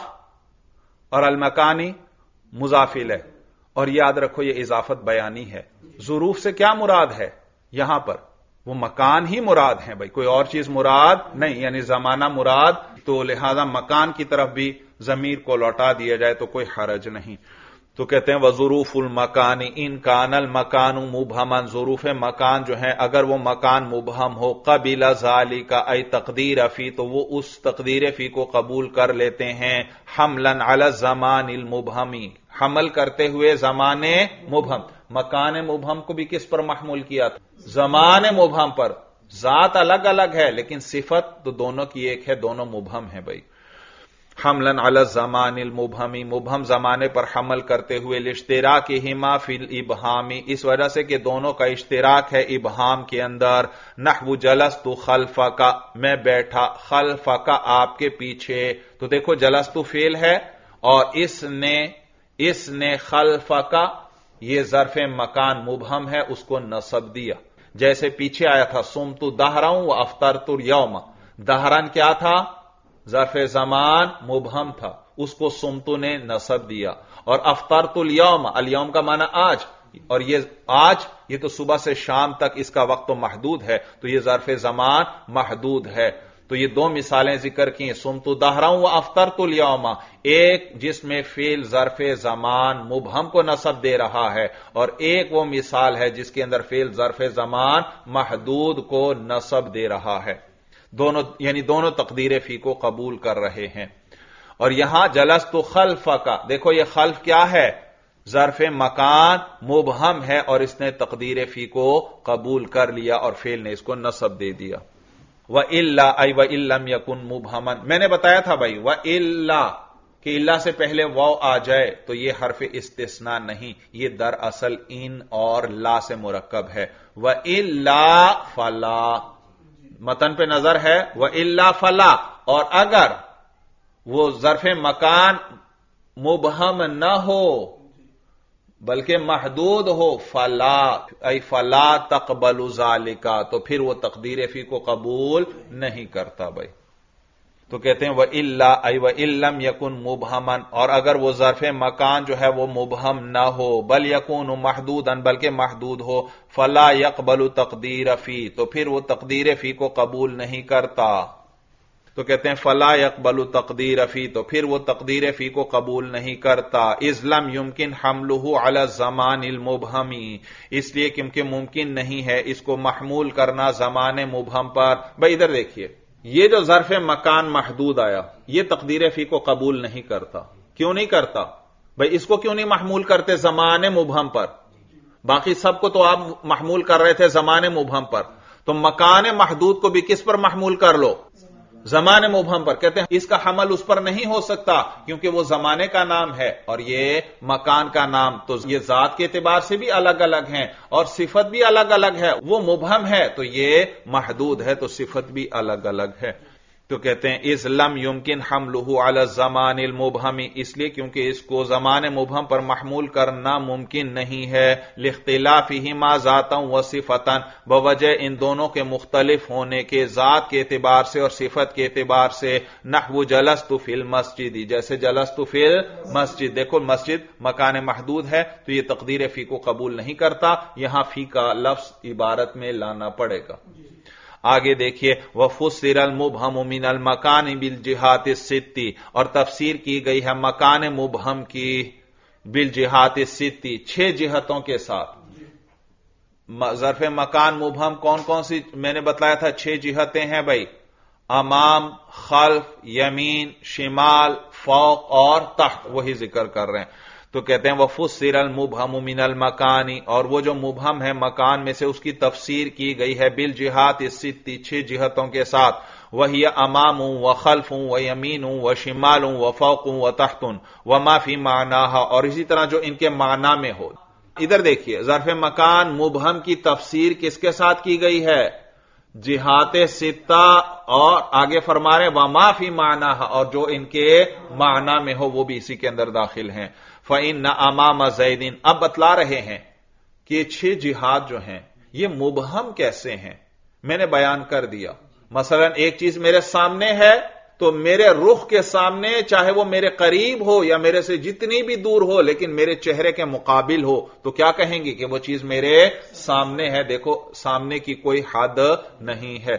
Speaker 2: اور المکانی مضاف الیہ. اور یاد رکھو یہ اضافت بیانی ہے. ظروف سے کیا مراد ہے یہاں پر؟ وہ مکان ہی مراد ہیں بھائی، کوئی اور چیز مراد نہیں، یعنی زمانہ مراد. تو لہذا مکان کی طرف بھی ضمیر کو لوٹا دیا جائے تو کوئی حرج نہیں. تو کہتے ہیں وظروف المکان ان کان المکان مبہما، ظروف مکان جو ہیں اگر وہ مکان مبہم ہو، قبل ذالک ای تقدیر فی، تو وہ اس تقدیر فی کو قبول کر لیتے ہیں. حملا علی الزمان المبہمی، حمل کرتے ہوئے زمان مبہم. مکان مبہم کو بھی کس پر محمول کیا تھا؟ زمان مبہم پر. ذات الگ الگ ہے لیکن صفت تو دونوں کی ایک ہے، دونوں مبہم ہیں بھائی. حملا علی الزمان المبہمی، مبہم زمانے پر حمل کرتے ہوئے، لاشتراکہما فی الابہام، اس وجہ سے کہ دونوں کا اشتراک ہے ابہام کے اندر. نحو جلست خلفک، میں بیٹھا، خلفک آپ کے پیچھے. تو دیکھو جلست فعل ہے اور اس نے خلفک، یہ ظرف مکان مبہم ہے، اس کو نصب دیا. جیسے پیچھے آیا تھا صمت دہرا و افطرت الیوم، دہرن کیا تھا؟ ظرف زمان مبہم تھا، اس کو صمتو نے نصب دیا. اور افطرت الیوم، الیوم کا معنی آج، اور یہ آج یہ تو صبح سے شام تک اس کا وقت تو محدود ہے، تو یہ ظرف زمان محدود ہے. تو یہ دو مثالیں ذکر کی، صمت دہرا و افطرت الیوم، ایک جس میں فعل ظرف زمان مبہم کو نصب دے رہا ہے، اور ایک وہ مثال ہے جس کے اندر فعل ظرف زمان محدود کو نصب دے رہا ہے. دونوں یعنی دونوں تقدیر فی کو قبول کر رہے ہیں. اور یہاں جلست خلفک، دیکھو یہ خلف کیا ہے؟ ظرف مکان مبہم ہے اور اس نے تقدیر فی کو قبول کر لیا اور فعل نے اس کو نصب دے دیا۔ وَإِلَّا أَيْ وَإِن لَّمْ يَكُن مُبْهَمًا، میں نے بتایا تھا بھائی وَإِلَّا کہ اللہ سے پہلے واو آ جائے تو یہ حرف استثناء نہیں، یہ دراصل ان اور لا سے مرکب ہے۔ وَإِلَّا فَلَا، متن پہ نظر ہے، وَإِلَّا فَلَا، اور اگر وہ ظرف مکان مبہم نہ ہو بلکہ محدود ہو، فلا ای فلا تقبل ذالک، تو پھر وہ تقدیر فی کو قبول نہیں کرتا بھائی۔ تو کہتے ہیں وَإِلَّا ای وَإِن لَّمْ يَكُن مُبْهَمًا، اور اگر وہ ظرف مکان جو ہے وہ مبہم نہ ہو، بل يكون محدودا، بلکہ محدود ہو، فلا يقبل تقدیر فی، تو پھر وہ تقدیر فی کو قبول نہیں کرتا۔ تو کہتے ہیں فلا يقبل تقدیر فی، تو پھر وہ تقدیر فی کو قبول نہیں کرتا۔ اذ لم يمکن حملہ علی الزمان المبہم، اس لیے کیونکہ ممکن نہیں ہے اس کو محمول کرنا زمان مبہم پر۔ بھائی ادھر دیکھیے، یہ جو ظرف مکان محدود آیا یہ تقدیر فی کو قبول نہیں کرتا۔ کیوں نہیں کرتا بھائی؟ اس کو کیوں نہیں محمول کرتے زمان مبہم پر؟ باقی سب کو تو آپ محمول کر رہے تھے زمان مبہم پر، تو مکان محدود کو بھی کس پر محمول کر لو؟ زمان مبہم پر۔ کہتے ہیں اس کا حمل اس پر نہیں ہو سکتا کیونکہ وہ زمانے کا نام ہے اور یہ مکان کا نام، تو یہ ذات کے اعتبار سے بھی الگ الگ ہیں اور صفت بھی الگ الگ ہے۔ وہ مبہم ہے تو یہ محدود ہے تو صفت بھی الگ الگ ہے۔ تو کہتے ہیں اذ لم یمکن حملہ علی الزمان المبہم، اس لیے کیونکہ اس کو زمان مبہم پر محمول کرنا ممکن نہیں ہے، لاختلافہما ذاتا و صفتا، بوجہ ان دونوں کے مختلف ہونے کے، ذات کے اعتبار سے اور صفت کے اعتبار سے۔ نحو جلست فی المسجد، جیسے جلست فی المسجد، دیکھو مسجد مکان محدود ہے تو یہ تقدیر فی کو قبول نہیں کرتا، یہاں فی کا لفظ عبارت میں لانا پڑے گا۔ آگے دیکھیے وَفُسِّرَ الْمُبْهَمُ مِنَ الْمَكَانِ بِالْجِهَاتِ السِّتِّ، اور تفسیر کی گئی ہے مکان مبہم کی بالجہات السِّتِّ، 6 جہتوں کے ساتھ۔ ظرف مکان مبہم کون کون سی میں نے بتلایا تھا؟ 6 جہتیں ہیں بھائی، امام، خلف، یمین، شمال، فوق اور تحت، وہی ذکر کر رہے ہیں۔ تو کہتے ہیں وَفُسِّرَ الْمُبْهَمُ مِنَ الْمَكَانِ، اور وہ جو مبہم ہے مکان میں سے اس کی تفسیر کی گئی ہے بالجہات السِّتِّ، 6 جہتوں کے ساتھ۔ وہی امام و خلف و یمین و شمال و فوق و تحت وما فی معناها، اور اسی طرح جو ان کے معنی میں ہو۔ ادھر دیکھیے ظرف مکان مبہم کی تفسیر کس کے ساتھ کی گئی ہے؟ جہات ستہ، اور آگے فرما رہے وما فی معناها، اور جو ان کے معنی میں ہو وہ بھی اسی کے اندر داخل ہیں۔ فَإِنَّ أَمَامَ زَيْدٍ، اب بتلا رہے ہیں کہ یہ 6 جہاد جو ہیں یہ مبہم کیسے ہیں۔ میں نے بیان کر دیا، مثلا ایک چیز میرے سامنے ہے تو میرے رخ کے سامنے، چاہے وہ میرے قریب ہو یا میرے سے جتنی بھی دور ہو لیکن میرے چہرے کے مقابل ہو، تو کیا کہیں گے کہ وہ چیز میرے سامنے ہے۔ دیکھو سامنے کی کوئی حد نہیں ہے۔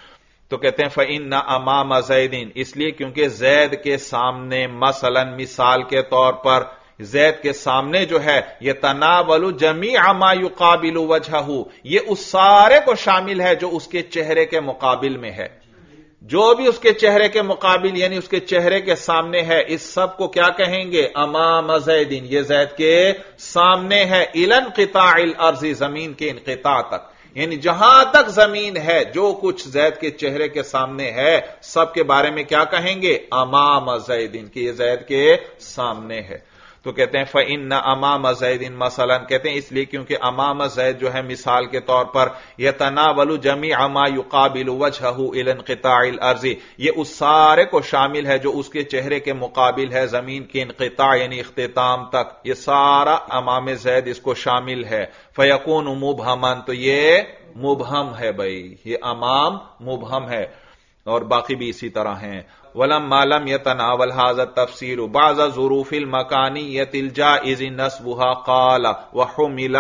Speaker 2: تو کہتے ہیں فَإِنَّ أَمَامَ زَيْدٍ، اس لیے کیونکہ زید کے سامنے، مثلا مثال کے طور پر زید کے سامنے جو ہے یہ تناول جمیع ما یقابل وجہہ، یہ اس سارے کو شامل ہے جو اس کے چہرے کے مقابل میں ہے۔ جو بھی اس کے چہرے کے مقابل یعنی اس کے چہرے کے سامنے ہے، اس سب کو کیا کہیں گے؟ امام زیدین، یہ زید کے سامنے ہے۔ الی انقطاع الارض، زمین کے انقطاع تک، یعنی جہاں تک زمین ہے جو کچھ زید کے چہرے کے سامنے ہے سب کے بارے میں کیا کہیں گے؟ امام زیدین، کہ یہ زید کے سامنے ہے۔ تو کہتے ہیں فَإِنَّ أَمَامَ زَيْدٍ، مثلا کہتے ہیں اس لیے کیونکہ امام زید جو ہے مثال کے طور پر يَتَنَاوَلُ جَمِيعَ مَا يُقَابِلُ وَجْهَهُ إِلَى انقطاع الْأَرْضِ، یہ اس سارے کو شامل ہے جو اس کے چہرے کے مقابل ہے زمین کے انقطاع یعنی اختتام تک، یہ سارا امام زید اس کو شامل ہے۔ فَيَكُونُ مُبْهَمًا، تو یہ مبہم ہے بھائی، یہ امام مبہم ہے، اور باقی بھی اسی طرح ہیں۔ وَلَمَّا لَمْ يَتَنَاوَلْ هَذَا التَّفْسِيرُ بَعْضَ ظُرُوفِ الْمَكَانِيَّةِ الْجَائِزِ نَصْبُهَا قَالَ وَحُمِلَ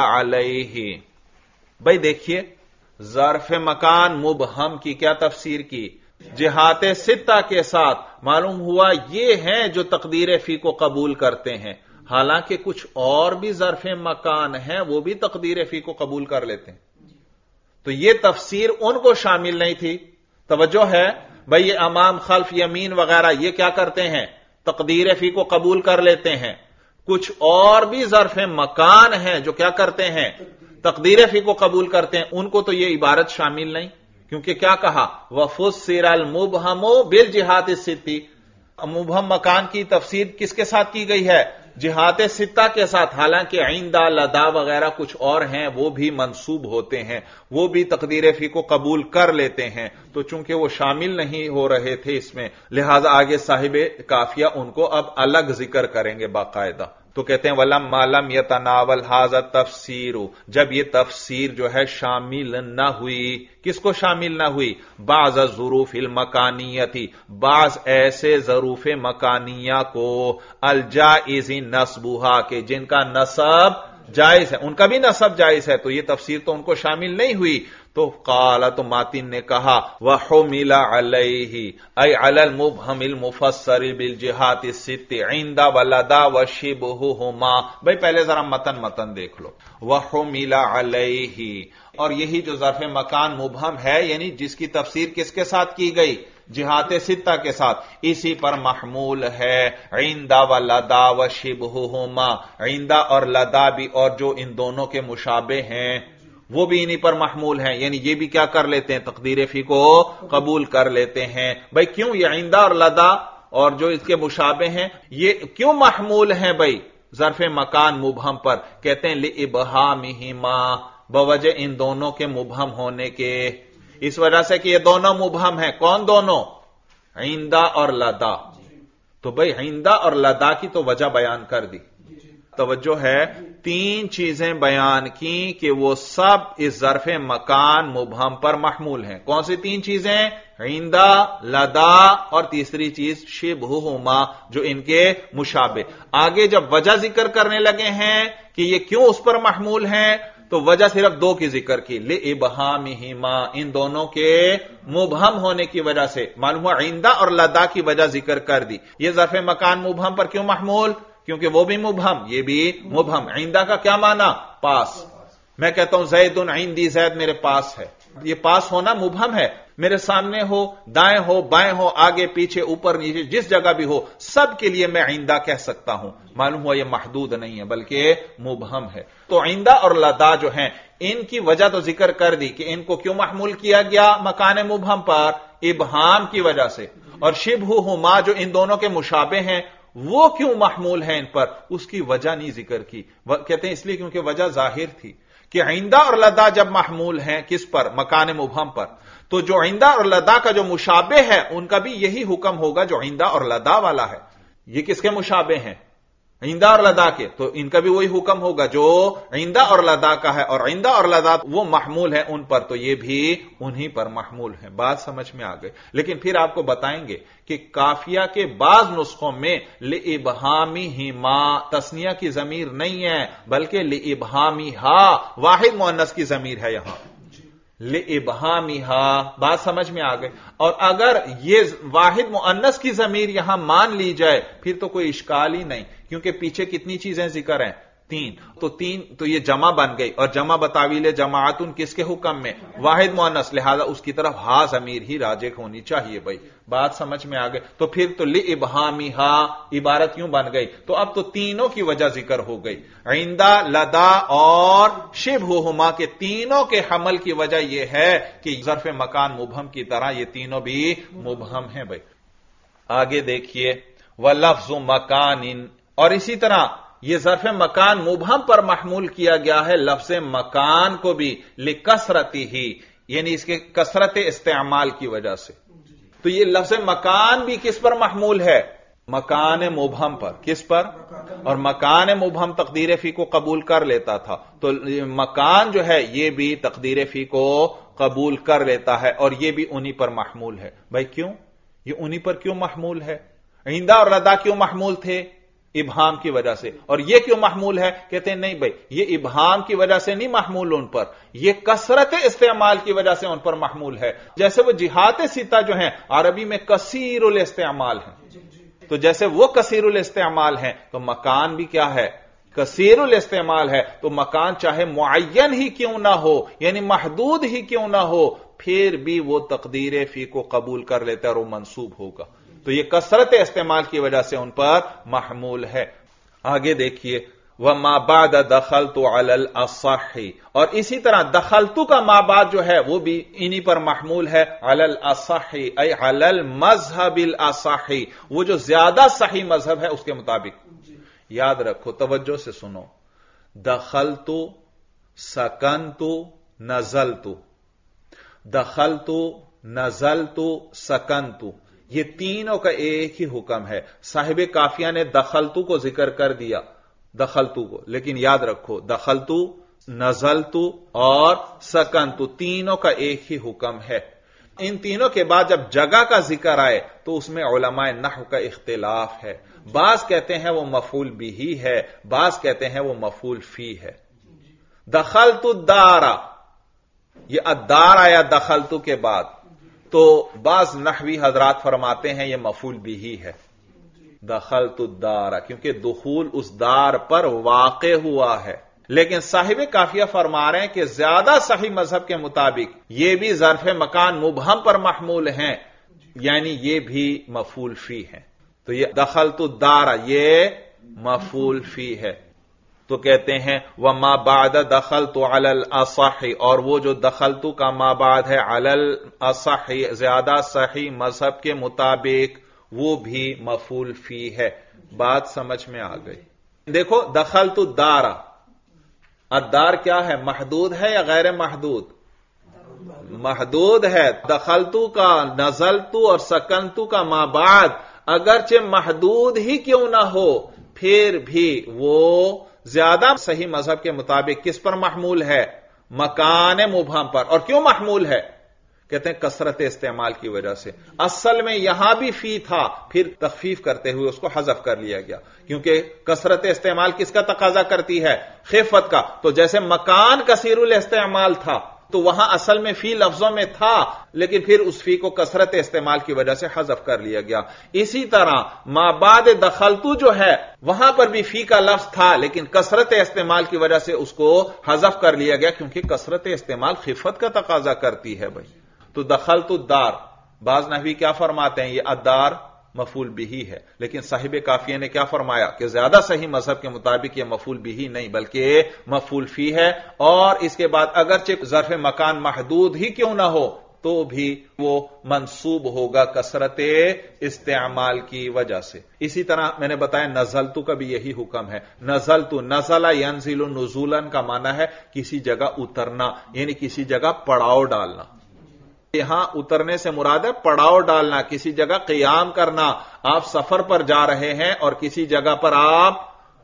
Speaker 2: عَلَيْهِ۔ بھئی دیکھیے ظرف مکان مبہم کی کیا تفسیر کی؟ جہات ستہ کے ساتھ، معلوم ہوا یہ ہیں جو تقدیر فی کو قبول کرتے ہیں، حالانکہ کچھ اور بھی ظرف مکان ہیں وہ بھی تقدیر فی کو قبول کر لیتے ہیں، تو یہ تفسیر ان کو شامل نہیں تھی۔ توجہ ہے بھئی، یہ امام، خلف، یمین وغیرہ یہ کیا کرتے ہیں؟ تقدیر فی کو قبول کر لیتے ہیں، کچھ اور بھی ظرف مکان ہیں جو کیا کرتے ہیں، تقدیر فی کو قبول کرتے ہیں، ان کو تو یہ عبارت شامل نہیں، کیونکہ کیا کہا، وَفُسِّرَ الْمُبْهَمُ بِالْجِهَاتِ السِّتِّ، مبہم مکان کی تفسیر کس کے ساتھ کی گئی ہے، جہات ستہ کے ساتھ، حالانکہ عندہ، لدا وغیرہ کچھ اور ہیں وہ بھی منسوب ہوتے ہیں، وہ بھی تقدیر فی کو قبول کر لیتے ہیں، تو چونکہ وہ شامل نہیں ہو رہے تھے اس میں، لہذا آگے صاحب کافیہ ان کو اب الگ ذکر کریں گے باقاعدہ۔ تو کہتے ہیں وَلَمَّا لَمْ يَتَنَاوَلْ هَذَا التَّفْسِيرُ، جب یہ تفسیر جو ہے شامل نہ ہوئی، کس کو شامل نہ ہوئی، بعض الظروف المکانیتی، بعض ایسے ظروف مکانیہ کو، الجائز نصبها، کہ جن کا نصب جائز ہے، ان کا بھی نصب جائز ہے، تو یہ تفسیر تو ان کو شامل نہیں ہوئی، تو قال، تو ماتن نے کہا وحمل علیہ ای علی المبہم المفسر بالجہات الست عند ولدا وشبہہما۔ بھئی پہلے ذرا متن دیکھ لو، وحمل علیہ، اور یہی جو ظرف مکان مبہم ہے، یعنی جس کی تفسیر کس کے ساتھ کی گئی، جہات ستہ کے ساتھ، اسی پر محمول ہے عند ولدا وشبہہما، عند اور لدا بھی، اور جو ان دونوں کے مشابہ ہیں وہ بھی انہی پر محمول ہیں، یعنی یہ بھی کیا کر لیتے ہیں، تقدیر فی کو قبول کر لیتے ہیں۔ بھئی کیوں یہ عندہ اور لدا اور جو اس کے مشابہ ہیں یہ کیوں محمول ہیں بھئی ظرف مکان مبہم پر، کہتے ہیں لِإِبْهَامِهِمَا، بوجہ ان دونوں کے مبہم ہونے کے، اس وجہ سے کہ یہ دونوں مبہم ہیں، کون دونوں، عندہ اور لدا، تو بھئی عندہ اور لدا کی تو وجہ بیان کر دی، توجہ ہے، تین چیزیں بیان کی کہ وہ سب اس ظرف مکان مبہم پر محمول ہیں، کون سی تین چیزیں، عندہ، لدا اور تیسری چیز شبہہما، جو ان کے مشابہ۔ آگے جب وجہ ذکر کرنے لگے ہیں کہ یہ کیوں اس پر محمول ہیں، تو وجہ صرف دو کی ذکر کی، لِإِبْهَامِهِمَا، ان دونوں کے مبہم ہونے کی وجہ سے، معلوم ہوا عندہ اور لدا کی وجہ ذکر کر دی۔ یہ ظرف مکان مبہم پر کیوں محمول، کیونکہ وہ بھی مبہم، یہ بھی مبہم۔ عندہ کا کیا معنی، پاس، میں کہتا ہوں زید عندی، زید میرے پاس ہے، یہ پاس ہونا مبہم ہے، میرے سامنے ہو، دائیں ہو، بائیں ہو، آگے پیچھے، اوپر نیچے، جس جگہ بھی ہو، سب کے لیے میں عندہ کہہ سکتا ہوں، معلوم ہوا یہ محدود نہیں ہے بلکہ مبہم ہے۔ تو عندہ اور لدا جو ہیں ان کی وجہ تو ذکر کر دی کہ ان کو کیوں محمول کیا گیا مکان مبہم پر، ابہام کی وجہ سے، اور شبہہما جو ان دونوں کے مشابہ ہیں وہ کیوں محمول ہیں ان پر، اس کی وجہ نہیں ذکر کی، کہتے ہیں اس لیے کیونکہ وجہ ظاہر تھی کہ عندہ اور لدا جب محمول ہیں کس پر، مکان مبہم پر، تو جو عندہ اور لدا کا جو مشابہ ہے ان کا بھی یہی حکم ہوگا جو عندہ اور لدا والا ہے۔ یہ کس کے مشابہ ہیں، عندہ اور لدا کے، تو ان کا بھی وہی حکم ہوگا جو عندہ اور لدا کا ہے، اور عندہ اور لدا وہ محمول ہیں ان پر، تو یہ بھی انہی پر محمول ہیں۔ بات سمجھ میں آ گئی، لیکن پھر آپ کو بتائیں گے کہ کافیہ کے بعض نسخوں میں لِإِبْهَامِهِمَا تثنیہ کی ضمیر نہیں ہے بلکہ لِإِبْهَامِهَا واحد مؤنث کی ضمیر ہے یہاں، لِإِبْهَامِهَا، بات سمجھ میں آ گئی۔ اور اگر یہ واحد مؤنث کی ضمیر یہاں مان لی جائے پھر تو کوئی اشکال ہی نہیں، کیونکہ پیچھے کتنی چیزیں ذکر ہیں، تین، تو یہ جمع بن گئی، اور جمع بتاویل جماعتن کس کے حکم میں، واحد مؤنث، لہذا اس کی طرف ہا ضمیر ہی راجح ہونی چاہیے بھائی، بات سمجھ میں آ گئی۔ تو پھر تو لِإِبْهَامِهَا عبارت کیوں بن گئی، تو اب تو تینوں کی وجہ ذکر ہو گئی، عندہ، لدا اور شبہہما کے تینوں کے حمل کی وجہ یہ ہے کہ ظرف مکان مبہم کی طرح یہ تینوں بھی مبہم ہیں بھائی۔ آگے دیکھیے وَلَفْظُ مَكَانٍ، اور اسی طرح یہ ظرف مکان مبہم پر محمول کیا گیا ہے لفظ مکان کو بھی لِكَثْرَتِهِ، یعنی اس کے کثرت استعمال کی وجہ سے، تو یہ لفظ مکان بھی کس پر محمول ہے، مکان مبہم پر، کس پر، اور مکان مبہم تقدیر فی کو قبول کر لیتا تھا، تو مکان جو ہے یہ بھی تقدیر فی کو قبول کر لیتا ہے، اور یہ بھی انہی پر محمول ہے۔ بھائی کیوں، یہ انہی پر کیوں محمول ہے، عندہ اور لدا کیوں محمول تھے، ابہام کی وجہ سے، اور یہ کیوں محمول ہے، کہتے ہیں نہیں بھائی یہ ابہام کی وجہ سے نہیں محمول ان پر، یہ کثرت استعمال کی وجہ سے ان پر محمول ہے، جیسے وہ جہات ستہ جو ہیں عربی میں کثیر الاستعمال ہیں، تو جیسے وہ کثیر الاستعمال ہیں تو مکان بھی کیا ہے، کثیر الاستعمال ہے، تو مکان چاہے معین ہی کیوں نہ ہو، یعنی محدود ہی کیوں نہ ہو، پھر بھی وہ تقدیر فی کو قبول کر لیتا ہے اور وہ منصوب ہوگا، تو یہ کثرت استعمال کی وجہ سے ان پر محمول ہے۔ آگے دیکھیے وَمَا بَعْدَ دَخَلْتُ عَلَى الْأَصَحِّ، اور اسی طرح دخلتو کا ما بعد جو ہے وہ بھی انہی پر محمول ہے، عَلَى الْأَصَحِّ ای عَلَى الْمَذْهَبِ الْأَصَحِّ، وہ جو زیادہ صحیح مذہب ہے اس کے مطابق۔ یاد رکھو، توجہ سے سنو، دخلتو، سکنتو، نزلتو، دخلتو، نزلتو، سکنتو، یہ تینوں کا ایک ہی حکم ہے۔ صاحب کافیہ نے دخلتو کو ذکر کر دیا، دخلتو کو، لیکن یاد رکھو دخلتو، نزلتو اور سکنتو تینوں کا ایک ہی حکم ہے۔ ان تینوں کے بعد جب جگہ کا ذکر آئے تو اس میں علماء نحو کا اختلاف ہے، بعض کہتے ہیں وہ مفعول بھی ہے، بعض کہتے ہیں وہ مفعول فی ہے۔ دخلتو الدار، یہ الدار آیا دخلتو کے بعد، تو بعض نحوی حضرات فرماتے ہیں یہ مفعول بھی ہے، دخلت الدار، کیونکہ دخول اس دار پر واقع ہوا ہے۔ لیکن صاحب کافیہ فرما رہے ہیں کہ زیادہ صحیح مذہب کے مطابق یہ بھی ظرف مکان مبہم پر محمول ہیں، یعنی یہ بھی مفعول فی ہے۔ تو یہ دخلت الدار یہ مفعول فی ہے۔ تو کہتے ہیں وَمَا بَعْدَ دَخَلْتُ عَلَى الْأَصَحِّ، اور وہ جو دخلتو کا ما بعد ہے عَلَى الْأَصَحِّ زیادہ صحیح مذہب کے مطابق، وہ بھی مفعول فی ہے۔ بات سمجھ میں آ گئی؟ دیکھو دخلتو الدار، الدار کیا ہے؟ محدود ہے یا غیر محدود؟ محدود ہے۔ دخلتو کا، نزلتو اور سکنتو کا ما بعد اگرچہ محدود ہی کیوں نہ ہو، پھر بھی وہ زیادہ صحیح مذہب کے مطابق کس پر محمول ہے؟ مکان مبہم پر۔ اور کیوں محمول ہے؟ کہتے ہیں کثرت استعمال کی وجہ سے۔ اصل میں یہاں بھی فی تھا، پھر تخفیف کرتے ہوئے اس کو حذف کر لیا گیا، کیونکہ کثرت استعمال کس کا تقاضا کرتی ہے؟ خفت کا۔ تو جیسے مکان کثیر الاستعمال تھا تو وہاں اصل میں فی لفظوں میں تھا، لیکن پھر اس فی کو کثرت استعمال کی وجہ سے حذف کر لیا گیا۔ اسی طرح ما بعد دخلتو جو ہے وہاں پر بھی فی کا لفظ تھا، لیکن کثرت استعمال کی وجہ سے اس کو حذف کر لیا گیا، کیونکہ کثرت استعمال خفت کا تقاضا کرتی ہے بھائی۔ تو دخلت الدار، بعض نحوی کیا فرماتے ہیں؟ یہ الدار مفعول بھی ہے، لیکن صاحب کافیہ نے کیا فرمایا کہ زیادہ صحیح مذہب کے مطابق یہ مفعول بھی نہیں بلکہ مفعول فی ہے، اور اس کے بعد اگرچہ ظرف مکان محدود ہی کیوں نہ ہو تو بھی وہ منصوب ہوگا کثرت استعمال کی وجہ سے۔ اسی طرح میں نے بتایا نزلتو کا بھی یہی حکم ہے۔ نزلتو، نزل ینزل نزولا کا معنی ہے کسی جگہ اترنا، یعنی کسی جگہ پڑاؤ ڈالنا۔ یہاں اترنے سے مراد ہے پڑاؤ ڈالنا، کسی جگہ قیام کرنا۔ آپ سفر پر جا رہے ہیں اور کسی جگہ پر آپ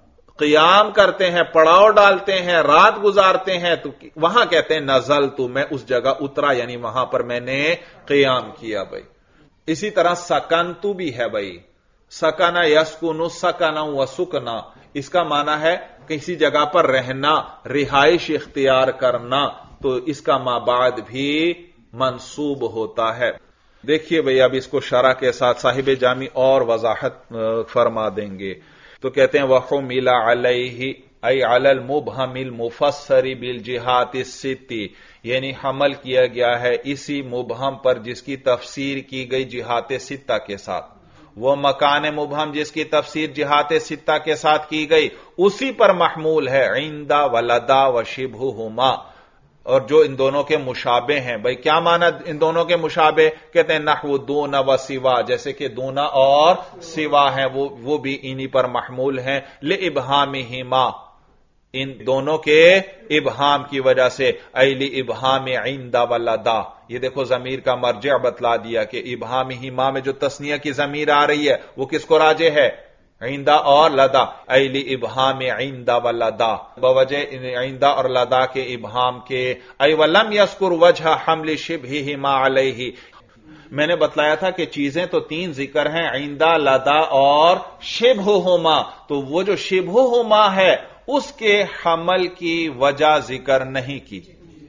Speaker 2: قیام کرتے ہیں، پڑاؤ ڈالتے ہیں، رات گزارتے ہیں، تو وہاں کہتے ہیں نزلتو، میں اس جگہ اترا، یعنی وہاں پر میں نے قیام کیا بھائی۔ اسی طرح سکنتو بھی ہے بھائی، سکنا یسکنو، سکنا و سکنا، اس کا معنی ہے کسی جگہ پر رہنا، رہائش اختیار کرنا، تو اس کا ما بعد بھی منصوب ہوتا ہے۔ دیکھیے بھئی اب اس کو شرح کے ساتھ صاحب جامی اور وضاحت فرما دیں گے۔ تو کہتے ہیں وَحُمِلَ عَلَيْهِ ای علی المبہم المفسر بالجہات الست، یعنی حمل کیا گیا ہے اسی مبہم پر جس کی تفسیر کی گئی جہات ستہ کے ساتھ۔ وہ مکان مبہم جس کی تفسیر جہات ستہ کے ساتھ کی گئی اسی پر محمول ہے، عند ولدا وشبہہما، اور جو ان دونوں کے مشابہ ہیں۔ بھئی کیا معنی ان دونوں کے مشابہ؟ کہتے ہیں نحو دون و سوا، جیسے کہ دونا اور سوا ہیں وہ بھی انہی پر محمول ہیں، لِإِبْهَامِهِمَا، ان دونوں کے ابہام کی وجہ سے، ای لِإِبْهَامِ عِنْدَ وَلَدَا۔ یہ دیکھو ضمیر کا مرجع بتلا دیا کہ ابہامہما میں جو تثنیہ کی ضمیر آ رہی ہے وہ کس کو راجع ہے؟ عندہ اور لدا، ای لِإِبْهَامِ عِنْدَ وَلَدَا، بوجہ عندہ اور لدا کے ابہام کے۔ ای وَلَمْ يَذْكُرْ وَجْهَ حَمْلِ شِبْهِهِمَا عَلَيْهِ، میں نے بتلایا تھا کہ چیزیں تو تین ذکر ہیں، عندہ، لدا اور شبہہما، تو وہ جو شبہہما ہے اس کے حمل کی وجہ ذکر نہیں کی۔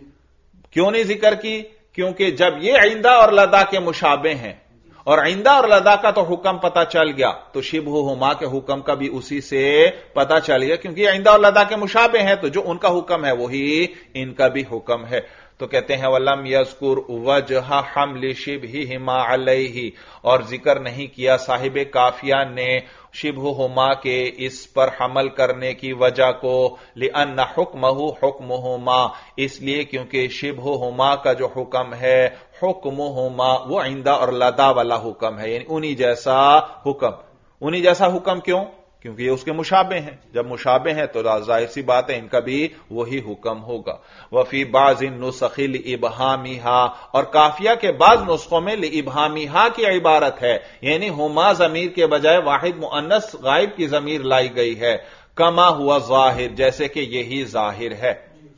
Speaker 2: کیوں نہیں ذکر کی؟ کیونکہ جب یہ عندہ اور لدا کے مشابہ ہیں اور عندہ اور لدا کا تو حکم پتا چل گیا، تو شبہہما کے حکم کا بھی اسی سے پتا چل گیا، کیونکہ عندہ اور لدا کے مشابہ ہیں تو جو ان کا حکم ہے وہی ان کا بھی حکم ہے۔ تو کہتے ہیں وَلَمْ يَذْكُرْ وَجْهَ حَمْلِ شِبْهِهِمَا عَلَيْهِ، اور ذکر نہیں کیا صاحب کافیہ نے شبہہما کے اس پر حمل کرنے کی وجہ کو، لِأَنَّ حُکْمَهُ حُکْمُهُمَا، اس لیے کیونکہ شبہہما کا جو حکم ہے حکمہما وہ عندہ اور لدا والا حکم ہے، یعنی انہی جیسا حکم۔ انہی جیسا حکم کیوں؟ کیونکہ یہ اس کے مشابہ ہیں، جب مشابہ ہیں تو ظاہر سی بات ہے ان کا بھی وہی حکم ہوگا۔ وفی بعض النسخ لإبہامها، اور کافیہ کے بعض نسخوں میں لإبہامها کی عبارت ہے، یعنی ہما ضمیر کے بجائے واحد مؤنث غائب کی ضمیر لائی گئی ہے، کما ہوا ظاہر، جیسے کہ یہی ظاہر ہے،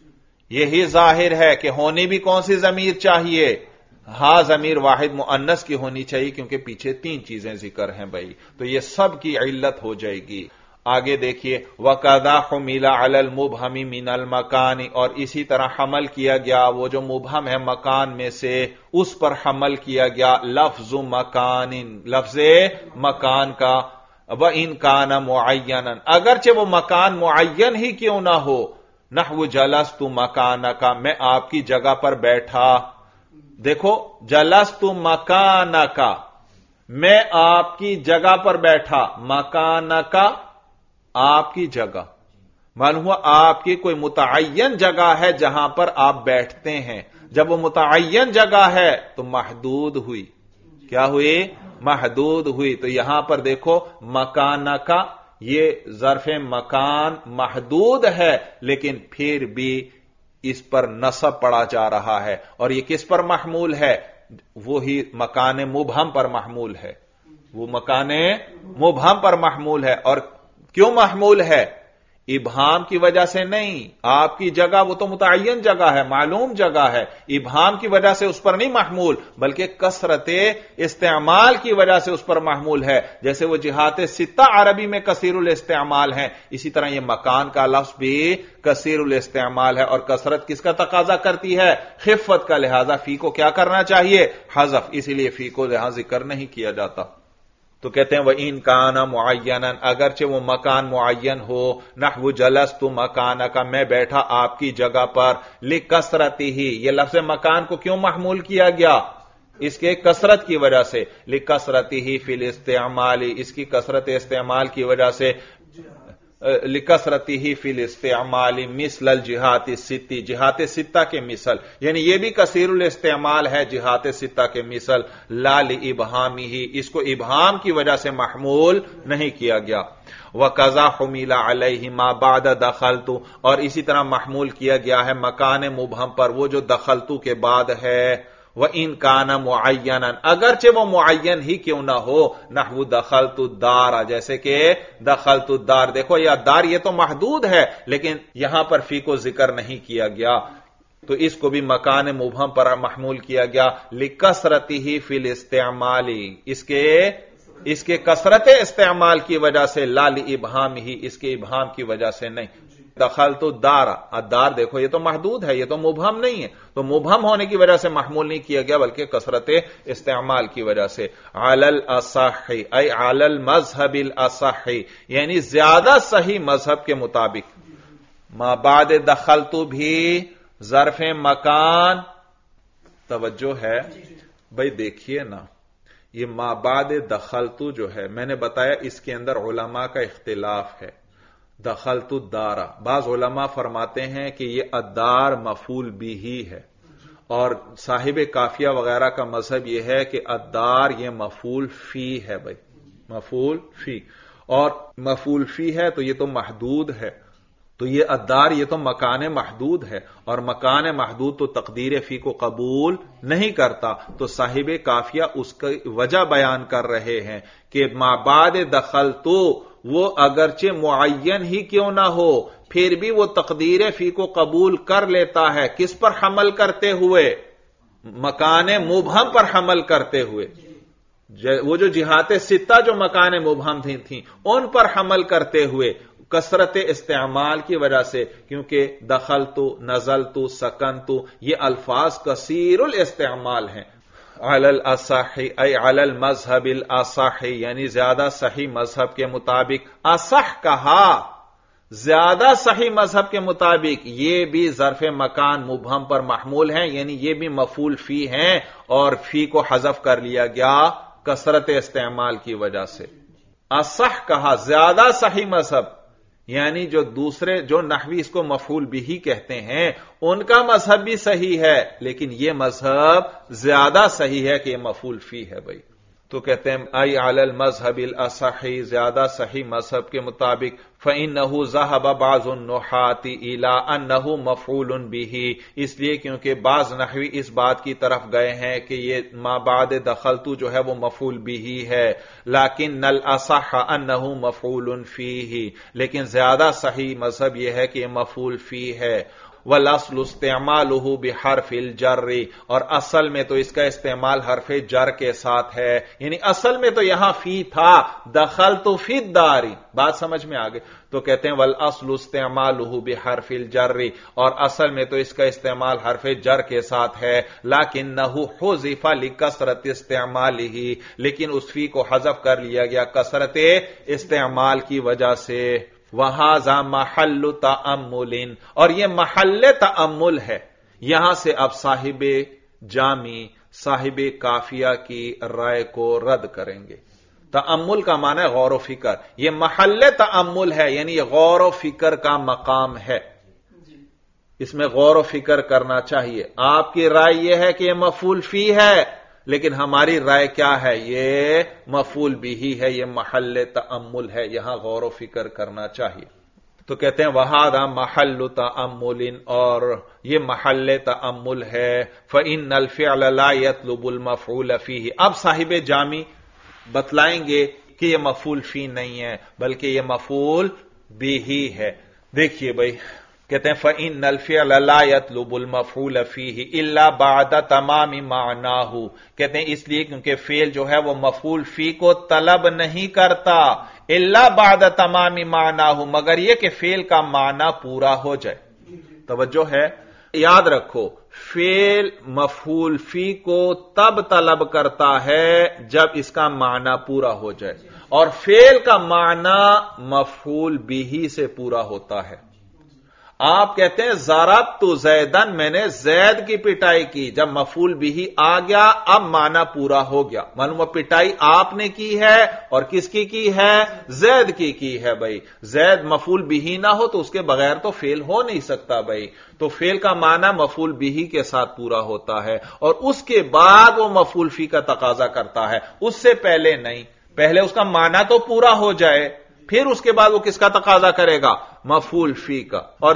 Speaker 2: یہی ظاہر ہے کہ ہونی بھی کون سی ضمیر چاہیے؟ ہاں ضمیر واحد مؤنث کی ہونی چاہیے، کیونکہ پیچھے تین چیزیں ذکر ہیں بھائی، تو یہ سب کی علت ہو جائے گی۔ آگے دیکھیے وَقَذَا حُمِلَ عَلَى الْمُبْهَمِ مِنَ الْمَكَانِ، اور اسی طرح حمل کیا گیا وہ جو مبہم ہے مکان میں سے، اس پر حمل کیا گیا لفظ مکان، لفظ مکان کا، وَإِن كَانَ مُعَيَّنًا، اگرچہ وہ مکان معین ہی کیوں نہ ہو، نحو جلست مکانک، میں آپ کی جگہ پر بیٹھا۔ دیکھو جلست مکانک، میں آپ کی جگہ پر بیٹھا، مکانک آپ کی جگہ، معلوم ہوا آپ کی کوئی متعین جگہ ہے جہاں پر آپ بیٹھتے ہیں، جب وہ متعین جگہ ہے تو محدود ہوئی، کیا ہوئی؟ محدود ہوئی۔ تو یہاں پر دیکھو مکانک، یہ ظرف مکان محدود ہے لیکن پھر بھی اس پر نصب پڑا جا رہا ہے، اور یہ کس پر محمول ہے؟ وہی مکان مبہم پر محمول ہے، وہ مکان مبہم پر محمول ہے۔ اور کیوں محمول ہے؟ ابہام کی وجہ سے نہیں، آپ کی جگہ وہ تو متعین جگہ ہے، معلوم جگہ ہے، ابہام کی وجہ سے اس پر نہیں محمول، بلکہ کثرت استعمال کی وجہ سے اس پر محمول ہے، جیسے وہ جہات ستہ عربی میں کثیر الاستعمال ہیں، اسی طرح یہ مکان کا لفظ بھی کثیر الاستعمال ہے، اور کثرت کس کا تقاضا کرتی ہے؟ خفت کا، لہذا فی کو کیا کرنا چاہیے؟ حذف، اسی لیے فی کو یہاں ذکر نہیں کیا جاتا۔ تو کہتے ہیں وَإِن كَانَ مُعَيَّنًا، اگرچہ وہ مکان معین ہو، نحو جلست مکانک، میں بیٹھا آپ کی جگہ پر، لِكَثْرَتِهِ، یہ لفظ مکان کو کیوں محمول کیا گیا؟ اس کے کثرت کی وجہ سے، لِكَثْرَتِهِ فِي الْاِسْتِعْمَالِ، اس کی کثرت استعمال کی وجہ سے، لِكَثْرَتِهِ فِي الْاِسْتِعْمَالِ مِثْلَ الْجِهَاتِ السِّتِّ، جہات ستہ کے مثل، یعنی یہ بھی کثیر الاستعمال ہے جہات ستہ کے مثل، لا لِإِبْهَامِهِ، اس کو ابہام کی وجہ سے محمول نہیں کیا گیا۔ وَقَذَا حُمِلَ عَلَيْهِ مَا بَعْدَ دَخَلْتُ، اور اسی طرح محمول کیا گیا ہے مکان مبہم پر وہ جو دخلتو کے بعد ہے، وَإِن كَانَ مُعَيَّنًا، اگرچہ وہ معین ہی کیوں نہ ہو، نحو دخلت الدار، جیسے کہ دخلت الدار، دیکھو یہ دار یہ تو محدود ہے لیکن یہاں پر فی کو ذکر نہیں کیا گیا، تو اس کو بھی مکان مبہم پر محمول کیا گیا، لِكَثْرَتِهِ فِي الْاِسْتِعْمَالِ، اس کے کثرت استعمال کی وجہ سے، لا لِإِبْهَامِهِ، اس کے ابہام کی وجہ سے نہیں۔ دخلت الدار، الدار دیکھو یہ تو محدود ہے، یہ تو مبہم نہیں ہے، تو مبہم ہونے کی وجہ سے محمول نہیں کیا گیا بلکہ کثرت استعمال کی وجہ سے۔ علی الاصح، ای علی المذہب الاصح، یعنی زیادہ صحیح مذہب کے مطابق۔ ما بعد دخلت بھی ظرف مکان، توجہ ہے بھائی، دیکھیے نا یہ ما بعد دخلت جو ہے، میں نے بتایا اس کے اندر علماء کا اختلاف ہے۔ دخلت الدار، بعض علماء فرماتے ہیں کہ یہ الدار مفعول بھی ہے، اور صاحب کافیہ وغیرہ کا مذہب یہ ہے کہ الدار یہ مفعول فی ہے بھائی، مفعول فی، اور مفعول فی ہے تو یہ تو محدود ہے، تو یہ الدار یہ تو مکان محدود ہے، اور مکان محدود تو تقدیر فی کو قبول نہیں کرتا، تو صاحب کافیہ اس کی وجہ بیان کر رہے ہیں کہ ما بعد دخلتو وہ اگرچہ معین ہی کیوں نہ ہو پھر بھی وہ تقدیر فی کو قبول کر لیتا ہے، کس پر حمل کرتے ہوئے؟ مکان مبہم پر حمل کرتے ہوئے، وہ جو جہات ستہ جو مکان مبہم تھیں ان پر حمل کرتے ہوئے، کثرت استعمال کی وجہ سے، کیونکہ دخلتو، نزلتو، سکنتو یہ الفاظ کثیر الاستعمال ہیں۔ علی الاصح، ای علی المذہب الاصح، یعنی زیادہ صحیح مذہب کے مطابق۔ اصح کہا زیادہ صحیح مذہب کے مطابق یہ بھی ظرف مکان مبہم پر محمول ہیں، یعنی یہ بھی مفعول فی ہیں، اور فی کو حذف کر لیا گیا کثرت استعمال کی وجہ سے۔ اصح کہا زیادہ صحیح مذہب، یعنی جو دوسرے جو نحوی اس کو مفعول بھی کہتے ہیں ان کا مذہب بھی صحیح ہے، لیکن یہ مذہب زیادہ صحیح ہے کہ یہ مفعول فی ہے بھائی۔ تو کہتے ہیں ای علی المذہب الاصحی، زیادہ صحیح مذہب کے مطابق، فإنہ ذہب بعض النحاة الی انہ مفعول بہ، اس لیے کیونکہ بعض نحوی اس بات کی طرف گئے ہیں کہ یہ ما بعد دخلت جو ہے وہ مفعول بہ ہے، لیکن الاصح انہ مفعول فیہ، لیکن زیادہ صحیح مذہب یہ ہے کہ یہ مفعول فی ہے۔ والاصل استعمالہ بحرف الجر، اور اصل میں تو اس کا استعمال حرف جر کے ساتھ ہے، یعنی اصل میں تو یہاں فی تھا، دخلت فی الدار، بات سمجھ میں آگئے؟ تو کہتے ہیں والاصل استعمالہ بحرف الجر، اور اصل میں تو اس کا استعمال حرف جر کے ساتھ ہے، لیکنہ حذف لکثرت استعمالہ، لیکن اس فی کو حذف کر لیا گیا کثرت استعمال کی وجہ سے۔ وَهَذَا مَحَلُّ تَأَمُّلٍ، اور یہ محل تأمل ہے۔ یہاں سے اب صاحب جامی صاحب کافیہ کی رائے کو رد کریں گے۔ تأمل کا معنی ہے غور و فکر، یہ محل تأمل ہے، یعنی یہ غور و فکر کا مقام ہے، اس میں غور و فکر کرنا چاہیے۔ آپ کی رائے یہ ہے کہ یہ مفعول فی ہے، لیکن ہماری رائے کیا ہے؟ یہ مفعول بھی ہے، یہ محل تأمل ہے، یہاں غور و فکر کرنا چاہیے۔ تو کہتے ہیں وَهَذَا مَحَلُّ تَأَمُّلٍ، اور یہ محل تأمل ہے۔ فَإِنَّ الْفِعْلَ لَا يَطْلُبُ الْمَفْعُولَ فِيهِ، اب صاحب جامی بتلائیں گے کہ یہ مفعول فی نہیں ہے بلکہ یہ مفعول بھی ہے۔ دیکھیے بھائی، کہتے ہیں فَإِنَّ الْفِعْلَ لَا يَطْلُبُ الْمَفْعُولَ فِيهِ إِلَّا بَعْدَ تَمَامِ مَعْنَاهُ، کہتے ہیں اس لیے کیونکہ فعل جو ہے وہ مفعول فی کو طلب نہیں کرتا، إِلَّا بَعْدَ تَمَامِ مَعْنَاهُ، مگر یہ کہ فعل کا معنی پورا ہو جائے۔ توجہ ہے، یاد رکھو فعل مفعول فی کو تب طلب کرتا ہے جب اس کا معنی پورا ہو جائے، اور فعل کا معنی مفعول بھی سے پورا ہوتا ہے۔ آپ کہتے ہیں ضربت زیدن، میں نے زید کی پٹائی کی، جب مفعول بھی آ گیا اب معنی پورا ہو گیا، معلوم ہے پٹائی آپ نے کی ہے اور کس کی ہے؟ زید کی ہے بھائی۔ زید مفعول بھی نہ ہو تو اس کے بغیر تو فعل ہو نہیں سکتا بھائی، تو فعل کا معنی مفعول بھی کے ساتھ پورا ہوتا ہے، اور اس کے بعد وہ مفعول فی کا تقاضا کرتا ہے، اس سے پہلے نہیں۔ پہلے اس کا معنی تو پورا ہو جائے، پھر اس کے بعد وہ کس کا تقاضا کرے گا؟ مفعول فی کا۔ اور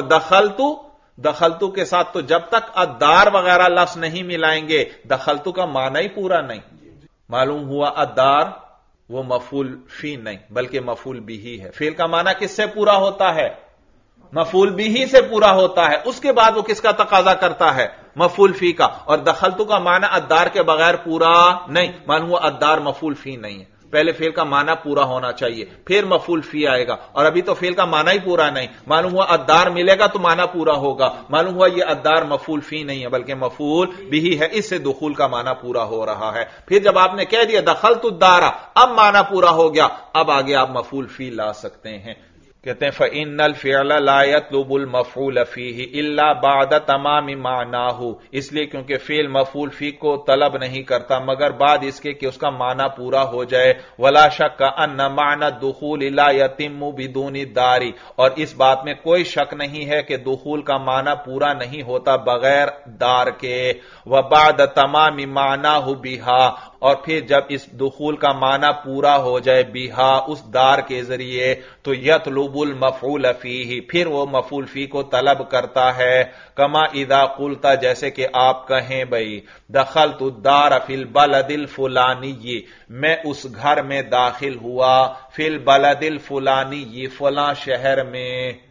Speaker 2: دخلتو کے ساتھ تو جب تک الدار وغیرہ لفظ نہیں ملائیں گے دخلتو کا معنی ہی پورا نہیں۔ معلوم ہوا الدار وہ مفعول فی نہیں بلکہ مفعول بھی ہے۔ فعل کا معنی کس سے پورا ہوتا ہے؟ مفعول بھی سے پورا ہوتا ہے، اس کے بعد وہ کس کا تقاضا کرتا ہے؟ مفعول فی کا۔ اور دخلتو کا معنی الدار کے بغیر پورا نہیں، معلوم ہوا الدار مفعول فی نہیں ہے، پہلے فعل کا معنی پورا ہونا چاہیے پھر مفعول فی آئے گا، اور ابھی تو فعل کا معنی ہی پورا نہیں، معلوم ہوا الدار ملے گا تو معنی پورا ہوگا، معلوم ہوا یہ الدار مفعول فی نہیں ہے بلکہ مفعول بھی ہے، اس سے دخول کا معنی پورا ہو رہا ہے۔ پھر جب آپ نے کہہ دیا دخلت الدار، اب معنی پورا ہو گیا، اب آگے آپ مفعول فی لا سکتے ہیں۔ کہتے ہیں فَإِنَّ الْفِعْلَ لَا يَطْلُبُ الْمَفْعُولَ فِيهِ إِلَّا بَعْدَ تَمَامِ مَعْنَاهُ، اس لیے کیونکہ فعل مفعول فی کو طلب نہیں کرتا مگر بعد اس کے کہ اس کا معنی پورا ہو جائے۔ وَلَا شَكَّ أَنَّ مَعْنَى الدُّخُولِ لَا يَتِمُّ بِدُونِ الدَّارِ، اور اس بات میں کوئی شک نہیں ہے کہ دخول کا معنی پورا نہیں ہوتا بغیر دار کے۔ وَبَعْدَ تَمَامِ مَعْنَاهُ بِهَا، اور پھر جب اس دخول کا معنی پورا ہو جائے بہا اس دار کے ذریعے تو یطلب المفعول فیہ، پھر وہ مفعول فی کو طلب کرتا ہے۔ کما اذا قلت، جیسے کہ آپ کہیں بھئی دخلت الدار فی البلد الفلانی، میں اس گھر میں داخل ہوا، فی البلد الفلانی، فلاں شہر میں،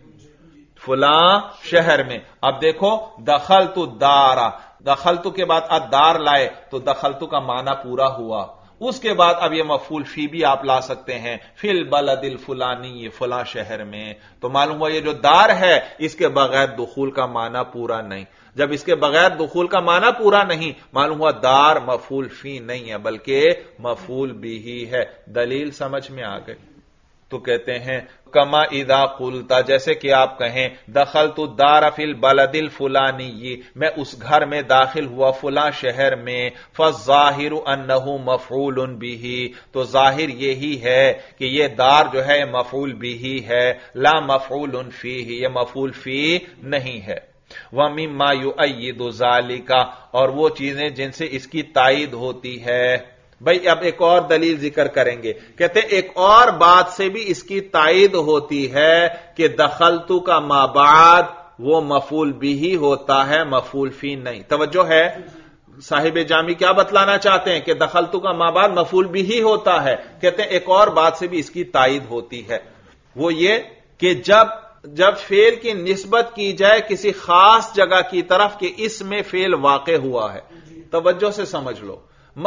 Speaker 2: فلاں شہر میں۔ اب دیکھو دخلت الدار، دخلتو کے بعد الدار لائے تو دخلتو کا معنی پورا ہوا، اس کے بعد اب یہ مفعول فی بھی آپ لا سکتے ہیں، فی البلد الفلانی، یہ فلاں شہر میں، تو معلوم ہوا یہ جو دار ہے اس کے بغیر دخول کا معنی پورا نہیں۔ جب اس کے بغیر دخول کا معنی پورا نہیں، معلوم ہوا دار مفعول فی نہیں ہے بلکہ مفعول بھی ہے۔ دلیل سمجھ میں آ گئی؟ تو کہتے ہیں کما اذا قلتا، جیسے کہ آپ کہیں دخلت الدار فی البلد الفلانی، میں اس گھر میں داخل ہوا فلاں شہر میں، فالظاہر انہ مفعول بہ، تو ظاہر یہی ہے کہ یہ دار جو ہے مفعول بہ ہے، لا مفعول فیہ، یہ مفعول فی نہیں ہے۔ وَمِمَّا يُؤَيِّدُ ذَلِكَ، اور وہ چیزیں جن سے اس کی تائید ہوتی ہے۔ بھئی اب ایک اور دلیل ذکر کریں گے، کہتے ہیں ایک اور بات سے بھی اس کی تائید ہوتی ہے کہ دخلتو کا ما بعد وہ مفعول بھی ہوتا ہے، مفعول فی نہیں۔ توجہ ہے، صاحب جامی کیا بتلانا چاہتے ہیں کہ دخلتو کا ما بعد مفعول بھی ہوتا ہے، کہتے ہیں ایک اور بات سے بھی اس کی تائید ہوتی ہے، وہ یہ کہ جب فعل کی نسبت کی جائے کسی خاص جگہ کی طرف کہ اس میں فعل واقع ہوا ہے۔ توجہ سے سمجھ لو،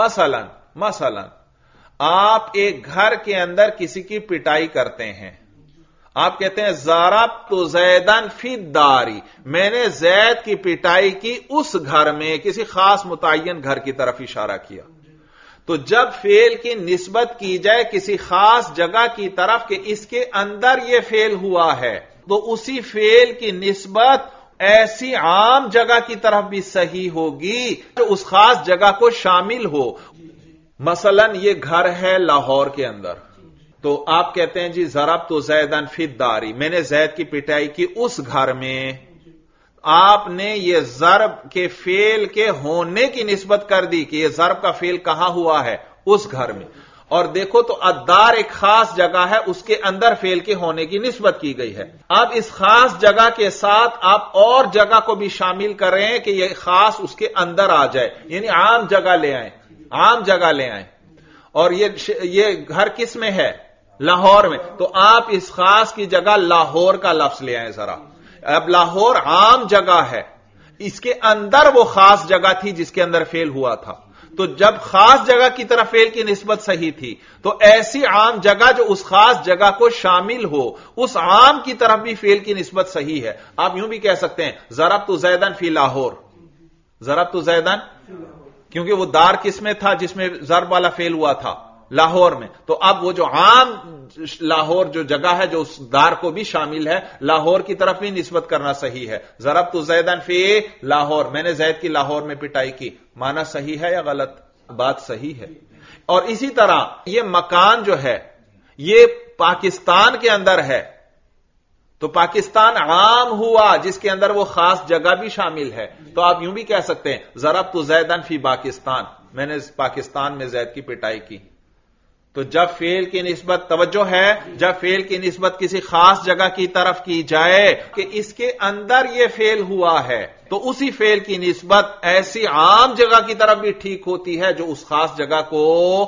Speaker 2: مثلا آپ ایک گھر کے اندر کسی کی پٹائی کرتے ہیں، آپ کہتے ہیں ضربت زیدن فی الدار، میں نے زید کی پٹائی کی اس گھر میں، کسی خاص متعین گھر کی طرف اشارہ کیا۔ تو جب فعل کی نسبت کی جائے کسی خاص جگہ کی طرف کہ اس کے اندر یہ فعل ہوا ہے، تو اسی فعل کی نسبت ایسی عام جگہ کی طرف بھی صحیح ہوگی جو اس خاص جگہ کو شامل ہو۔ مثلا یہ گھر ہے لاہور کے اندر، تو آپ کہتے ہیں جی ضربت زیدن فی الدار، میں نے زید کی پٹائی کی اس گھر میں، آپ نے یہ ضرب کے فعل کے ہونے کی نسبت کر دی کہ یہ ضرب کا فعل کہاں ہوا ہے، اس گھر میں۔ اور دیکھو تو الدار ایک خاص جگہ ہے، اس کے اندر فعل کے ہونے کی نسبت کی گئی ہے۔ اب اس خاص جگہ کے ساتھ آپ اور جگہ کو بھی شامل کر رہے ہیں کہ یہ خاص اس کے اندر آ جائے، یعنی عام جگہ لے آئیں، عام جگہ لے آئیں۔ اور یہ گھر کس میں ہے؟ لاہور میں، تو آپ اس خاص کی جگہ لاہور کا لفظ لے آئیں ذرا۔ اب لاہور عام جگہ ہے، اس کے اندر وہ خاص جگہ تھی جس کے اندر فعل ہوا تھا، تو جب خاص جگہ کی طرف فعل کی نسبت صحیح تھی تو ایسی عام جگہ جو اس خاص جگہ کو شامل ہو، اس عام کی طرف بھی فعل کی نسبت صحیح ہے۔ آپ یوں بھی کہہ سکتے ہیں ضربت زیدن فی لاہور، ضربت زیدن، کیونکہ وہ دار کس میں تھا جس میں ضرب والا فعل ہوا تھا؟ لاہور میں۔ تو اب وہ جو عام لاہور جو جگہ ہے جو اس دار کو بھی شامل ہے، لاہور کی طرف بھی نسبت کرنا صحیح ہے۔ ضربت زیدن فی لاہور، میں نے زید کی لاہور میں پٹائی کی، معنی صحیح ہے یا غلط؟ بات صحیح ہے۔ اور اسی طرح یہ مکان جو ہے یہ پاکستان کے اندر ہے، تو پاکستان عام ہوا جس کے اندر وہ خاص جگہ بھی شامل ہے، تو آپ یوں بھی کہہ سکتے ہیں ضربت زیدن فی پاکستان، میں نے پاکستان میں زید کی پٹائی کی۔ تو جب فعل کی نسبت، توجہ ہے، جب فعل کی نسبت کسی خاص جگہ کی طرف کی جائے کہ اس کے اندر یہ فعل ہوا ہے، تو اسی فعل کی نسبت ایسی عام جگہ کی طرف بھی ٹھیک ہوتی ہے جو اس خاص جگہ کو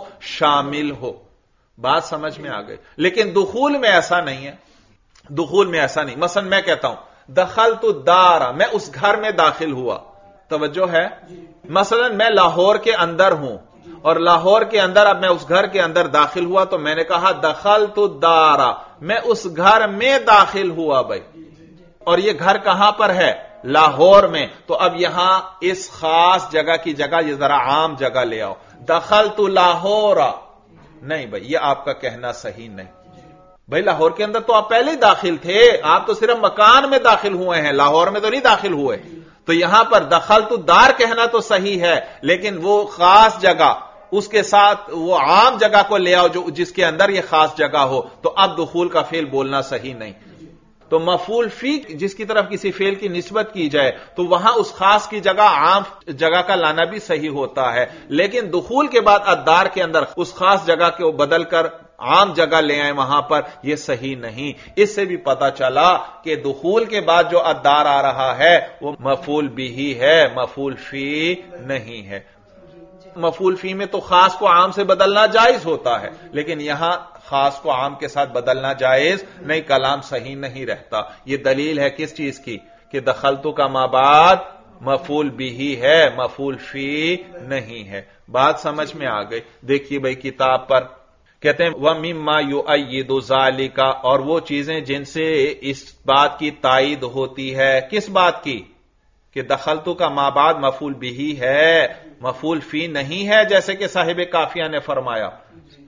Speaker 2: شامل ہو۔ بات سمجھ میں آ گئی؟ لیکن دخول میں ایسا نہیں ہے، دخول میں ایسا نہیں۔ مثلا میں کہتا ہوں دخلت الدار، میں اس گھر میں داخل ہوا، توجہ ہے، مثلا میں لاہور کے اندر ہوں اور لاہور کے اندر اب میں اس گھر کے اندر داخل ہوا تو میں نے کہا دخلت الدار، میں اس گھر میں داخل ہوا بھائی، اور یہ گھر کہاں پر ہے؟ لاہور میں۔ تو اب یہاں اس خاص جگہ کی جگہ یہ ذرا عام جگہ لے آؤ، دخلت لاہور۔ نہیں بھائی، یہ آپ کا کہنا صحیح نہیں۔ بھائی لاہور کے اندر تو آپ پہلے ہی داخل تھے، آپ تو صرف مکان میں داخل ہوئے ہیں، لاہور میں تو نہیں داخل ہوئے۔ تو یہاں پر دخلت الدار کہنا تو صحیح ہے، لیکن وہ خاص جگہ، اس کے ساتھ وہ عام جگہ کو لے آؤ جو جس کے اندر یہ خاص جگہ ہو، تو اب دخول کا فعل بولنا صحیح نہیں۔ تو مفعول فی جس کی طرف کسی فعل کی نسبت کی جائے تو وہاں اس خاص کی جگہ عام جگہ کا لانا بھی صحیح ہوتا ہے، لیکن دخول کے بعد الدار کے اندر اس خاص جگہ کو بدل کر عام جگہ لے آئیں وہاں پر، یہ صحیح نہیں۔ اس سے بھی پتا چلا کہ دخول کے بعد جو الدار آ رہا ہے وہ مفعول بھی ہے، مفعول فی نہیں ہے۔ مفعول فی میں تو خاص کو عام سے بدلنا جائز ہوتا ہے، لیکن یہاں خاص کو عام کے ساتھ بدلنا جائز نہیں، کلام صحیح نہیں رہتا۔ یہ دلیل ہے کس چیز کی؟ کہ دخلتو کا ما بعد مفعول بھی ہے، مفعول فی نہیں ہے۔ بات سمجھ میں آ گئی؟ دیکھیے بھائی کتاب پر کہتے ہیں وَمِمَّا يُؤَيِّدُ ذَلِكَ، اور وہ چیزیں جن سے اس بات کی تائید ہوتی ہے، کس بات کی؟ کہ دخلتو کا ما بعد مفعول بھی ہے، مفعول فی نہیں ہے، جیسے کہ صاحب کافیہ نے فرمایا۔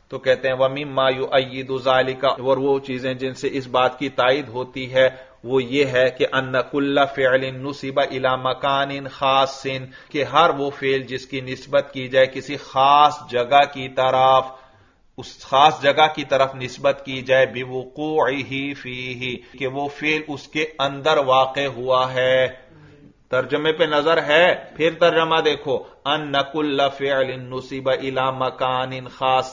Speaker 2: تو کہتے ہیں وَمِمَّا يُؤَيِّدُ ذَلِكَ، اور وہ چیزیں جن سے اس بات کی تائید ہوتی ہے وہ یہ ہے کہ ان کل فعل نصب الى مکان خاص، کہ ہر وہ فعل جس کی نسبت کی جائے کسی خاص جگہ کی طرف، اس خاص جگہ کی طرف نسبت کی جائے بوقوعہ فیہ، کہ وہ فعل اس کے اندر واقع ہوا ہے۔ ترجمے پہ نظر ہے، پھر ترجمہ دیکھو، ان کل فعل نصب الى مکان خاص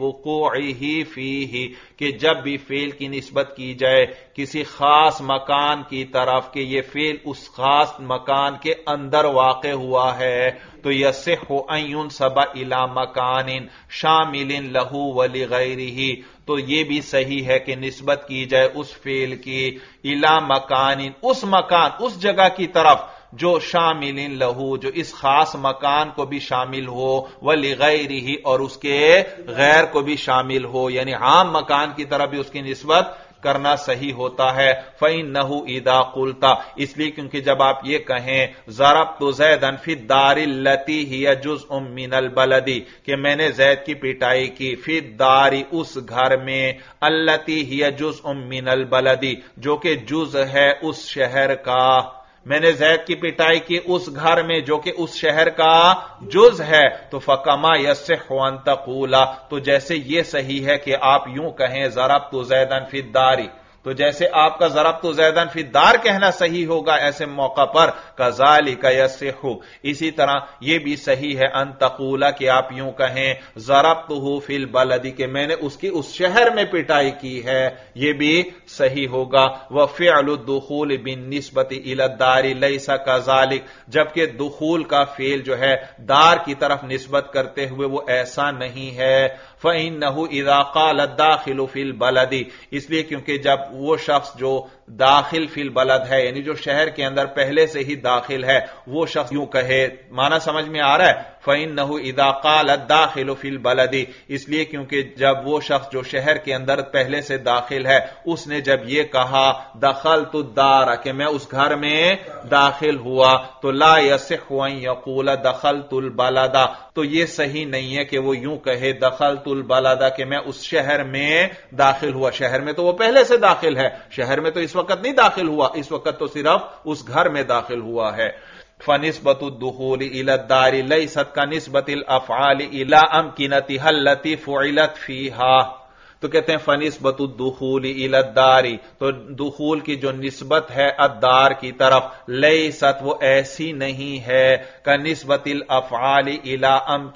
Speaker 2: بوقوعہ فیہ، کہ جب بھی فعل کی نسبت کی جائے کسی خاص مکان کی طرف کہ یہ فعل اس خاص مکان کے اندر واقع ہوا ہے، تو یصح ان ینسب الى مکان شامل لہ ولغیرہ، تو یہ بھی صحیح ہے کہ نسبت کی جائے اس فعل کی الى مکان، اس مکان اس جگہ کی طرف جو شامل لہو، جو اس خاص مکان کو بھی شامل ہو، ولغیرہ، اور اس کے غیر کو بھی شامل ہو، یعنی عام مکان کی طرف بھی اس کی نسبت کرنا صحیح ہوتا ہے۔ فَإِنَّهُ إِذَا قُلْتَ، اس لیے کیونکہ جب آپ یہ کہیں ضربت زیدًا فی الدار التي هي جزء من البلد، کہ میں نے زید کی پٹائی کی فی الدار، اس گھر میں، التي هي جزء من البلد، جو کہ جزء ہے اس شہر کا، میں نے زید کی پٹائی کی اس گھر میں جو کہ اس شہر کا جز ہے، تو فکما یصح ان تقول، تو جیسے یہ صحیح ہے کہ آپ یوں کہیں ضربت زیدًا فی الدار، تو جیسے آپ کا ضربت زیدًا فی الدار کہنا صحیح ہوگا ایسے موقع پر، کذالک یصح، اسی طرح یہ بھی صحیح ہے ان تقول، کہ آپ یوں کہیں ضربتہ فی البلد، کہ میں نے اس کی اس شہر میں پٹائی کی ہے، یہ بھی صحیح ہوگا۔ وفعل الدخول بالنسبت الی الدار لیس کذالک، جبکہ دخول کا فعل جو ہے دار کی طرف نسبت کرتے ہوئے وہ ایسا نہیں ہے۔ فَإِنَّهُ إِذَا قَالَ الدَّاخِلُ فِي الْبَلَدِ، اس لیے کیونکہ جب وہ شخص جو داخل فی البلد ہے، یعنی جو شہر کے اندر پہلے سے ہی داخل ہے، وہ شخص یوں کہے، معنی سمجھ میں آ رہا ہے؟ فَإِنَّهُ إِذَا قَالَ الدَّاخِلُ فِي الْبَلَدِ، اس لیے کیونکہ جب وہ شخص جو شہر کے اندر پہلے سے داخل ہے، اس نے جب یہ کہا دخلت الدار، کہ میں اس گھر میں داخل ہوا، تو لا یصح ان یقول دخلت البلد، تو یہ صحیح نہیں ہے کہ وہ یوں کہے دخلت البلد، کہ میں اس شہر میں داخل ہوا، شہر میں تو وہ پہلے سے داخل ہے، شہر میں تو اس وقت نہیں داخل ہوا، اس وقت تو صرف اس گھر میں داخل ہوا ہے۔ فنسبت الدخول الى الدار لیست کنسبت الافعال الى امکنتها التي فعلت فيها، تو کہتے ہیں فنسبت الدخول الى الدار، تو دخول کی جو نسبت ہے الدار کی طرف، لیست وہ ایسی نہیں ہے کنسبت الافعال الى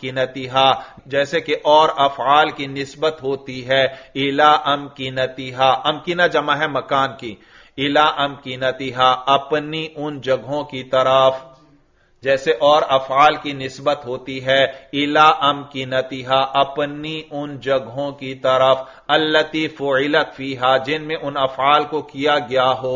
Speaker 2: امکنتها، جیسے کہ اور افعال کی نسبت ہوتی ہے الى امکنتها، امکنہ جمع ہے مکان کی، الى امکنتها، اپنی ان جگہوں کی طرف، جیسے اور افعال کی نسبت ہوتی ہے الی امکنتها، اپنی ان جگہوں کی طرف، التی فعلت فیہا، جن میں ان افعال کو کیا گیا ہو۔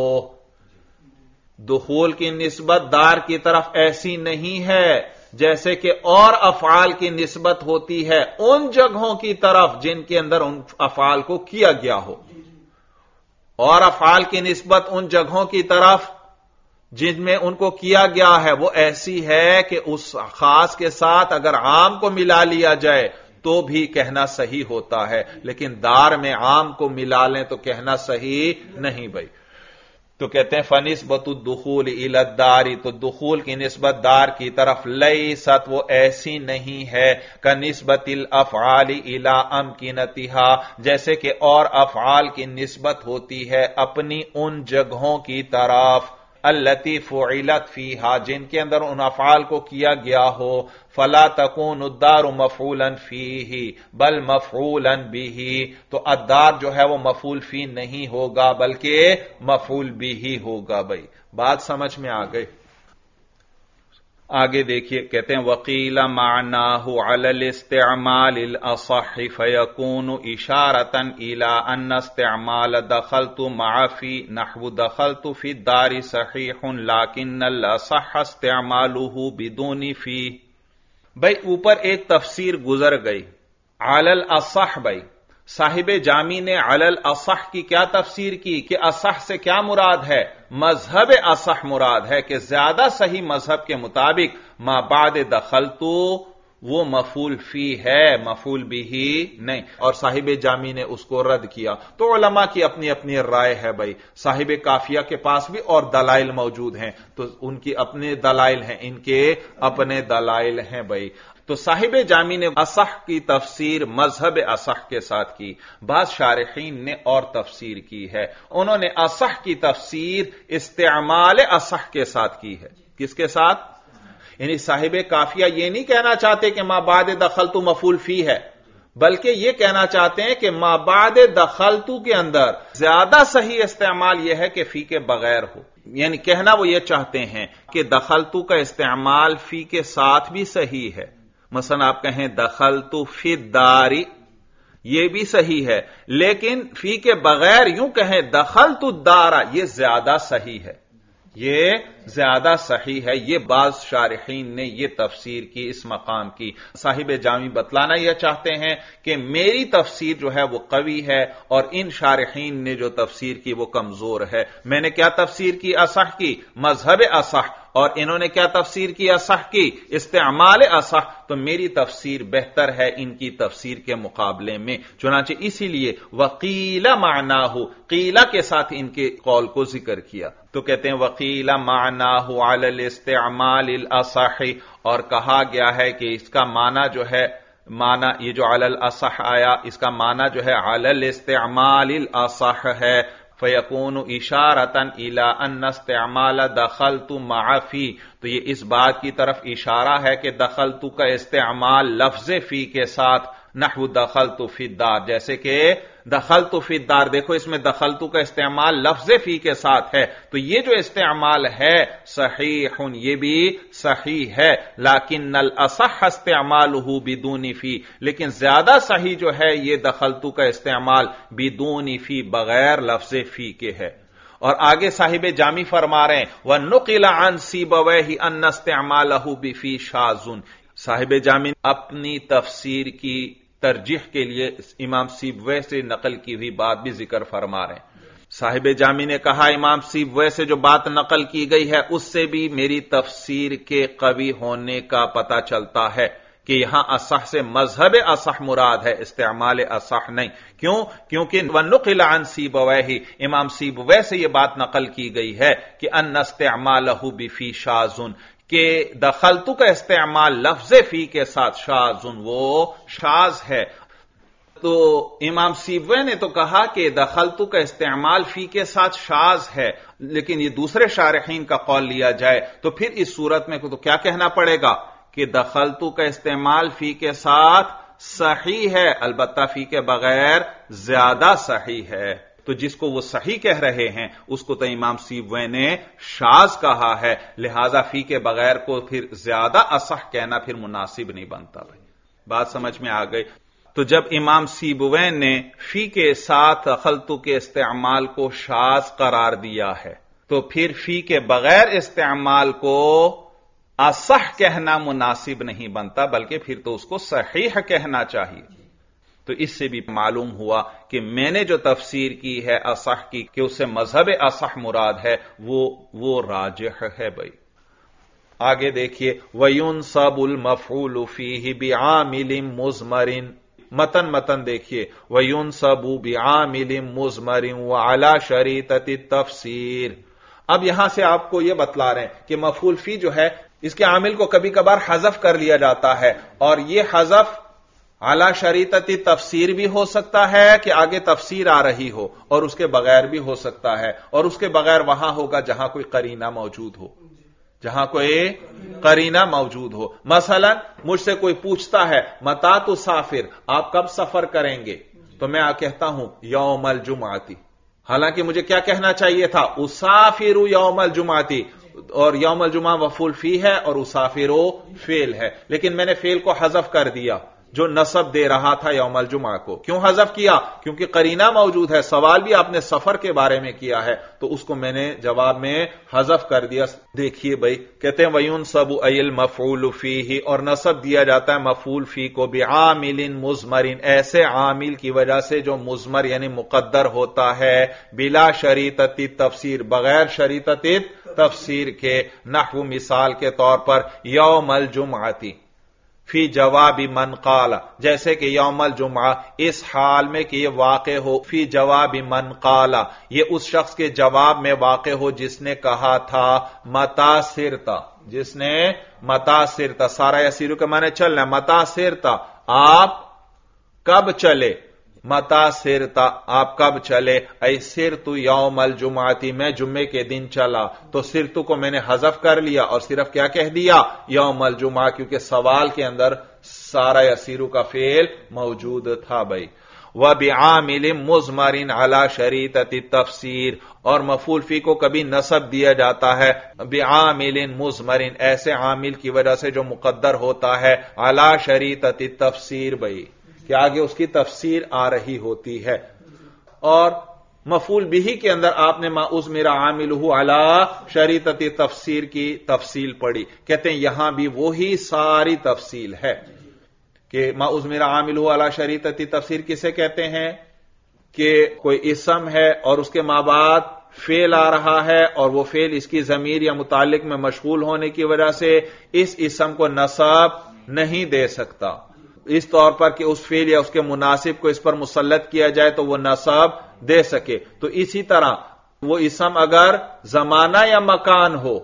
Speaker 2: دخول کی نسبت دار کی طرف ایسی نہیں ہے جیسے کہ اور افعال کی نسبت ہوتی ہے ان جگہوں کی طرف جن کے اندر ان افعال کو کیا گیا ہو، اور افعال کی نسبت ان جگہوں کی طرف جن میں ان کو کیا گیا ہے وہ ایسی ہے کہ اس خاص کے ساتھ اگر عام کو ملا لیا جائے تو بھی کہنا صحیح ہوتا ہے، لیکن دار میں عام کو ملا لیں تو کہنا صحیح نہیں بھائی۔ تو کہتے ہیں فنسبت الدخول الی الدار، تو دخول کی نسبت دار کی طرف، لیست وہ ایسی نہیں ہے کنسبت الافعال الی امکنتها، جیسے کہ اور افعال کی نسبت ہوتی ہے اپنی ان جگہوں کی طرف، التی فعلت فیہا، جن کے اندر ان افعال کو کیا گیا ہو، فلا تکون الدار مفعولا فیہ بل مفعولا بہ، تو الدار جو ہے وہ مفعول فی نہیں ہوگا بلکہ مفعول بہ ہوگا۔ بھائی بات سمجھ میں آ گئی؟ آگے دیکھیے، کہتے ہیں وقیل معناہ علی الاستعمال الاصح فیکون اشارۃ الی ان استعمال دخلت مع فی نحو دخلت فی الدار صحیح لیکن الاصح استعمالہ بدون فی۔ بھائی اوپر ایک تفسیر گزر گئی علی الاصح، بھائی صاحب جامی نے علی الاصح کی کیا تفسیر کی کہ اصح سے کیا مراد ہے؟ مذہب اصح مراد ہے کہ زیادہ صحیح مذہب کے مطابق ما بعد دخلتو وہ مفعول فی ہے، مفعول بھی نہیں، اور صاحب جامی نے اس کو رد کیا۔ تو علماء کی اپنی اپنی رائے ہے بھائی، صاحب کافیہ کے پاس بھی اور دلائل موجود ہیں، تو ان کی اپنے دلائل ہیں، ان کے اپنے دلائل ہیں بھائی۔ تو صاحب جامی نے اصح کی تفسیر مذہب اصح کے ساتھ کی، بعض شارحین نے اور تفسیر کی ہے، انہوں نے اصح کی تفسیر استعمال اصح کے ساتھ کی ہے۔ کس کے ساتھ؟ یعنی صاحب کافیہ یہ نہیں کہنا چاہتے کہ ما بعد دخلت مفعول فی ہے، بلکہ یہ کہنا چاہتے ہیں کہ ما بعد دخلت کے اندر زیادہ صحیح استعمال یہ ہے کہ فی کے بغیر ہو، یعنی کہنا وہ یہ چاہتے ہیں کہ دخلت کا استعمال فی کے ساتھ بھی صحیح ہے۔ مثلا آپ کہیں دخلت فی الدار، یہ بھی صحیح ہے، لیکن فی کے بغیر یوں کہیں دخلت الدار، یہ زیادہ صحیح ہے، یہ زیادہ صحیح ہے۔ یہ بعض شارحین نے یہ تفسیر کی اس مقام کی۔ صاحب جامی بتلانا یہ چاہتے ہیں کہ میری تفسیر جو ہے وہ قوی ہے، اور ان شارحین نے جو تفسیر کی وہ کمزور ہے۔ میں نے کیا تفسیر کی؟ اصح کی، مذہب اصح، اور انہوں نے کیا تفسیر کی؟ اصح کی، استعمال اصح۔ تو میری تفسیر بہتر ہے ان کی تفسیر کے مقابلے میں، چنانچہ اسی لیے وقیل معناہ، قیلہ کے ساتھ ان کے قول کو ذکر کیا۔ تو کہتے ہیں وقیل معناہ علی الاستعمال الاصح، اور کہا گیا ہے کہ اس کا معنی جو ہے، معنی یہ جو علی الاصح آیا، اس کا معنی جو ہے علی الاستعمال الاصح ہے، فیکون اشارۃ الی ان استعمال دخلت مع فی، تو یہ اس بات کی طرف اشارہ ہے کہ دخلت کا استعمال لفظ فی کے ساتھ، نحو دخلت فی الدار، جیسے کہ دخلت فی الدار، دیکھو اس میں دخلت کا استعمال لفظ فی کے ساتھ ہے، تو یہ جو استعمال ہے صحیح، یہ بھی صحیح ہے، لیکن الاصح استعمالہ بدون فی، لیکن زیادہ صحیح جو ہے یہ دخلت کا استعمال بدون فی، بغیر لفظ فی کے ہے۔ اور آگے صاحب جامی فرما رہے ہیں وَنُقِلَ عَنْ سِيبَوَيْهِ أَنَّ اسْتِعْمَالَهُ بِفِي شَاذٌ، صاحب جامی اپنی تفسیر کی ترجیح کے لیے امام سیبویہ سے نقل کی ہوئی بات بھی ذکر فرما رہے ہیں۔ صاحب جامی نے کہا امام سیبویہ سے جو بات نقل کی گئی ہے اس سے بھی میری تفسیر کے قوی ہونے کا پتہ چلتا ہے کہ یہاں اصح سے مذہب اصح مراد ہے، استعمال اصح نہیں۔ کیوں؟ کیونکہ وَنُقِلَ عَنْ سِيبَوَيْهِ، امام سیبویہ سے یہ بات نقل کی گئی ہے کہ ان استعمالہ بفی شاذ، کہ دخلت کا استعمال لفظ فی کے ساتھ شاذ، وہ شاذ ہے۔ تو امام سیبویہ نے تو کہا کہ دخلت کا استعمال فی کے ساتھ شاذ ہے، لیکن یہ دوسرے شارحین کا قول لیا جائے تو پھر اس صورت میں تو کیا کہنا پڑے گا کہ دخلت کا استعمال فی کے ساتھ صحیح ہے، البتہ فی کے بغیر زیادہ صحیح ہے۔ تو جس کو وہ صحیح کہہ رہے ہیں اس کو تو امام سیبویہ نے شاذ کہا ہے، لہذا فی کے بغیر کو پھر زیادہ اصح کہنا پھر مناسب نہیں بنتا۔ بھائی بات سمجھ میں آ گئی؟ تو جب امام سیبویہ نے فی کے ساتھ دخلت کے استعمال کو شاذ قرار دیا ہے تو پھر فی کے بغیر استعمال کو اصح کہنا مناسب نہیں بنتا، بلکہ پھر تو اس کو صحیح کہنا چاہیے۔ تو اس سے بھی معلوم ہوا کہ میں نے جو تفسیر کی ہے اصح کی کہ اس سے مذہب اصح مراد ہے، وہ راجح ہے۔ بھائی آگے دیکھیے وَيُنْصَبُ الْمَفْعُولُ فِيهِ بِعَامِلٍ مُضْمَرٍ، متن دیکھیے وَيُنْصَبُ بِعَامِلٍ مُضْمَرٍ وَعَلَى شَرِيطَةِ التَّفْسِيرِ۔ اب یہاں سے آپ کو یہ بتلا رہے ہیں کہ مفعول فی جو ہے اس کے عامل کو کبھی کبھار حذف کر لیا جاتا ہے، اور یہ حذف اعلی شریطتی تفسیر بھی ہو سکتا ہے کہ آگے تفسیر آ رہی ہو، اور اس کے بغیر بھی ہو سکتا ہے، اور اس کے بغیر وہاں ہوگا جہاں کوئی قرینہ موجود ہو، جہاں کوئی قرینہ موجود ہو۔ مثلا مجھ سے کوئی پوچھتا ہے متا تسافر، آپ کب سفر کریں گے؟ تو میں کہتا ہوں یوم الجمعہ، حالانکہ مجھے کیا کہنا چاہیے تھا؟ اسافر یوم الجمعہ، اور یوم الجمعہ مفعول فی ہے اور اسافر فعل ہے، لیکن میں نے فعل کو حذف کر دیا جو نصب دے رہا تھا یوم الجمعہ کو۔ کیوں حذف کیا؟ کیونکہ قرینہ موجود ہے، سوال بھی آپ نے سفر کے بارے میں کیا ہے، تو اس کو میں نے جواب میں حذف کر دیا۔ دیکھیے بھائی کہتے ہیں وَيُنْصَبُ أَيِ الْمَفْعُولُ فِيهِ، اور نصب دیا جاتا ہے مفعول فی کو بِعَامِلٍ مُضْمَرٍ، ایسے عامل کی وجہ سے جو مضمر یعنی مقدر ہوتا ہے، بلا شریطۃ تفسیر، بغیر شریطۃ تفسیر کے، نحو مثال کے طور پر یوم الجمعہ، فی جواب من قال، جیسے کہ یوم الجمعہ اس حال میں کہ یہ واقع ہو، فی جواب من قال، یہ اس شخص کے جواب میں واقع ہو جس نے کہا تھا متا سرتا، جس نے متا سرتا، سارا یسیرو کے معنی چلنا، متا سرتا آپ کب چلے، متا سرتا آپ کب چلے، اے سرتو یوم الجمعتی میں جمعے کے دن چلا، تو سرتو کو میں نے حذف کر لیا اور صرف کیا کہہ دیا یوم الجمعہ، کیونکہ سوال کے اندر سارا یسیرو کا فعل موجود تھا بھائی۔ وَبِعَامِلٍ مُضْمَرٍ عَلَى شَرِيطَةِ التَّفْسِير، اور مفعول فی کو کبھی نصب دیا جاتا ہے بعامل مضمر، ایسے عامل کی وجہ سے جو مقدر ہوتا ہے علی شریطۃ التفسیر بھائی، کہ آگے اس کی تفسیر آ رہی ہوتی ہے۔ اور مفعول بہ کے اندر آپ نے ما اضمر عاملہ علی شریطۃ تفسیر کی تفصیل پڑھی، کہتے ہیں یہاں بھی وہی ساری تفصیل ہے کہ ما اضمر عاملہ علی شریطۃ تفسیر کسے کہتے ہیں کہ کوئی اسم ہے اور اس کے ما بعد فعل آ رہا ہے، اور وہ فعل اس کی ضمیر یا متعلق میں مشغول ہونے کی وجہ سے اس اسم کو نصب نہیں دے سکتا، اس طور پر کہ اس فعل یا اس کے مناسب کو اس پر مسلط کیا جائے تو وہ نصب دے سکے۔ تو اسی طرح وہ اسم اگر زمانہ یا مکان ہو،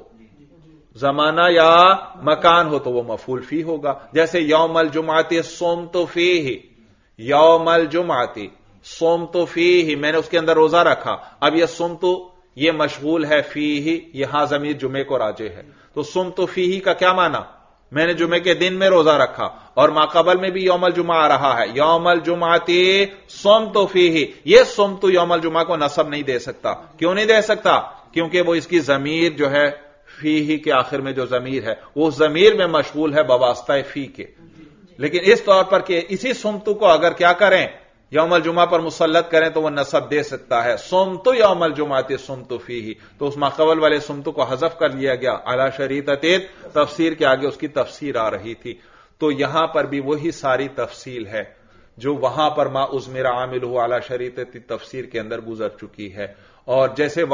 Speaker 2: زمانہ یا مکان ہو تو وہ مفعول فی ہوگا، جیسے یوم الجمعۃ صمت فیہ، یوم الجمعۃ صمت فیہ میں نے اس کے اندر روزہ رکھا، اب یہ صمت یہ مشغول ہے فیہ، یہاں ضمیر جمعے کو راجع ہے، تو صمت فیہ کا کیا معنی، میں نے جمعے کے دن میں روزہ رکھا، اور ماقبل میں بھی یوم الجمعہ آ رہا ہے، یوم الجمعۃ صمت فیہ، یہ صمت یوم الجمعہ کو نصب نہیں دے سکتا، کیوں نہیں دے سکتا، کیونکہ وہ اس کی ضمیر جو ہے فیہ کے آخر میں جو ضمیر ہے وہ ضمیر میں مشغول ہے بواسطہ فی کے، لیکن اس طور پر کہ اسی صمت کو اگر کیا کریں یوم الجمعہ پر مسلط کریں تو وہ نصب دے سکتا ہے، صمت یوم الجمعۃ صمت فیہ، تو اس ماقبل والے صمت کو حذف کر لیا گیا، علی شریطۃ تفسیر کے آگے اس کی تفسیر آ رہی تھی۔ تو یہاں پر بھی وہی ساری تفصیل ہے جو وہاں پر ما اضمر عاملہ علی شریطۃ تفسیر کے اندر گزر چکی ہے، اور جیسے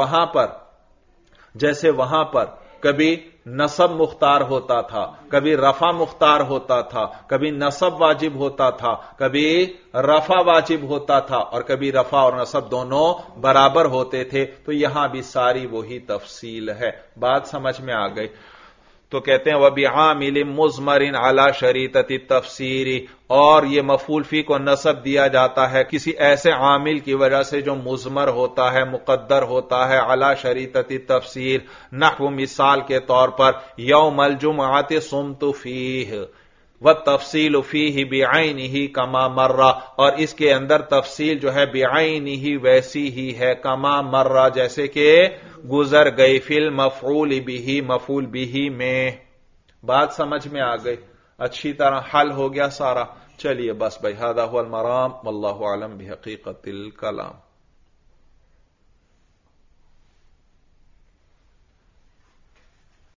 Speaker 2: وہاں پر کبھی نصب مختار ہوتا تھا، کبھی رفع مختار ہوتا تھا، کبھی نصب واجب ہوتا تھا، کبھی رفع واجب ہوتا تھا، اور کبھی رفع اور نصب دونوں برابر ہوتے تھے، تو یہاں بھی ساری وہی تفصیل ہے۔ بات سمجھ میں آ گئی؟ تو کہتے ہیں وَبِعَامِلٍ مُضْمَرٍ عَلَى شَرِيطَةِ التَّفْسِيرِ، اور یہ مفعول فی کو نصب دیا جاتا ہے کسی ایسے عامل کی وجہ سے جو مضمر ہوتا ہے، مقدر ہوتا ہے، علی شریطۃ التفسیر، نحو مثال کے طور پر یوم الجمعۃ صمت فیہ والتفصیل فیہ بعینہ کما مر، اور اس کے اندر تفصیل جو ہے بعینہ ویسی ہی ہے کما مر جیسے کہ گزر گئی، فی المفعول بہ مفعول بہ میں۔ بات سمجھ میں آ گئی؟ اچھی طرح حل ہو گیا سارا؟ چلیے بس بھائی، ھذا ھو المرام واللہ اعلم بحقیقت الکلام۔